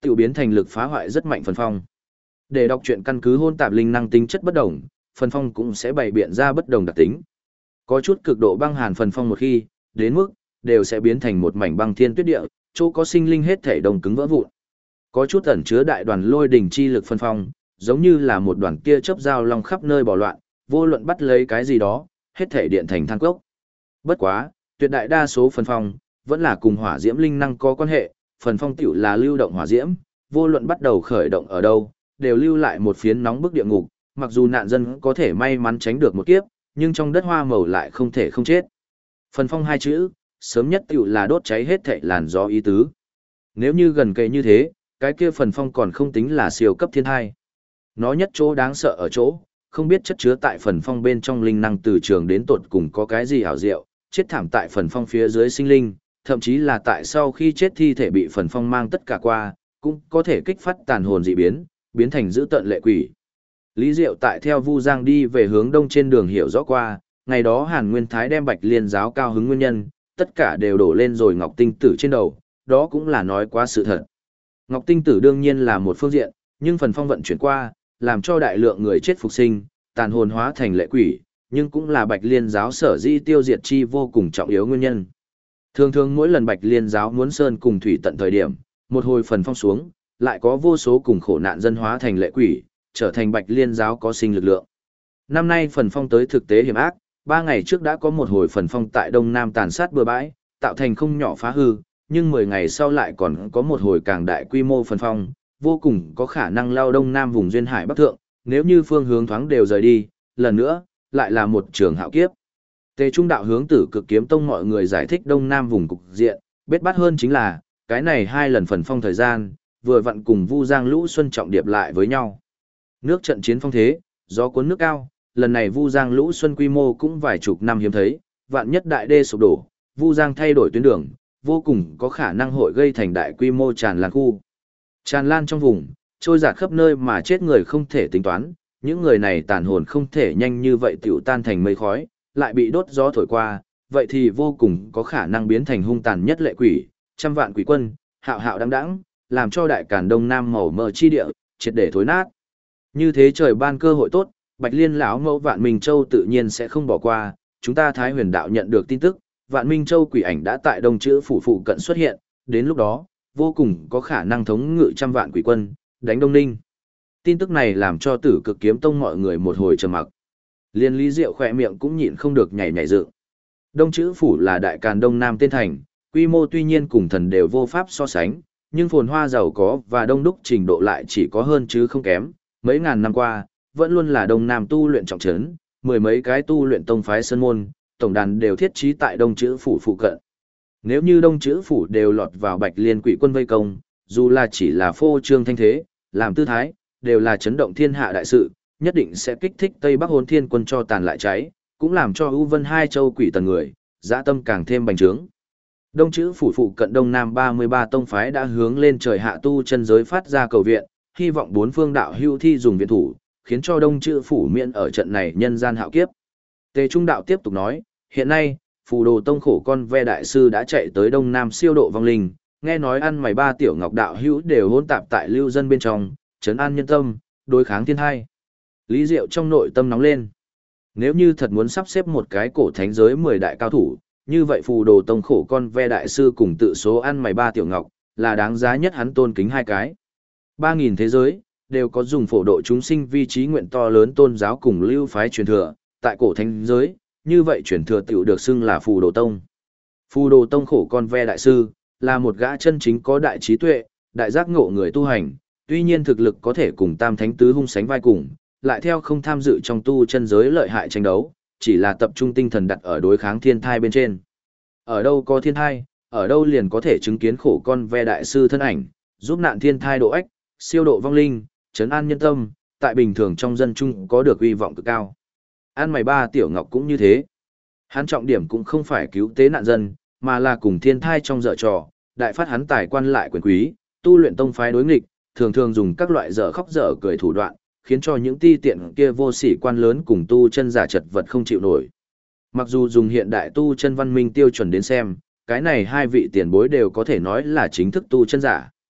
tự biến thành lực phá hoại rất mạnh phần phong. Để đọc truyện căn cứ hôn tạp linh năng tính chất bất đồng, phần phong cũng sẽ bày biện ra bất đồng đặc tính. Có chút cực độ băng hàn phần phong một khi đến mức đều sẽ biến thành một mảnh băng thiên tuyết địa, chỗ có sinh linh hết thể đồng cứng vỡ vụn. Có chút ẩn chứa đại đoàn lôi đỉnh chi lực phân phong, giống như là một đoàn kia chớp dao long khắp nơi bỏ loạn, vô luận bắt lấy cái gì đó, hết thể điện thành than cốc. Bất quá, tuyệt đại đa số phần phong vẫn là cùng hỏa diễm linh năng có quan hệ, phần phong tiểu là lưu động hỏa diễm, vô luận bắt đầu khởi động ở đâu, đều lưu lại một phiến nóng bức địa ngục, mặc dù nạn dân có thể may mắn tránh được một kiếp, nhưng trong đất hoa màu lại không thể không chết. Phần phong hai chữ, sớm nhất tiểu là đốt cháy hết thảy làn gió ý tứ. Nếu như gần kề như thế, cái kia phần phong còn không tính là siêu cấp thiên thai. Nó nhất chỗ đáng sợ ở chỗ, không biết chất chứa tại phần phong bên trong linh năng từ trường đến tột cùng có cái gì hảo diệu, chết thảm tại phần phong phía dưới sinh linh, thậm chí là tại sau khi chết thi thể bị phần phong mang tất cả qua, cũng có thể kích phát tàn hồn dị biến, biến thành dữ tợn lệ quỷ. Lý Diệu tại theo Vu Giang đi về hướng đông trên đường hiểu rõ qua, ngày đó Hàn Nguyên Thái đem Bạch Liên giáo cao hứng nguyên nhân, tất cả đều đổ lên rồi Ngọc Tinh Tử trên đầu, đó cũng là nói quá sự thật. Ngọc Tinh Tử đương nhiên là một phương diện, nhưng phần phong vận chuyển qua, làm cho đại lượng người chết phục sinh, tàn hồn hóa thành lệ quỷ, nhưng cũng là Bạch Liên giáo sở dĩ tiêu diệt chi vô cùng trọng yếu nguyên nhân. Thường thường mỗi lần Bạch Liên giáo muốn sơn cùng thủy tận thời điểm, một hồi phần phong xuống, lại có vô số cùng khổ nạn dân hóa thành lệ quỷ, trở thành Bạch Liên giáo có sinh lực lượng. Năm nay phần phong tới thực tế hiểm ác, 3 ngày trước đã có một hồi phần phong tại Đông Nam tàn sát bừa bãi, tạo thành không nhỏ phá hư, nhưng 10 ngày sau lại còn có một hồi càng đại quy mô phần phong, vô cùng có khả năng lao Đông Nam vùng duyên hải Bắc Thượng, nếu như phương hướng thoáng đều rời đi, lần nữa, lại là một trường hạo kiếp. Tề Trung đạo hướng Tử Cực Kiếm Tông mọi người giải thích Đông Nam vùng cục diện, bết bát hơn chính là, cái này 2 lần phần phong thời gian, vừa vặn cùng Vu Giang Lũ Xuân trọng điệp lại với nhau. Nước trận chiến phong thế, gió cuốn nước cao, lần này Vu Giang Lũ Xuân quy mô cũng vài chục năm hiếm thấy, vạn nhất đại đê sụp đổ, Vu Giang thay đổi tuyến đường, vô cùng có khả năng hội gây thành đại quy mô tràn lan khu. Tràn lan trong vùng, trôi dạt khắp nơi mà chết người không thể tính toán, những người này tàn hồn không thể nhanh như vậy tiểu tan thành mây khói, lại bị đốt gió thổi qua, vậy thì vô cùng có khả năng biến thành hung tàn nhất lệ quỷ, trăm vạn quỷ quân, hạo hạo đăng đẵng, làm cho đại càn Đông Nam màu mờ chi địa, triệt để thối nát. Như thế trời ban cơ hội tốt, Bạch Liên lão mẫu Vạn Minh Châu tự nhiên sẽ không bỏ qua, chúng ta Thái Huyền đạo nhận được tin tức, Vạn Minh Châu quỷ ảnh đã tại Đông Chữ phủ phụ cận xuất hiện, đến lúc đó, vô cùng có khả năng thống ngự trăm vạn quỷ quân, đánh Đông Ninh. Tin tức này làm cho Tử Cực Kiếm Tông mọi người một hồi trầm mặc. Liên Lý Diệu khỏe miệng cũng nhịn không được nhảy nhảy dựng. Đông Chữ phủ là đại càn Đông Nam tên thành, quy mô tuy nhiên cùng thần đều vô pháp so sánh, nhưng phồn hoa giàu có và đông đúc trình độ lại chỉ có hơn chứ không kém. Mấy ngàn năm qua, vẫn luôn là Đông Nam tu luyện trọng trấn, mười mấy cái tu luyện tông phái sơn môn, tổng đàn đều thiết trí tại Đông Chữ phủ phụ cận. Nếu như Đông Chữ phủ đều lọt vào Bạch Liên quỷ quân vây công, dù là chỉ là phô trương thanh thế, làm tư thái, đều là chấn động thiên hạ đại sự, nhất định sẽ kích thích Tây Bắc Hồn Thiên quân cho tàn lại cháy, cũng làm cho ưu vân hai châu quỷ tần người, dã tâm càng thêm bành trướng. Đông Chữ phủ phụ cận Đông Nam 33 tông phái đã hướng lên trời hạ tu chân giới phát ra cầu viện, hy vọng bốn phương đạo hưu thi dùng viện thủ, khiến cho Đông Chữ phủ miễn ở trận này nhân gian hạo kiếp. Tề Trung đạo tiếp tục nói, hiện nay, Phù Đồ Tông khổ con ve đại sư đã chạy tới Đông Nam siêu độ vong linh, nghe nói ăn mày ba tiểu ngọc đạo hữu đều hỗn tạp tại lưu dân bên trong, trấn an nhân tâm, đối kháng thiên hai. Lý Diệu trong nội tâm nóng lên. Nếu như thật muốn sắp xếp một cái cổ thánh giới 10 đại cao thủ, như vậy Phù Đồ Tông khổ con ve đại sư cùng tự số ăn mày ba tiểu ngọc, là đáng giá nhất hắn tôn kính hai cái. 3.000 thế giới, đều có dùng phổ độ chúng sinh vi trí nguyện to lớn tôn giáo cùng lưu phái truyền thừa, tại cổ thánh giới, như vậy truyền thừa tiểu được xưng là Phù Đồ Tông. Phù Đồ Tông khổ con ve đại sư, là một gã chân chính có đại trí tuệ, đại giác ngộ người tu hành, tuy nhiên thực lực có thể cùng tam thánh tứ hung sánh vai cùng, lại theo không tham dự trong tu chân giới lợi hại tranh đấu, chỉ là tập trung tinh thần đặt ở đối kháng thiên thai bên trên. Ở đâu có thiên thai, ở đâu liền có thể chứng kiến khổ con ve đại sư thân ảnh, giúp nạn thiên thai độ ách, siêu độ vong linh, trấn an nhân tâm, tại bình thường trong dân chung có được uy vọng cực cao. An mày ba tiểu ngọc cũng như thế. Hắn trọng điểm cũng không phải cứu tế nạn dân, mà là cùng thiên thai trong dở trò, đại phát hắn tài quan lại quyền quý, tu luyện tông phái đối nghịch, thường thường dùng các loại dở khóc dở cười thủ đoạn, khiến cho những ti tiện kia vô sỉ quan lớn cùng tu chân giả chật vật không chịu nổi. Mặc dù dùng hiện đại tu chân văn minh tiêu chuẩn đến xem, cái này hai vị tiền bối đều có thể nói là chính thức tu chân giả.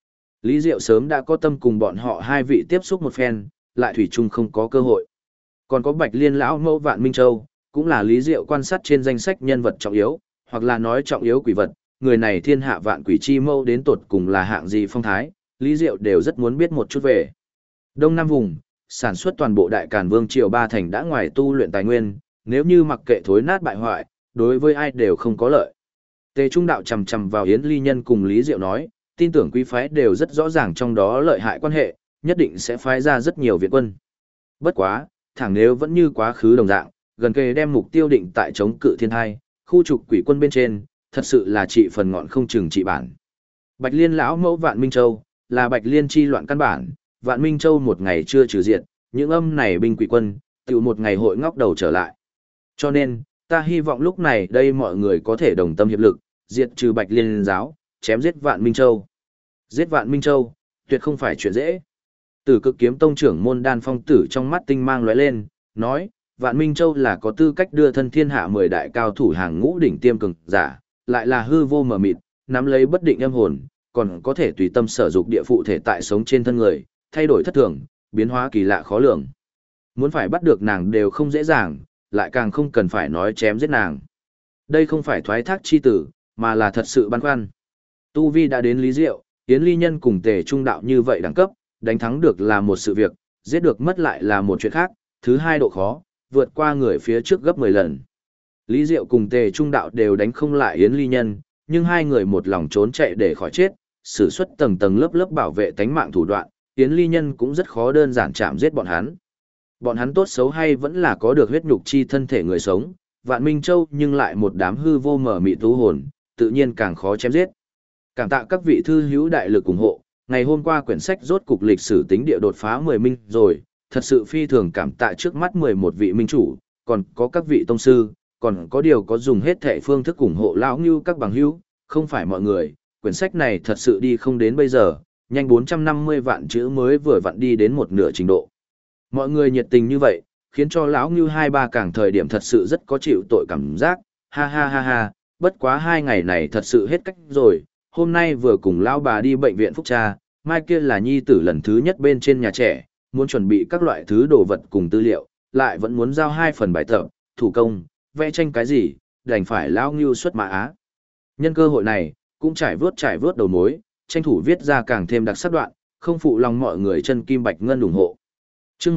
Lý Diệu sớm đã có tâm cùng bọn họ hai vị tiếp xúc một phen, lại thủy chung không có cơ hội. Còn có Bạch Liên lão mẫu Vạn Minh Châu, cũng là Lý Diệu quan sát trên danh sách nhân vật trọng yếu, hoặc là nói trọng yếu quỷ vật, người này thiên hạ vạn quỷ chi mâu đến tột cùng là hạng gì phong thái, Lý Diệu đều rất muốn biết một chút về. Đông Nam vùng, sản xuất toàn bộ Đại Càn Vương triều ba thành đã ngoài tu luyện tài nguyên, nếu như mặc kệ thối nát bại hoại, đối với ai đều không có lợi. Tề Trung đạo chầm chầm vào Yến Ly Nhân cùng Lý Diệu nói, tin tưởng quý phái đều rất rõ ràng trong đó lợi hại quan hệ, nhất định sẽ phái ra rất nhiều viện quân. Bất quá, thẳng nếu vẫn như quá khứ đồng dạng, gần kề đem mục tiêu định tại chống cự thiên thai, khu trục quỷ quân bên trên, thật sự là trị phần ngọn không chừng trị bản. Bạch Liên lão mẫu Vạn Minh Châu, là Bạch Liên chi loạn căn bản, Vạn Minh Châu một ngày chưa trừ diệt, những âm này binh quỷ quân, tự một ngày hội ngóc đầu trở lại. Cho nên, ta hy vọng lúc này đây mọi người có thể đồng tâm hiệp lực, diệt trừ Bạch Liên giáo, chém giết Vạn Minh Châu. Giết Vạn Minh Châu, tuyệt không phải chuyện dễ. Tử Cực Kiếm Tông trưởng môn Đan Phong Tử trong mắt tinh mang lóe lên, nói, Vạn Minh Châu là có tư cách đưa thân thiên hạ 10 đại cao thủ hàng ngũ đỉnh tiêm cường giả, lại là hư vô mờ mịt, nắm lấy bất định âm hồn, còn có thể tùy tâm sở dục địa phụ thể tại sống trên thân người, thay đổi thất thường, biến hóa kỳ lạ khó lường. Muốn phải bắt được nàng đều không dễ dàng, lại càng không cần phải nói chém giết nàng. Đây không phải thoái thác chi tử, mà là thật sự băn khoăn. Tu vi đã đến Lý Diệu, Yến Ly Nhân cùng Tề Trung đạo như vậy đẳng cấp, đánh thắng được là một sự việc, giết được mất lại là một chuyện khác, thứ hai độ khó, vượt qua người phía trước gấp 10 lần. Lý Diệu cùng Tề Trung đạo đều đánh không lại Yến Ly Nhân, nhưng hai người một lòng trốn chạy để khỏi chết, sử xuất tầng tầng lớp lớp bảo vệ tánh mạng thủ đoạn, Yến Ly Nhân cũng rất khó đơn giản chạm giết bọn hắn. Bọn hắn tốt xấu hay vẫn là có được huyết nhục chi thân thể người sống, Vạn Minh Châu nhưng lại một đám hư vô mở mị tú hồn, tự nhiên càng khó chém giết. Cảm tạ các vị thư hữu đại lực ủng hộ, ngày hôm qua quyển sách rốt cục lịch sử tính địa đột phá 10 minh rồi, thật sự phi thường cảm tạ trước mắt 11 vị minh chủ, còn có các vị tông sư, còn có điều có dùng hết thệ phương thức ủng hộ lão như các bằng hữu, không phải mọi người, quyển sách này thật sự đi không đến bây giờ, nhanh 450 vạn chữ mới vừa vặn đi đến một nửa trình độ. Mọi người nhiệt tình như vậy, khiến cho lão Ngưu 2-3 càng thời điểm thật sự rất có chịu tội cảm giác, ha ha ha ha, bất quá 2 ngày này thật sự hết cách rồi, hôm nay vừa cùng lão bà đi bệnh viện phúc tra, mai kia là nhi tử lần thứ nhất bên trên nhà trẻ, muốn chuẩn bị các loại thứ đồ vật cùng tư liệu, lại vẫn muốn giao 2 phần bài tập, thủ công, vẽ tranh cái gì, đành phải lão Ngưu xuất mã á. Nhân cơ hội này, cũng trải vớt đầu mối, tranh thủ viết ra càng thêm đặc sắc đoạn, không phụ lòng mọi người chân kim bạch ngân ủng hộ. Chương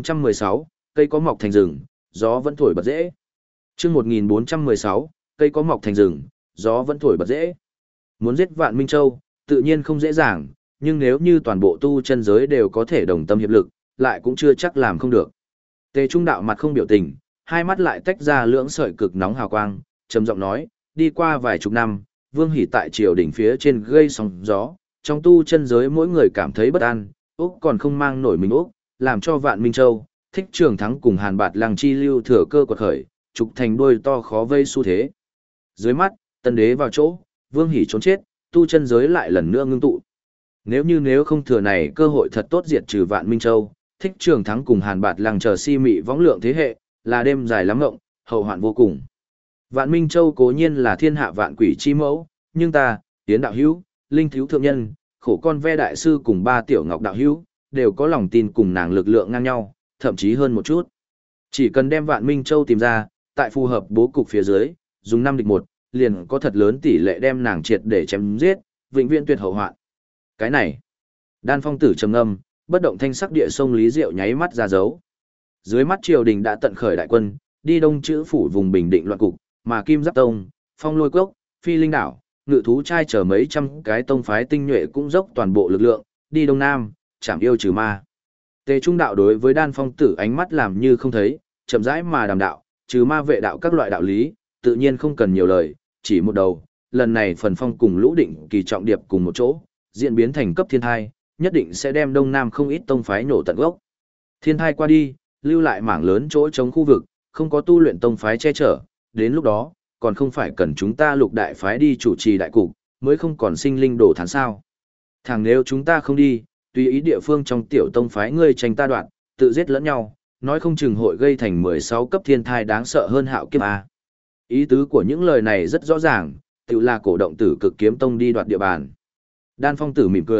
1416, cây có mọc thành rừng, gió vẫn thổi bật dễ. Chương 1416, cây có mọc thành rừng, gió vẫn thổi bật dễ. Muốn giết Vạn Minh Châu, tự nhiên không dễ dàng, nhưng nếu như toàn bộ tu chân giới đều có thể đồng tâm hiệp lực, lại cũng chưa chắc làm không được. Tề Trung đạo mặt không biểu tình, hai mắt lại tách ra lưỡng sợi cực nóng hào quang, trầm giọng nói, đi qua vài chục năm, Vương Hỷ tại triều đỉnh phía trên gây sóng gió, trong tu chân giới mỗi người cảm thấy bất an, Úc còn không mang nổi mình Úc, làm cho Vạn Minh Châu, Thích Trường Thắng cùng Hàn Bạt Lăng Chi lưu thừa cơ quật khởi, trục thành đuôi to khó vây xu thế. Dưới mắt, tân đế vào chỗ, Vương Hỷ trốn chết, tu chân giới lại lần nữa ngưng tụ. Nếu không thừa này cơ hội thật tốt diệt trừ Vạn Minh Châu, Thích Trường Thắng cùng Hàn Bạt Lăng chờ si mị võng lượng thế hệ, là đêm dài lắm ngộng, hậu hoạn vô cùng. Vạn Minh Châu cố nhiên là thiên hạ vạn quỷ chi mẫu, nhưng ta, Tiến đạo hữu, Linh thiếu thượng nhân, khổ con ve đại sư cùng 3 tiểu ngọc đạo hữu, đều có lòng tin cùng nàng lực lượng ngang nhau, thậm chí hơn một chút. Chỉ cần đem Vạn Minh Châu tìm ra, tại phù hợp bố cục phía dưới, dùng 5 địch 1, liền có thật lớn tỷ lệ đem nàng triệt để chém giết, vĩnh viễn tuyệt hậu hoạn. Cái này, Đan Phong Tử trầm ngâm, bất động thanh sắc địa sông Lý Diệu nháy mắt ra dấu. Dưới mắt triều đình đã tận khởi đại quân, đi đông chữ phủ vùng Bình Định loạn cục, mà Kim Giáp Tông, Phong Lôi Cốc, Phi Linh Đảo, Ngự Thú Trai chờ mấy trăm cái tông phái tinh nhuệ cũng dốc toàn bộ lực lượng, đi đông nam, chảm yêu trừ ma. Tề Trung đạo đối với Đan Phong Tử ánh mắt làm như không thấy, chậm rãi mà đàm đạo, trừ ma vệ đạo các loại đạo lý, tự nhiên không cần nhiều lời, chỉ một đầu, lần này Phần Phong cùng Lũ Định Kỳ trọng điệp cùng một chỗ, diễn biến thành cấp thiên thai, nhất định sẽ đem đông nam không ít tông phái nổ tận gốc. Thiên thai qua đi, lưu lại mảng lớn chỗ chống khu vực, không có tu luyện tông phái che chở, đến lúc đó, còn không phải cần chúng ta Lục đại phái đi chủ trì đại cục, mới không còn sinh linh đổ thán sao. Thằng nếu chúng ta không đi, tùy ý địa phương trong tiểu tông phái ngươi tranh ta đoạn, tự giết lẫn nhau, nói không chừng hội gây thành 16 cấp thiên thai đáng sợ hơn hạo kiếp A. Ý tứ của những lời này rất rõ ràng, tự là cổ động Tử Cực Kiếm Tông đi đoạt địa bàn. Đan Phong Tử mỉm cười,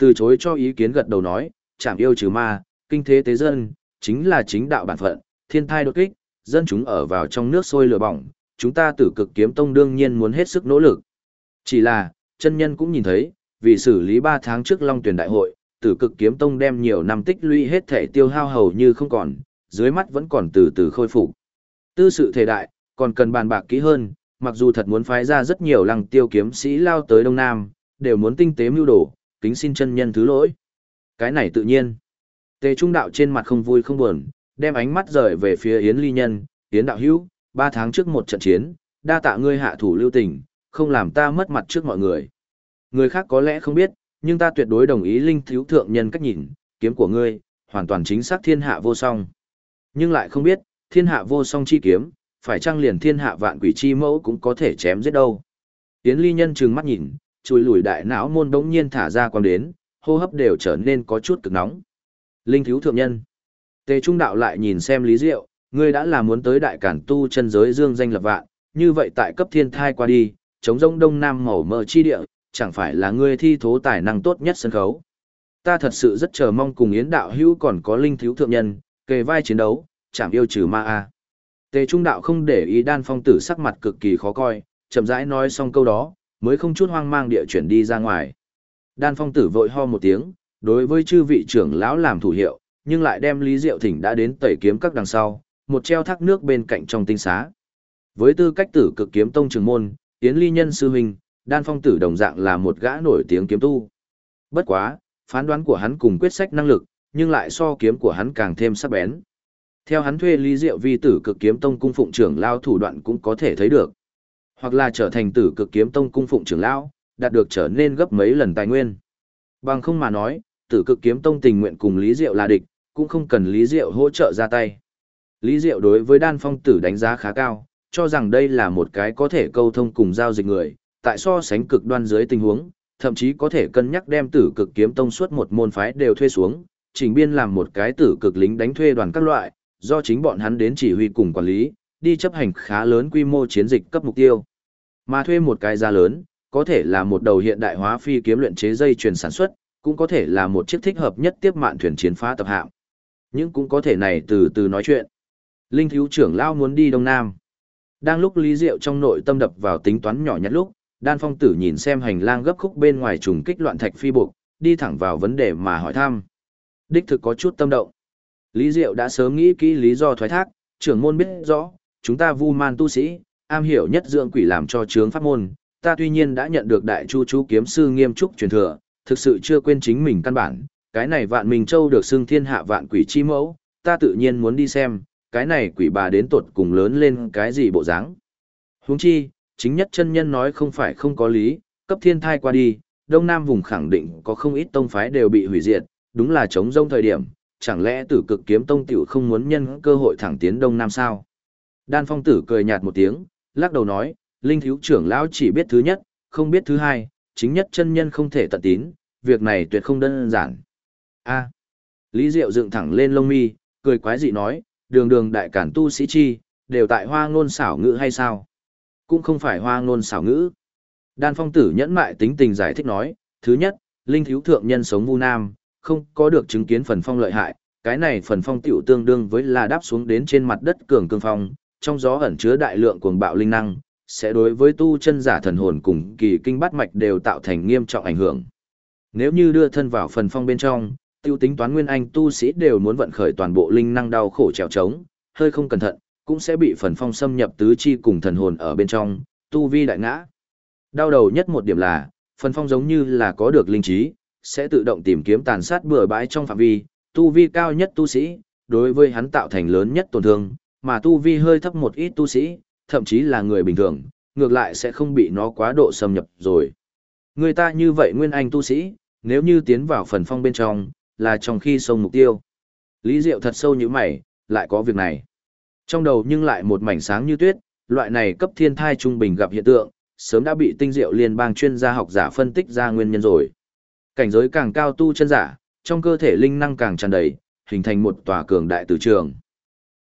Từ chối cho ý kiến gật đầu nói, chảm yêu trừ ma, kinh thế tế dân, chính là chính đạo bản phận, thiên thai đột kích, dân chúng ở vào trong nước sôi lửa bỏng, chúng ta Tử Cực Kiếm Tông đương nhiên muốn hết sức nỗ lực. Chỉ là, chân nhân cũng nhìn thấy, vì xử lý 3 tháng trước Long Tuyển đại hội, Tử Cực Kiếm Tông đem nhiều năm tích lũy hết thể tiêu hao hầu như không còn, dưới mắt vẫn còn từ từ khôi phục. Tư sự thể đại, còn cần bàn bạc kỹ hơn, mặc dù thật muốn phái ra rất nhiều Lăng Tiêu kiếm sĩ lao tới Đông Nam, đều muốn tinh tế mưu đồ, kính xin chân nhân thứ lỗi. Cái này tự nhiên. Tề Trung đạo trên mặt không vui không buồn, đem ánh mắt rời về phía Yến Ly Nhân, Yến đạo hữu, 3 tháng trước một trận chiến, đa tạ ngươi hạ thủ lưu tình, không làm ta mất mặt trước mọi người. Người khác có lẽ không biết, nhưng ta tuyệt đối đồng ý Linh thiếu thượng nhân cách nhìn, kiếm của ngươi, hoàn toàn chính xác thiên hạ vô song. Nhưng lại không biết, thiên hạ vô song chi kiếm, phải chăng liền thiên hạ vạn quỷ chi mẫu cũng có thể chém giết đâu. Yến Ly Nhân trừng mắt nhìn, chùi lùi đại não môn đống nhiên thả ra quang đến, hô hấp đều trở nên có chút cực nóng. Linh thiếu thượng nhân. Tề Trung đạo lại nhìn xem Lý Diệu, ngươi đã là muốn tới đại cản tu chân giới dương danh lập vạn, như vậy tại cấp thiên thai qua đi, chống rông đông nam màu mỡ chi địa, chẳng phải là ngươi thi thố tài năng tốt nhất sân khấu. Ta thật sự rất chờ mong cùng Yến đạo hữu còn có Linh thiếu thượng nhân, kề vai chiến đấu, chảm yêu trừ ma a. Tề Trung đạo không để ý Đan Phong Tử sắc mặt cực kỳ khó coi, chậm rãi nói xong câu đó, mới không chút hoang mang địa chuyển đi ra ngoài. Đan Phong Tử vội ho một tiếng, đối với chư vị trưởng lão làm thủ hiệu, nhưng lại đem Lý Diệu Thỉnh đã đến tẩy kiếm các đằng sau, một treo thác nước bên cạnh trong tinh xá. Với tư cách Tử Cực Kiếm Tông trưởng môn, Yến Ly Nhân sư huynh, Đan Phong Tử đồng dạng là một gã nổi tiếng kiếm tu. Bất quá, phán đoán của hắn cùng quyết sách năng lực, nhưng lại so kiếm của hắn càng thêm sắc bén. Theo hắn thuê Lý Diệu vi Tử Cực Kiếm Tông cung phụng trưởng lão thủ đoạn cũng có thể thấy được. Hoặc là trở thành Tử Cực Kiếm Tông cung phụng trưởng lão, đạt được trở nên gấp mấy lần tài nguyên. Bằng không mà nói, Tử Cực Kiếm Tông tình nguyện cùng Lý Diệu là địch, cũng không cần Lý Diệu hỗ trợ ra tay. Lý Diệu đối với Đan Phong Tử đánh giá khá cao, cho rằng đây là một cái có thể câu thông cùng giao dịch người, tại so sánh cực đoan dưới tình huống, thậm chí có thể cân nhắc đem Tử Cực Kiếm Tông suốt một môn phái đều thuê xuống, chỉnh biên làm một cái Tử Cực lính đánh thuê đoàn các loại, do chính bọn hắn đến chỉ huy cùng quản lý, đi chấp hành khá lớn quy mô chiến dịch cấp mục tiêu. Mà thuê một cái giá lớn, có thể là một đầu hiện đại hóa phi kiếm luyện chế dây chuyền sản xuất, cũng có thể là một chiếc thích hợp nhất tiếp mạn thuyền chiến phá tập hạm. Nhưng cũng có thể này từ từ nói chuyện. Linh thiếu trưởng lão muốn đi Đông Nam. Đang lúc Lý Diệu trong nội tâm đập vào tính toán nhỏ nhặt lúc, Đan Phong Tử nhìn xem hành lang gấp khúc bên ngoài trùng kích loạn thạch phi buộc, đi thẳng vào vấn đề mà hỏi thăm. Đích thực có chút tâm động. Lý Diệu đã sớm nghĩ kỹ lý do thoái thác, trưởng môn biết rõ, chúng ta Vu Man tu sĩ, am hiểu nhất dưỡng quỷ làm cho chướng pháp môn, ta tuy nhiên đã nhận được đại chu chú kiếm sư nghiêm trúc truyền thừa, thực sự chưa quên chính mình căn bản, cái này Vạn Minh Châu được xưng thiên hạ vạn quỷ chi mẫu, ta tự nhiên muốn đi xem, cái này quỷ bà đến tột cùng lớn lên cái gì bộ dáng. Huống chi, chính nhất chân nhân nói không phải không có lý, cấp thiên thai qua đi, Đông Nam vùng khẳng định có không ít tông phái đều bị hủy diệt, đúng là chống rông thời điểm, chẳng lẽ Tử Cực Kiếm Tông tiểu không muốn nhân cơ hội thẳng tiến Đông Nam sao? Đan Phong Tử cười nhạt một tiếng, lắc đầu nói, Linh thiếu trưởng lão chỉ biết thứ nhất, không biết thứ hai, chính nhất chân nhân không thể tận tín, việc này tuyệt không đơn giản. A. Lý Diệu dựng thẳng lên lông mi, cười quái dị nói, đường đường đại cản tu sĩ chi, đều tại hoa ngôn xảo ngữ hay sao? Cũng không phải hoa ngôn xảo ngữ. Đan Phong Tử nhẫn mại tính tình giải thích nói, thứ nhất, Linh thiếu thượng nhân sống Vu Nam, không có được chứng kiến phần phong lợi hại, cái này phần phong tiểu tương đương với là đáp xuống đến trên mặt đất cường cương phong, trong gió ẩn chứa đại lượng cuồng bạo linh năng, sẽ đối với tu chân giả thần hồn cùng kỳ kinh bát mạch đều tạo thành nghiêm trọng ảnh hưởng. Nếu như đưa thân vào phần phong bên trong, tiêu tính toán nguyên anh tu sĩ đều muốn vận khởi toàn bộ linh năng đau khổ trèo trống, hơi không cẩn thận, cũng sẽ bị phần phong xâm nhập tứ chi cùng thần hồn ở bên trong, tu vi đại ngã. Đau đầu nhất một điểm là, phần phong giống như là có được linh trí, sẽ tự động tìm kiếm tàn sát bừa bãi trong phạm vi, tu vi cao nhất tu sĩ, đối với hắn tạo thành lớn nhất tổn thương, mà tu vi hơi thấp một ít tu sĩ, thậm chí là người bình thường, ngược lại sẽ không bị nó quá độ xâm nhập rồi. Người ta như vậy nguyên anh tu sĩ, nếu như tiến vào phần phong bên trong, là trong khi sông mục tiêu. Lý Diệu thật sâu như mày, lại có việc này. Trong đầu nhưng lại một mảnh sáng như tuyết, loại này cấp thiên thai trung bình gặp hiện tượng, sớm đã bị tinh diệu liên bang chuyên gia học giả phân tích ra nguyên nhân rồi. Cảnh giới càng cao tu chân giả, trong cơ thể linh năng càng tràn đầy, hình thành một tòa cường đại tử trường.